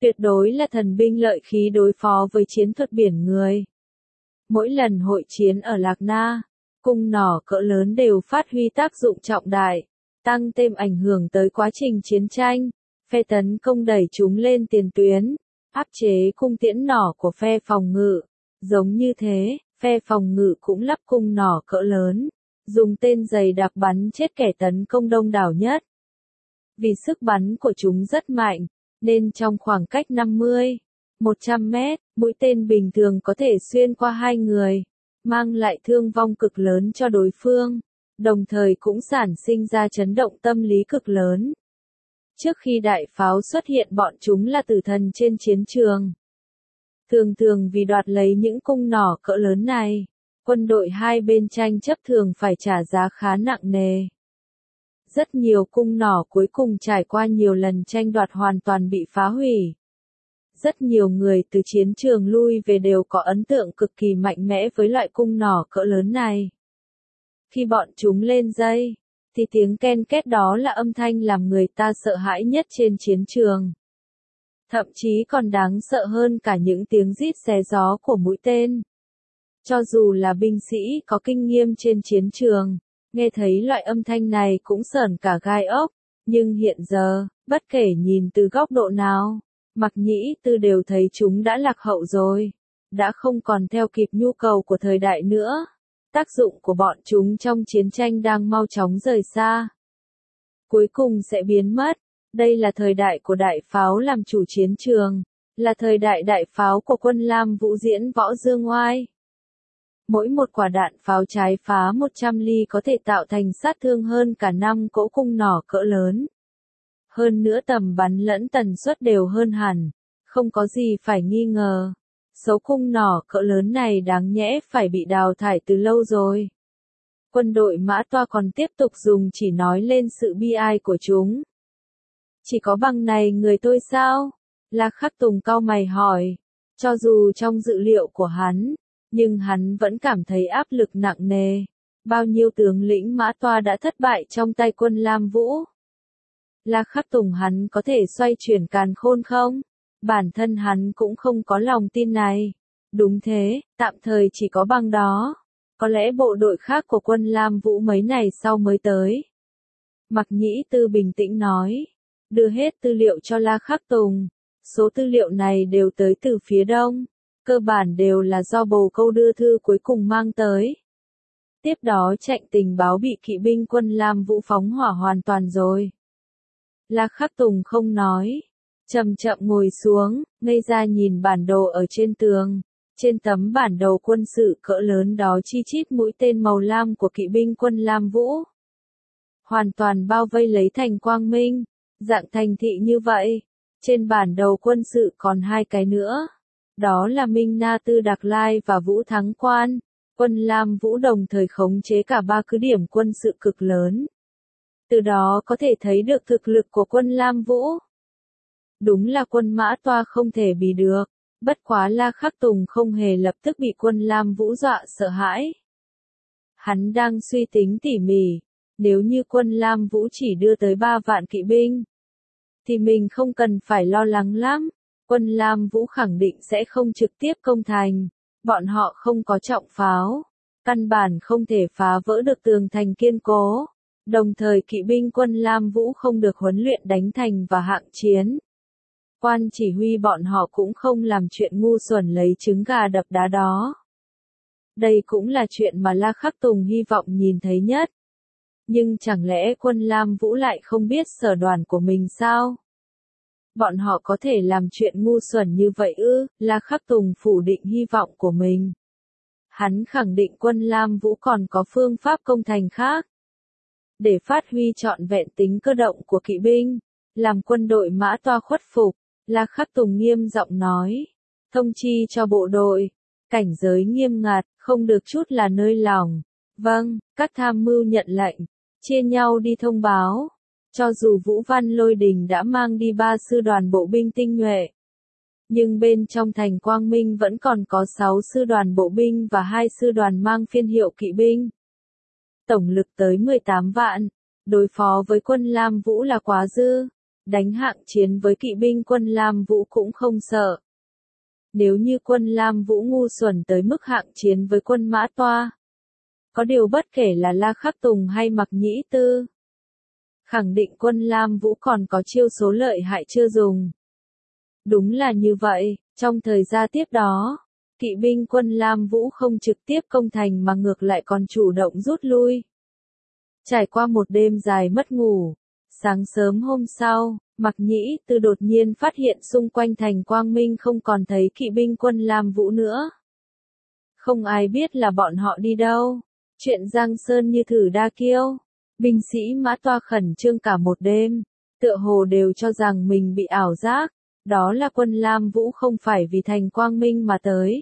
Tuyệt đối là thần binh lợi khí đối phó với chiến thuật biển người. Mỗi lần hội chiến ở Lạc Na, cung nỏ cỡ lớn đều phát huy tác dụng trọng đại, tăng thêm ảnh hưởng tới quá trình chiến tranh. Phe tấn công đẩy chúng lên tiền tuyến, áp chế cung tiễn nỏ của phe phòng ngự. Giống như thế, phe phòng ngự cũng lắp cung nỏ cỡ lớn, dùng tên dày đặc bắn chết kẻ tấn công đông đảo nhất. Vì sức bắn của chúng rất mạnh, nên trong khoảng cách 50-100 mét, mũi tên bình thường có thể xuyên qua hai người, mang lại thương vong cực lớn cho đối phương, đồng thời cũng sản sinh ra chấn động tâm lý cực lớn. Trước khi đại pháo xuất hiện, bọn chúng là tử thần trên chiến trường. Thường vì đoạt lấy những cung nỏ cỡ lớn này, quân đội hai bên tranh chấp thường phải trả giá khá nặng nề. Rất nhiều cung nỏ cuối cùng trải qua nhiều lần tranh đoạt hoàn toàn bị phá hủy. Rất nhiều người từ chiến trường lui về đều có ấn tượng cực kỳ mạnh mẽ với loại cung nỏ cỡ lớn này. Khi bọn chúng lên dây, thì tiếng ken két đó là âm thanh làm người ta sợ hãi nhất trên chiến trường. Thậm chí còn đáng sợ hơn cả những tiếng rít xé gió của mũi tên. Cho dù là binh sĩ có kinh nghiệm trên chiến trường, nghe thấy loại âm thanh này cũng sởn cả gai ốc, nhưng hiện giờ, bất kể nhìn từ góc độ nào, Mạc Nhĩ Tư đều thấy chúng đã lạc hậu rồi, đã không còn theo kịp nhu cầu của thời đại nữa. Tác dụng của bọn chúng trong chiến tranh đang mau chóng rời xa. Cuối cùng sẽ biến mất. Đây là thời đại của đại pháo làm chủ chiến trường, là thời đại đại pháo của quân Lam Vũ diễn võ dương oai. Mỗi một quả đạn pháo trái phá 100 ly có thể tạo thành sát thương hơn cả 5 cỗ cung nỏ cỡ lớn. Hơn nữa tầm bắn lẫn tần suất đều hơn hẳn, không có gì phải nghi ngờ. Số cung nỏ cỡ lớn này đáng nhẽ phải bị đào thải từ lâu rồi. Quân đội Mã Toa còn tiếp tục dùng chỉ nói lên sự bi ai của chúng. Chỉ có bằng này người tôi sao? La Khắc Tùng cau mày hỏi. Cho dù trong dự liệu của hắn, nhưng hắn vẫn cảm thấy áp lực nặng nề. Bao nhiêu tướng lĩnh Mã Toa đã thất bại trong tay quân Lam Vũ? La Khắc Tùng hắn có thể xoay chuyển càn khôn không? Bản thân hắn cũng không có lòng tin này. Đúng thế, tạm thời chỉ có bằng đó. Có lẽ bộ đội khác của quân Lam Vũ mấy ngày sau mới tới. Mạc Nhĩ Tư bình tĩnh nói. Đưa hết tư liệu cho La Khắc Tùng. Số tư liệu này đều tới từ phía đông. Cơ bản đều là do bồ câu đưa thư cuối cùng mang tới. Tiếp đó chạy tình báo bị kỵ binh quân Lam Vũ phóng hỏa hoàn toàn rồi. La Khắc Tùng không nói. Chậm chậm ngồi xuống, ngây ra nhìn bản đồ ở trên tường. Trên tấm bản đồ quân sự cỡ lớn đó chi chít mũi tên màu lam của kỵ binh quân Lam Vũ. Hoàn toàn bao vây lấy thành Quang Minh, dạng thành thị như vậy. Trên bản đồ quân sự còn hai cái nữa. Đó là Minh Na Tư Đạc Lai và Vũ Thắng Quan. Quân Lam Vũ đồng thời khống chế cả ba cứ điểm quân sự cực lớn. Từ đó có thể thấy được thực lực của quân Lam Vũ. Đúng là quân Mã Toa không thể bì được, bất quá La Khắc Tùng không hề lập tức bị quân Lam Vũ dọa sợ hãi. Hắn đang suy tính tỉ mỉ, nếu như quân Lam Vũ chỉ đưa tới 3 vạn kỵ binh, thì mình không cần phải lo lắng lắm, quân Lam Vũ khẳng định sẽ không trực tiếp công thành, bọn họ không có trọng pháo, căn bản không thể phá vỡ được tường thành kiên cố. Đồng thời kỵ binh quân Lam Vũ không được huấn luyện đánh thành và hạng chiến. Quan chỉ huy bọn họ cũng không làm chuyện ngu xuẩn lấy trứng gà đập đá đó. Đây cũng là chuyện mà La Khắc Tùng hy vọng nhìn thấy nhất. Nhưng chẳng lẽ quân Lam Vũ lại không biết sở đoàn của mình sao? Bọn họ có thể làm chuyện ngu xuẩn như vậy ư? La Khắc Tùng phủ định hy vọng của mình. Hắn khẳng định quân Lam Vũ còn có phương pháp công thành khác. Để phát huy trọn vẹn tính cơ động của kỵ binh, làm quân đội Mã Toa khuất phục, La Khắc Tùng nghiêm giọng nói, thông chi cho bộ đội, cảnh giới nghiêm ngặt, không được chút là nơi lỏng. Vâng, các tham mưu nhận lệnh, chia nhau đi thông báo. Cho dù Vũ Văn Lôi Đình đã mang đi 3 sư đoàn bộ binh tinh nhuệ, nhưng bên trong thành Quang Minh vẫn còn có 6 sư đoàn bộ binh và 2 sư đoàn mang phiên hiệu kỵ binh. Tổng lực tới 18 vạn, đối phó với quân Lam Vũ là quá dư. đánh hạng chiến với kỵ binh quân Lam Vũ cũng không sợ. Nếu như quân Lam Vũ ngu xuẩn tới mức hạng chiến với quân Mã Toa, có điều bất kể là La Khắc Tùng hay Mạc Nhĩ Tư, khẳng định quân Lam Vũ còn có chiêu số lợi hại chưa dùng. Đúng là như vậy, trong thời gian tiếp đó, kỵ binh quân Lam Vũ không trực tiếp công thành mà ngược lại còn chủ động rút lui. Trải qua một đêm dài mất ngủ, sáng sớm hôm sau, Mạc Nhĩ Tư đột nhiên phát hiện xung quanh thành Quang Minh không còn thấy kỵ binh quân Lam Vũ nữa. Không ai biết là bọn họ đi đâu. Chuyện Giang Sơn như thử đa kiêu. Binh sĩ Mã Toa khẩn trương cả một đêm, tựa hồ đều cho rằng mình bị ảo giác, đó là quân Lam Vũ không phải vì thành Quang Minh mà tới.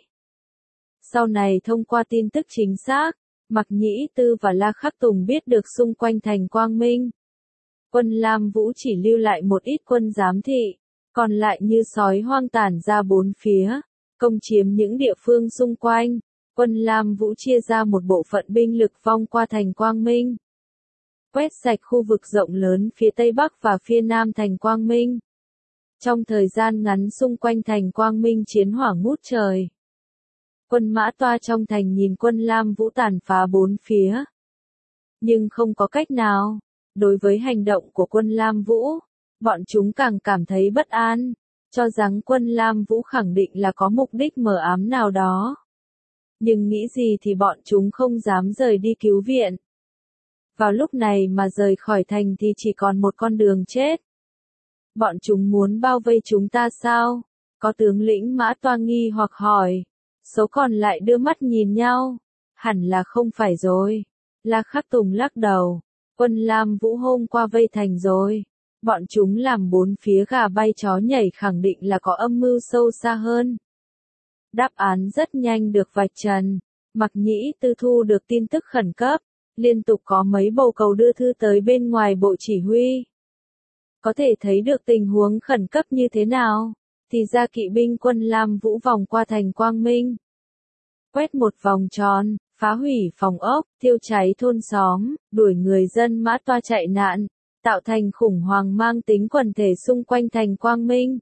Sau này thông qua tin tức chính xác, Mạc Nhĩ Tư và La Khắc Tùng biết được xung quanh thành Quang Minh, quân Lam Vũ chỉ lưu lại một ít quân giám thị, còn lại như sói hoang tản ra bốn phía, công chiếm những địa phương xung quanh. Quân Lam Vũ chia ra một bộ phận binh lực vong qua thành Quang Minh, quét sạch khu vực rộng lớn phía Tây Bắc và phía Nam thành Quang Minh. Trong thời gian ngắn xung quanh thành Quang Minh chiến hỏa ngút trời. Quân Mã Toa trong thành nhìn quân Lam Vũ tàn phá bốn phía, nhưng không có cách nào. Đối với hành động của quân Lam Vũ, bọn chúng càng cảm thấy bất an, cho rằng quân Lam Vũ khẳng định là có mục đích mờ ám nào đó. Nhưng nghĩ gì thì bọn chúng không dám rời đi cứu viện. Vào lúc này mà rời khỏi thành thì chỉ còn một con đường chết. Bọn chúng muốn bao vây chúng ta sao? Có tướng lĩnh Mã Toa nghi hoặc hỏi. Số còn lại đưa mắt nhìn nhau. Hẳn là không phải rồi. La Khắc Tùng lắc đầu. Quân Lam Vũ hôm qua vây thành rồi. Bọn chúng làm bốn phía gà bay chó nhảy khẳng định là có âm mưu sâu xa hơn. Đáp án rất nhanh được vạch trần. Mạc Nhĩ Tư thu được tin tức khẩn cấp. Liên tục có mấy bầu cầu đưa thư tới bên ngoài bộ chỉ huy. Có thể thấy được tình huống khẩn cấp như thế nào. Thì ra kỵ binh quân Lam Vũ vòng qua thành Quang Minh. Quét một vòng tròn, phá hủy phòng ốc, thiêu cháy thôn xóm, đuổi người dân Mã Toa chạy nạn, tạo thành khủng hoảng mang tính quần thể xung quanh thành Quang Minh.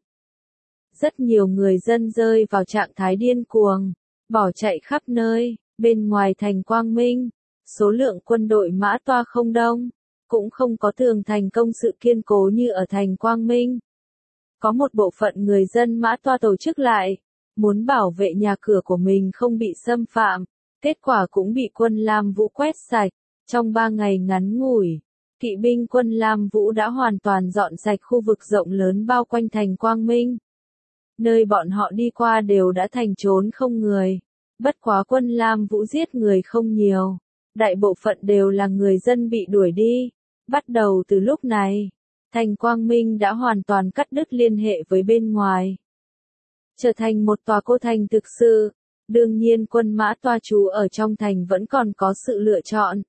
Rất nhiều người dân rơi vào trạng thái điên cuồng, bỏ chạy khắp nơi. Bên ngoài thành Quang Minh, số lượng quân đội Mã Toa không đông, cũng không có tường thành công sự kiên cố như ở thành Quang Minh. Có một bộ phận người dân Mã Toa tổ chức lại, muốn bảo vệ nhà cửa của mình không bị xâm phạm, kết quả cũng bị quân Lam Vũ quét sạch. Trong 3 ngày ngắn ngủi, kỵ binh quân Lam Vũ đã hoàn toàn dọn sạch khu vực rộng lớn bao quanh thành Quang Minh. Nơi bọn họ đi qua đều đã thành trốn không người. Bất quá quân Lam Vũ giết người không nhiều, đại bộ phận đều là người dân bị đuổi đi. Bắt đầu từ lúc này, thành Quang Minh đã hoàn toàn cắt đứt liên hệ với bên ngoài, trở thành một tòa cô thành thực sự. Đương nhiên quân Mã Toa trú ở trong thành vẫn còn có sự lựa chọn.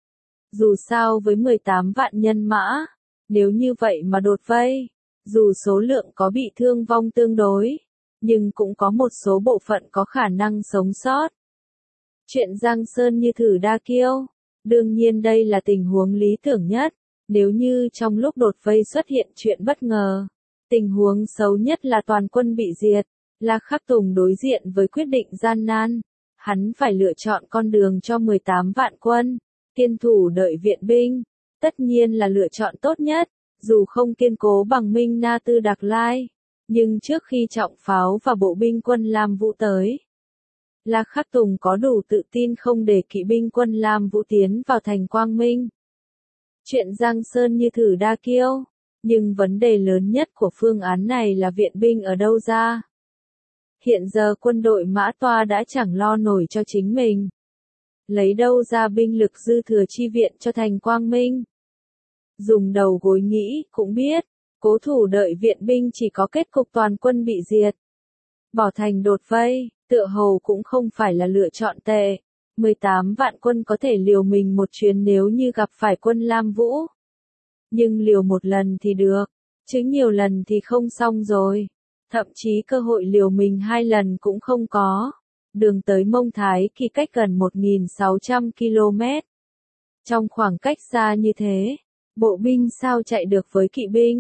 Dù sao với 18 vạn nhân mã, nếu như vậy mà đột vây, dù số lượng có bị thương vong tương đối, nhưng cũng có một số bộ phận có khả năng sống sót. Chuyện Giang Sơn như thử đa kiêu. Đương nhiên đây là tình huống lý tưởng nhất. Nếu như trong lúc đột vây xuất hiện chuyện bất ngờ, tình huống xấu nhất là toàn quân bị diệt. La Khắc Tùng đối diện với quyết định gian nan. Hắn phải lựa chọn con đường cho 18 vạn quân, kiên thủ đợi viện binh. Tất nhiên là lựa chọn tốt nhất, dù không kiên cố bằng Minh Na Tư Đặc Lai. Nhưng trước khi trọng pháo và bộ binh quân Lam Vũ tới, La Khắc Tùng có đủ tự tin không để kỵ binh quân Lam Vũ tiến vào thành Quang Minh. Chuyện Giang Sơn như thử đa kiêu, nhưng vấn đề lớn nhất của phương án này là viện binh ở đâu ra. Hiện giờ quân đội Mã Toa đã chẳng lo nổi cho chính mình. Lấy đâu ra binh lực dư thừa chi viện cho thành Quang Minh. Dùng đầu gối nghĩ cũng biết, cố thủ đợi viện binh chỉ có kết cục toàn quân bị diệt. Bỏ thành đột vây, tựa hồ cũng không phải là lựa chọn tệ. 18 vạn quân có thể liều mình một chuyến nếu như gặp phải quân Lam Vũ. Nhưng liều một lần thì được, chứ nhiều lần thì không xong rồi. Thậm chí cơ hội liều mình 2 lần cũng không có. Đường tới Mông Thái Kỳ cách gần 1.600 km. Trong khoảng cách xa như thế, bộ binh sao chạy được với kỵ binh?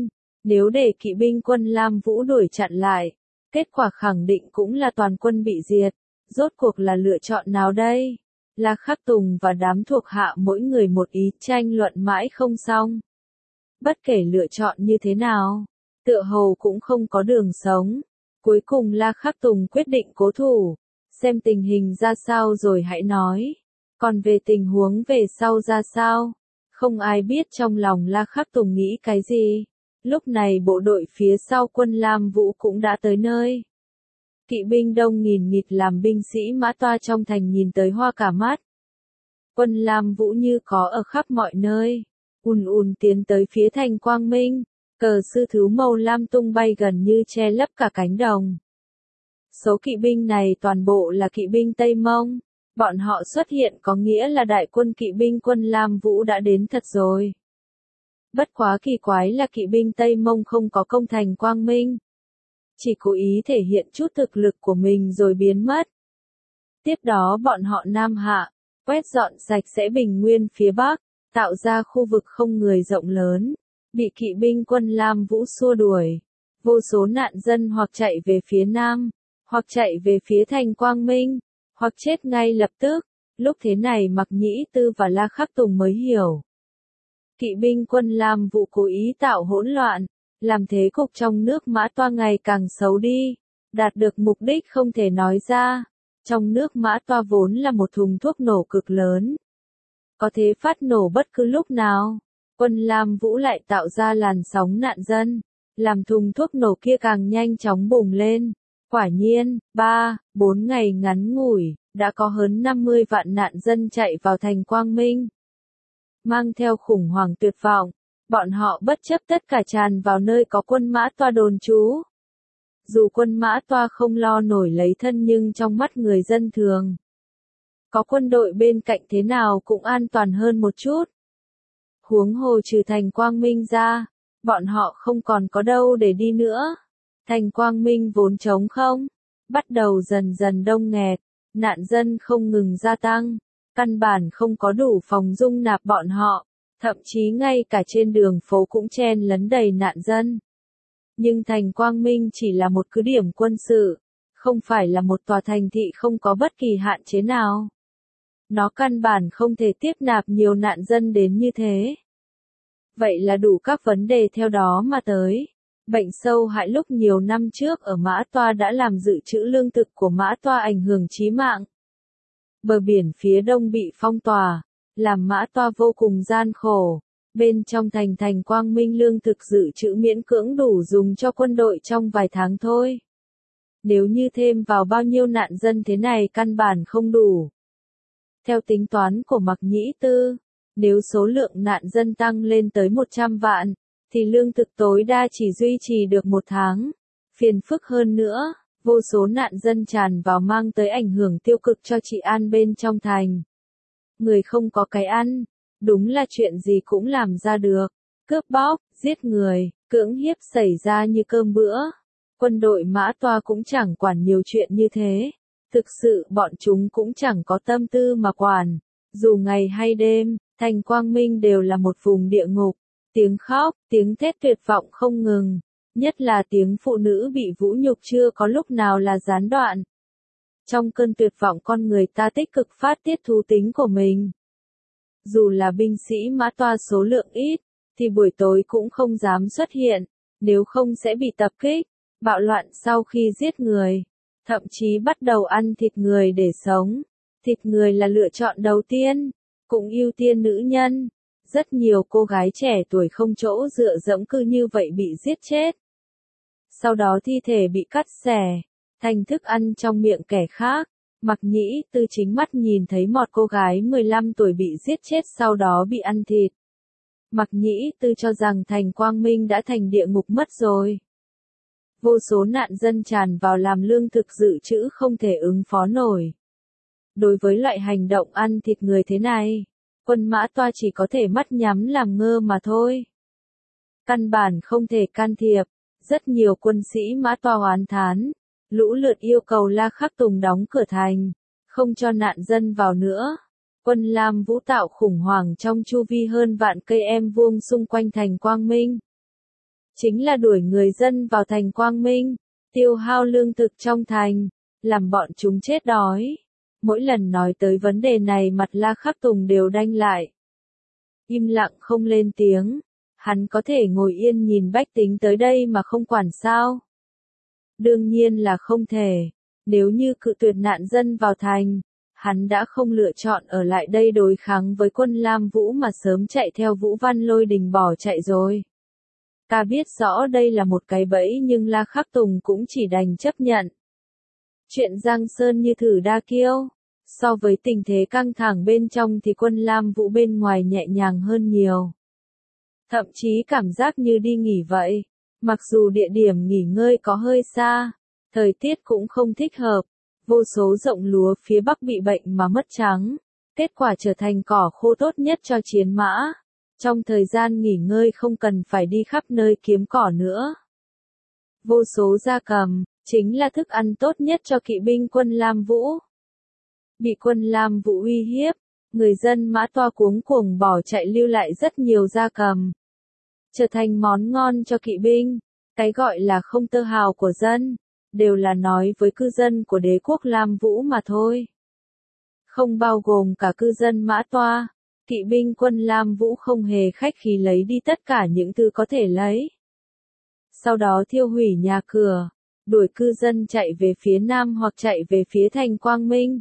Nếu để kỵ binh quân Lam Vũ đuổi chặn lại, kết quả khẳng định cũng là toàn quân bị diệt. Rốt cuộc là lựa chọn nào đây? La Khắc Tùng và đám thuộc hạ mỗi người một ý, tranh luận mãi không xong. Bất kể lựa chọn như thế nào, tựa hồ cũng không có đường sống. Cuối cùng La Khắc Tùng quyết định cố thủ, xem tình hình ra sao rồi hãy nói. Còn về tình huống về sau ra sao, không ai biết trong lòng La Khắc Tùng nghĩ cái gì. Lúc này bộ đội phía sau quân Lam Vũ cũng đã tới nơi. Kỵ binh đông nghìn nghịt làm binh sĩ Mã Toa trong thành nhìn tới hoa cả mắt. Quân Lam Vũ như có ở khắp mọi nơi, tiến tới phía thành Quang Minh, cờ sư thứ màu lam tung bay gần như che lấp cả cánh đồng. Số kỵ binh này toàn bộ là kỵ binh Tây Mông, bọn họ xuất hiện có nghĩa là đại quân kỵ binh quân Lam Vũ đã đến thật rồi. Bất quá kỳ quái là kỵ binh Tây Mông không có công thành Quang Minh, chỉ cố ý thể hiện chút thực lực của mình rồi biến mất. Tiếp đó bọn họ nam hạ, quét dọn sạch sẽ bình nguyên phía Bắc, tạo ra khu vực không người rộng lớn, bị kỵ binh quân Lam Vũ xua đuổi. Vô số nạn dân hoặc chạy về phía Nam, hoặc chạy về phía thành Quang Minh, hoặc chết ngay lập tức. Lúc thế này Mạc Nhĩ Tư và La Khắc Tùng mới hiểu. Kỵ binh quân Lam Vũ cố ý tạo hỗn loạn, làm thế cục trong nước Mã Toa ngày càng xấu đi, đạt được mục đích không thể nói ra. Trong nước Mã Toa vốn là một thùng thuốc nổ cực lớn, có thể phát nổ bất cứ lúc nào. Quân Lam Vũ lại tạo ra làn sóng nạn dân, làm thùng thuốc nổ kia càng nhanh chóng bùng lên. Quả nhiên, 3-4 ngày ngắn ngủi, đã có hơn 50 vạn nạn dân chạy vào thành Quang Minh. Mang theo khủng hoảng tuyệt vọng, bọn họ bất chấp tất cả tràn vào nơi có quân Mã Toa đồn trú. Dù quân Mã Toa không lo nổi lấy thân nhưng trong mắt người dân thường, có quân đội bên cạnh thế nào cũng an toàn hơn một chút. Huống hồ trừ thành Quang Minh ra, bọn họ không còn có đâu để đi nữa. Thành Quang Minh vốn trống không, bắt đầu dần dần đông nghẹt, nạn dân không ngừng gia tăng, căn bản không có đủ phòng dung nạp bọn họ, thậm chí ngay cả trên đường phố cũng chen lấn đầy nạn dân. Nhưng thành Quang Minh chỉ là một cứ điểm quân sự, không phải là một tòa thành thị không có bất kỳ hạn chế nào. Nó căn bản không thể tiếp nạp nhiều nạn dân đến như thế. Vậy là đủ các vấn đề theo đó mà tới. Bệnh sâu hại lúc nhiều năm trước ở Mã Toa đã làm dự trữ lương thực của Mã Toa ảnh hưởng chí mạng. Bờ biển phía đông bị phong tỏa, làm Mã Toa vô cùng gian khổ. Bên trong thành Quang Minh lương thực dự trữ miễn cưỡng đủ dùng cho quân đội trong vài tháng thôi. Nếu như thêm vào bao nhiêu nạn dân thế này căn bản không đủ. Theo tính toán của Mạc Nhĩ Tư, nếu số lượng nạn dân tăng lên tới 100 vạn, thì lương thực tối đa chỉ duy trì được một tháng. Phiền phức hơn nữa, vô số nạn dân tràn vào mang tới ảnh hưởng tiêu cực cho trị an bên trong thành. Người không có cái ăn, đúng là chuyện gì cũng làm ra được. Cướp bóc, giết người, cưỡng hiếp xảy ra như cơm bữa. Quân đội Mã Toa cũng chẳng quản nhiều chuyện như thế. Thực sự bọn chúng cũng chẳng có tâm tư mà quản. Dù ngày hay đêm, thành Quang Minh đều là một vùng địa ngục. Tiếng khóc, tiếng thét tuyệt vọng không ngừng. Nhất là tiếng phụ nữ bị vũ nhục chưa có lúc nào là gián đoạn. Trong cơn tuyệt vọng con người ta tích cực phát tiết thú tính của mình. Dù là binh sĩ Mã Toa số lượng ít, thì buổi tối cũng không dám xuất hiện, nếu không sẽ bị tập kích, bạo loạn sau khi giết người. Thậm chí bắt đầu ăn thịt người để sống. Thịt người là lựa chọn đầu tiên, cũng ưu tiên nữ nhân. Rất nhiều cô gái trẻ tuổi không chỗ dựa dẫm cứ như vậy bị giết chết. Sau đó thi thể bị cắt xẻ, thành thức ăn trong miệng kẻ khác. Mạc Nhĩ Tư chính mắt nhìn thấy một cô gái 15 tuổi bị giết chết sau đó bị ăn thịt. Mạc Nhĩ Tư cho rằng thành Quang Minh đã thành địa ngục mất rồi. Vô số nạn dân tràn vào làm lương thực dự trữ không thể ứng phó nổi. Đối với loại hành động ăn thịt người thế này, quân Mã Toa chỉ có thể mắt nhắm làm ngơ mà thôi. Căn bản không thể can thiệp, rất nhiều quân sĩ Mã Toa oán thán, lũ lượt yêu cầu La Khắc Tùng đóng cửa thành, không cho nạn dân vào nữa. Quân Lam Vũ tạo khủng hoảng trong chu vi hơn vạn cây em vuông xung quanh thành Quang Minh. chính là đuổi người dân vào thành Quang Minh, tiêu hao lương thực trong thành, làm bọn chúng chết đói. Mỗi lần nói tới vấn đề này mặt La Khắc Tùng đều đanh lại. Im lặng không lên tiếng, hắn có thể ngồi yên nhìn bách tính tới đây mà không quản sao? Đương nhiên là không thể, nếu như cự tuyệt nạn dân vào thành, hắn đã không lựa chọn ở lại đây đối kháng với quân Lam Vũ mà sớm chạy theo Vũ Văn Lôi Đình bỏ chạy rồi. Ta biết rõ đây là một cái bẫy nhưng La Khắc Tùng cũng chỉ đành chấp nhận. Chuyện Giang Sơn như thử đa kiêu, so với tình thế căng thẳng bên trong thì quân Lam Vũ bên ngoài nhẹ nhàng hơn nhiều. Thậm chí cảm giác như đi nghỉ vậy, mặc dù địa điểm nghỉ ngơi có hơi xa, thời tiết cũng không thích hợp, vô số rộng lúa phía bắc bị bệnh mà mất trắng, kết quả trở thành cỏ khô tốt nhất cho chiến mã. Trong thời gian nghỉ ngơi không cần phải đi khắp nơi kiếm cỏ nữa. Vô số gia cầm, chính là thức ăn tốt nhất cho kỵ binh quân Lam Vũ. Bị quân Lam Vũ uy hiếp, người dân Mã Toa cuống cuồng bỏ chạy lưu lại rất nhiều gia cầm. Trở thành món ngon cho kỵ binh, cái gọi là không tơ hào của dân, đều là nói với cư dân của đế quốc Lam Vũ mà thôi. Không bao gồm cả cư dân Mã Toa. Kỵ binh quân Lam Vũ không hề khách khí lấy đi tất cả những thứ có thể lấy. Sau đó thiêu hủy nhà cửa, đuổi cư dân chạy về phía nam hoặc chạy về phía thành Quang Minh.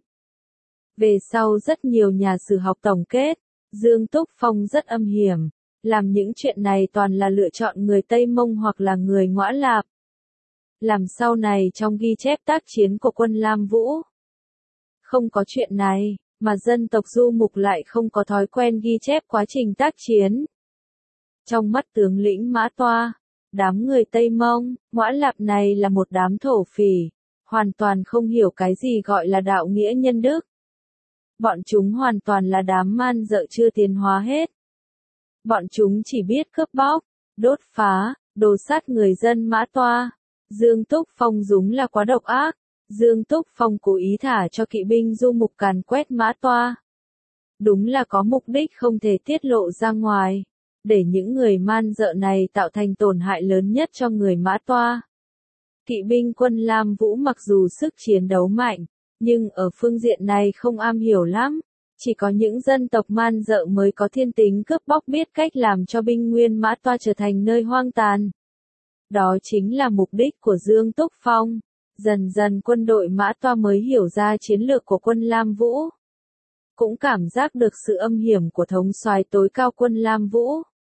Về sau rất nhiều nhà sử học tổng kết, Dương Túc Phong rất âm hiểm, làm những chuyện này toàn là lựa chọn người Tây Mông hoặc là người Ngõa Lạp. Làm sau này trong ghi chép tác chiến của quân Lam Vũ. Không có chuyện này, mà dân tộc Du Mục lại không có thói quen ghi chép quá trình tác chiến. Trong mắt tướng lĩnh Mã Toa, đám người Tây Mông, Ngõa Lạp này là một đám thổ phỉ, hoàn toàn không hiểu cái gì gọi là đạo nghĩa nhân đức. Bọn chúng hoàn toàn là đám man dợ chưa tiến hóa hết. Bọn chúng chỉ biết cướp bóc, đốt phá, đồ sát người dân Mã Toa. Dương Túc Phong đúng là quá độc ác. Dương Túc Phong cố ý thả cho kỵ binh Du Mục càn quét Mã Toa. Đúng là có mục đích không thể tiết lộ ra ngoài, để những người man dợ này tạo thành tổn hại lớn nhất cho người Mã Toa. Kỵ binh quân Lam Vũ mặc dù sức chiến đấu mạnh, nhưng ở phương diện này không am hiểu lắm, chỉ có những dân tộc man dợ mới có thiên tính cướp bóc biết cách làm cho binh nguyên Mã Toa trở thành nơi hoang tàn. Đó chính là mục đích của Dương Túc Phong. Dần dần quân đội Mã Toa mới hiểu ra chiến lược của quân Lam Vũ. Cũng cảm giác được sự âm hiểm của thống soái tối cao quân Lam Vũ.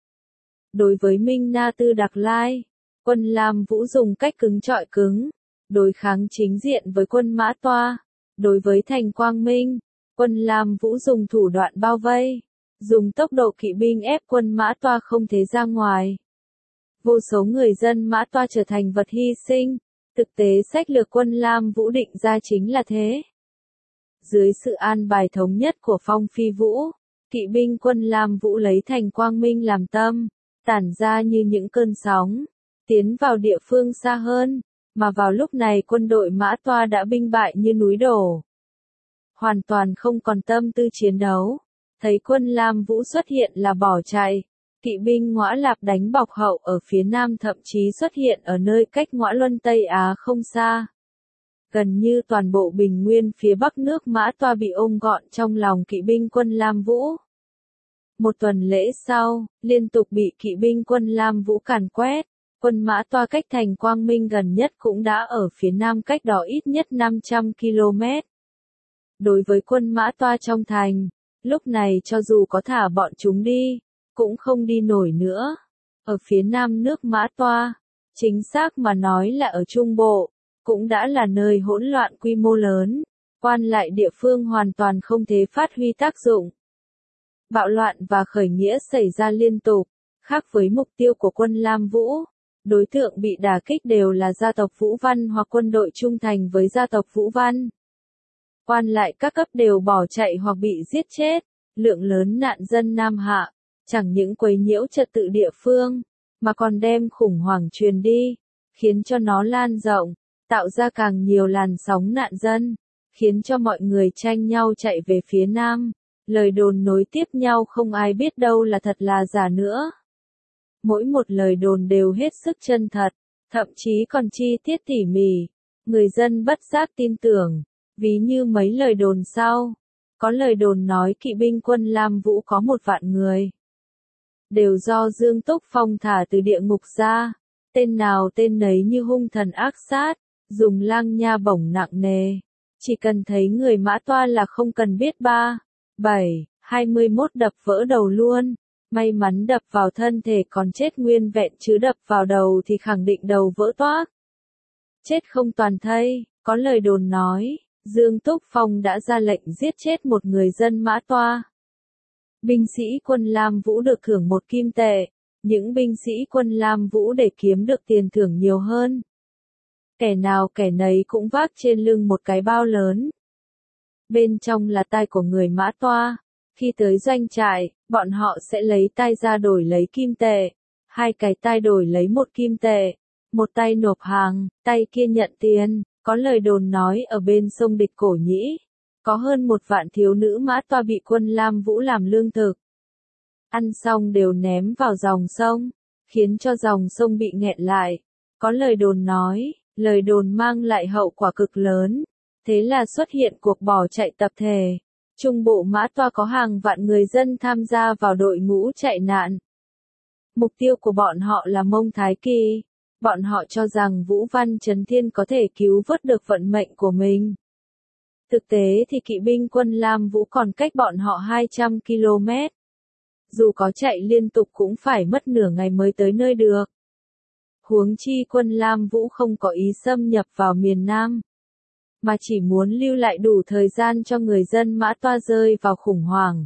Đối với Minh Na Tư Đặc Lai, quân Lam Vũ dùng cách cứng trọi cứng, đối kháng chính diện với quân Mã Toa. Đối với thành Quang Minh, quân Lam Vũ dùng thủ đoạn bao vây, dùng tốc độ kỵ binh ép quân Mã Toa không thể ra ngoài. Vô số người dân Mã Toa trở thành vật hy sinh. Thực tế sách lược quân Lam Vũ định ra chính là thế. Dưới sự an bài thống nhất của Phong Phi Vũ, kỵ binh quân Lam Vũ lấy thành Quang Minh làm tâm, tản ra như những cơn sóng, tiến vào địa phương xa hơn, mà vào lúc này quân đội Mã Toa đã binh bại như núi đổ. Hoàn toàn không còn tâm tư chiến đấu, thấy quân Lam Vũ xuất hiện là bỏ chạy. Kỵ binh Ngõa Lạp đánh bọc hậu ở phía nam thậm chí xuất hiện ở nơi cách Ngõa Luân Tây Á không xa. Gần như toàn bộ bình nguyên phía bắc nước Mã Toa bị ôm gọn trong lòng kỵ binh quân Lam Vũ. Một tuần lễ sau, liên tục bị kỵ binh quân Lam Vũ càn quét, quân Mã Toa cách thành Quang Minh gần nhất cũng đã ở phía nam cách đó ít nhất 500 km. Đối với quân Mã Toa trong thành, lúc này cho dù có thả bọn chúng đi, cũng không đi nổi nữa. Ở phía nam nước Mã Toa, chính xác mà nói là ở Trung Bộ, cũng đã là nơi hỗn loạn quy mô lớn, quan lại địa phương hoàn toàn không thể phát huy tác dụng. Bạo loạn và khởi nghĩa xảy ra liên tục, khác với mục tiêu của quân Lam Vũ. Đối tượng bị đả kích đều là gia tộc Vũ Văn hoặc quân đội trung thành với gia tộc Vũ Văn. Quan lại các cấp đều bỏ chạy hoặc bị giết chết, lượng lớn nạn dân Nam Hạ, chẳng những quấy nhiễu trật tự địa phương, mà còn đem khủng hoảng truyền đi, khiến cho nó lan rộng, tạo ra càng nhiều làn sóng nạn dân, khiến cho mọi người tranh nhau chạy về phía Nam. Lời đồn nối tiếp nhau không ai biết đâu là thật là giả nữa. Mỗi một lời đồn đều hết sức chân thật, thậm chí còn chi tiết tỉ mỉ. Người dân bất giác tin tưởng, ví như mấy lời đồn sau. Có lời đồn nói kỵ binh quân Lam Vũ có 1 vạn người. Đều do Dương Túc Phong thả từ địa ngục ra. Tên nào tên nấy như hung thần ác sát, dùng lang nha bổng nặng nề. Chỉ cần thấy người Mã Toa là không cần biết 3, 7, 21 đập vỡ đầu luôn. May mắn đập vào thân thể còn chết nguyên vẹn chứ đập vào đầu thì khẳng định đầu vỡ toác. Chết không toàn thây, có lời đồn nói, Dương Túc Phong đã ra lệnh giết chết một người dân Mã Toa. Binh sĩ quân Lam Vũ được thưởng 1 kim tệ, những binh sĩ quân Lam Vũ để kiếm được tiền thưởng nhiều hơn. Kẻ nào kẻ nấy cũng vác trên lưng một cái bao lớn. Bên trong là tai của người Mã Toa. Khi tới doanh trại, bọn họ sẽ lấy tai ra đổi lấy kim tệ. 2 cái tai đổi lấy 1 kim tệ. Một tay nộp hàng, tay kia nhận tiền. Có lời đồn nói ở bên sông Địch Cổ Nhĩ, có hơn 1 vạn thiếu nữ Mã Toa bị quân Lam Vũ làm lương thực. Ăn xong đều ném vào dòng sông, khiến cho dòng sông bị nghẹn lại. Có lời đồn nói, lời đồn mang lại hậu quả cực lớn. Thế là xuất hiện cuộc bỏ chạy tập thể. Trung bộ Mã Toa có hàng vạn người dân tham gia vào đội ngũ chạy nạn. Mục tiêu của bọn họ là Mông Thái Kỳ. Bọn họ cho rằng Vũ Văn Chấn Thiên có thể cứu vớt được vận mệnh của mình. Thực tế thì kỵ binh quân Lam Vũ còn cách bọn họ 200 km. Dù có chạy liên tục cũng phải mất nửa ngày mới tới nơi được. Huống chi quân Lam Vũ không có ý xâm nhập vào miền Nam, mà chỉ muốn lưu lại đủ thời gian cho người dân Mã Toa rơi vào khủng hoảng,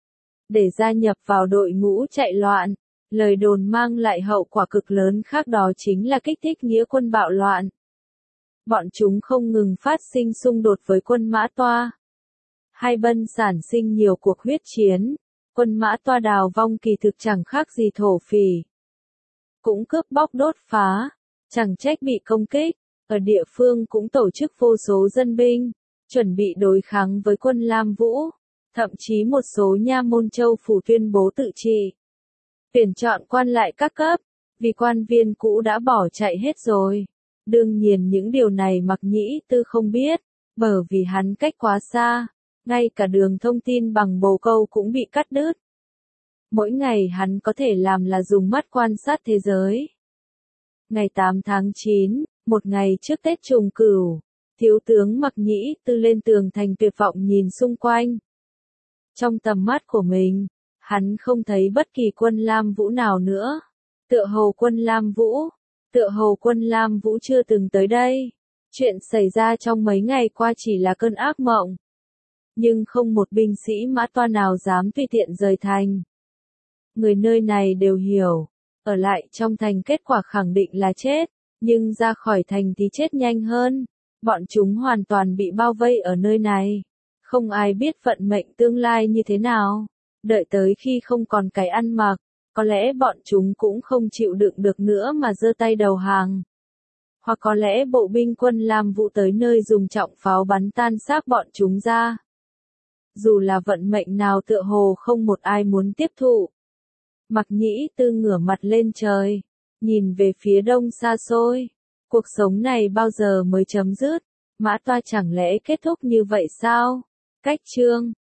để gia nhập vào đội ngũ chạy loạn. Lời đồn mang lại hậu quả cực lớn khác, đó chính là kích thích nghĩa quân bạo loạn. Bọn chúng không ngừng phát sinh xung đột với quân Mã Toa. Hai bên sản sinh nhiều cuộc huyết chiến. Quân Mã Toa đào vong kỳ thực chẳng khác gì thổ phỉ. Cũng cướp bóc đốt phá, chẳng trách bị công kích. Ở địa phương cũng tổ chức vô số dân binh, chuẩn bị đối kháng với quân Lam Vũ. Thậm chí một số nha môn châu phủ tuyên bố tự trị. Tuyển chọn quan lại các cấp, vì quan viên cũ đã bỏ chạy hết rồi. Đương nhiên những điều này Mạc Nhĩ Tư không biết, bởi vì hắn cách quá xa, ngay cả đường thông tin bằng bồ câu cũng bị cắt đứt. Mỗi ngày hắn có thể làm là dùng mắt quan sát thế giới. Ngày 8 tháng 9, một ngày trước Tết Trùng Cửu, thiếu tướng Mạc Nhĩ Tư lên tường thành tuyệt vọng nhìn xung quanh. Trong tầm mắt của mình, hắn không thấy bất kỳ quân Lam Vũ nào nữa. Tựa hồ quân Lam Vũ chưa từng tới đây. Chuyện xảy ra trong mấy ngày qua chỉ là cơn ác mộng. Nhưng không một binh sĩ Mã Toa nào dám tùy tiện rời thành. Người nơi này đều hiểu, ở lại trong thành kết quả khẳng định là chết, nhưng ra khỏi thành thì chết nhanh hơn. Bọn chúng hoàn toàn bị bao vây ở nơi này. Không ai biết vận mệnh tương lai như thế nào. Đợi tới khi không còn cái ăn mặc, có lẽ bọn chúng cũng không chịu đựng được nữa mà giơ tay đầu hàng. Hoặc có lẽ bộ binh quân Lam Vũ tới nơi dùng trọng pháo bắn tan xác bọn chúng ra. Dù là vận mệnh nào tựa hồ không một ai muốn tiếp thụ. Mạc Nhĩ Tư ngửa mặt lên trời, nhìn về phía đông xa xôi. Cuộc sống này bao giờ mới chấm dứt? Mã Toa chẳng lẽ kết thúc như vậy sao? Cách chương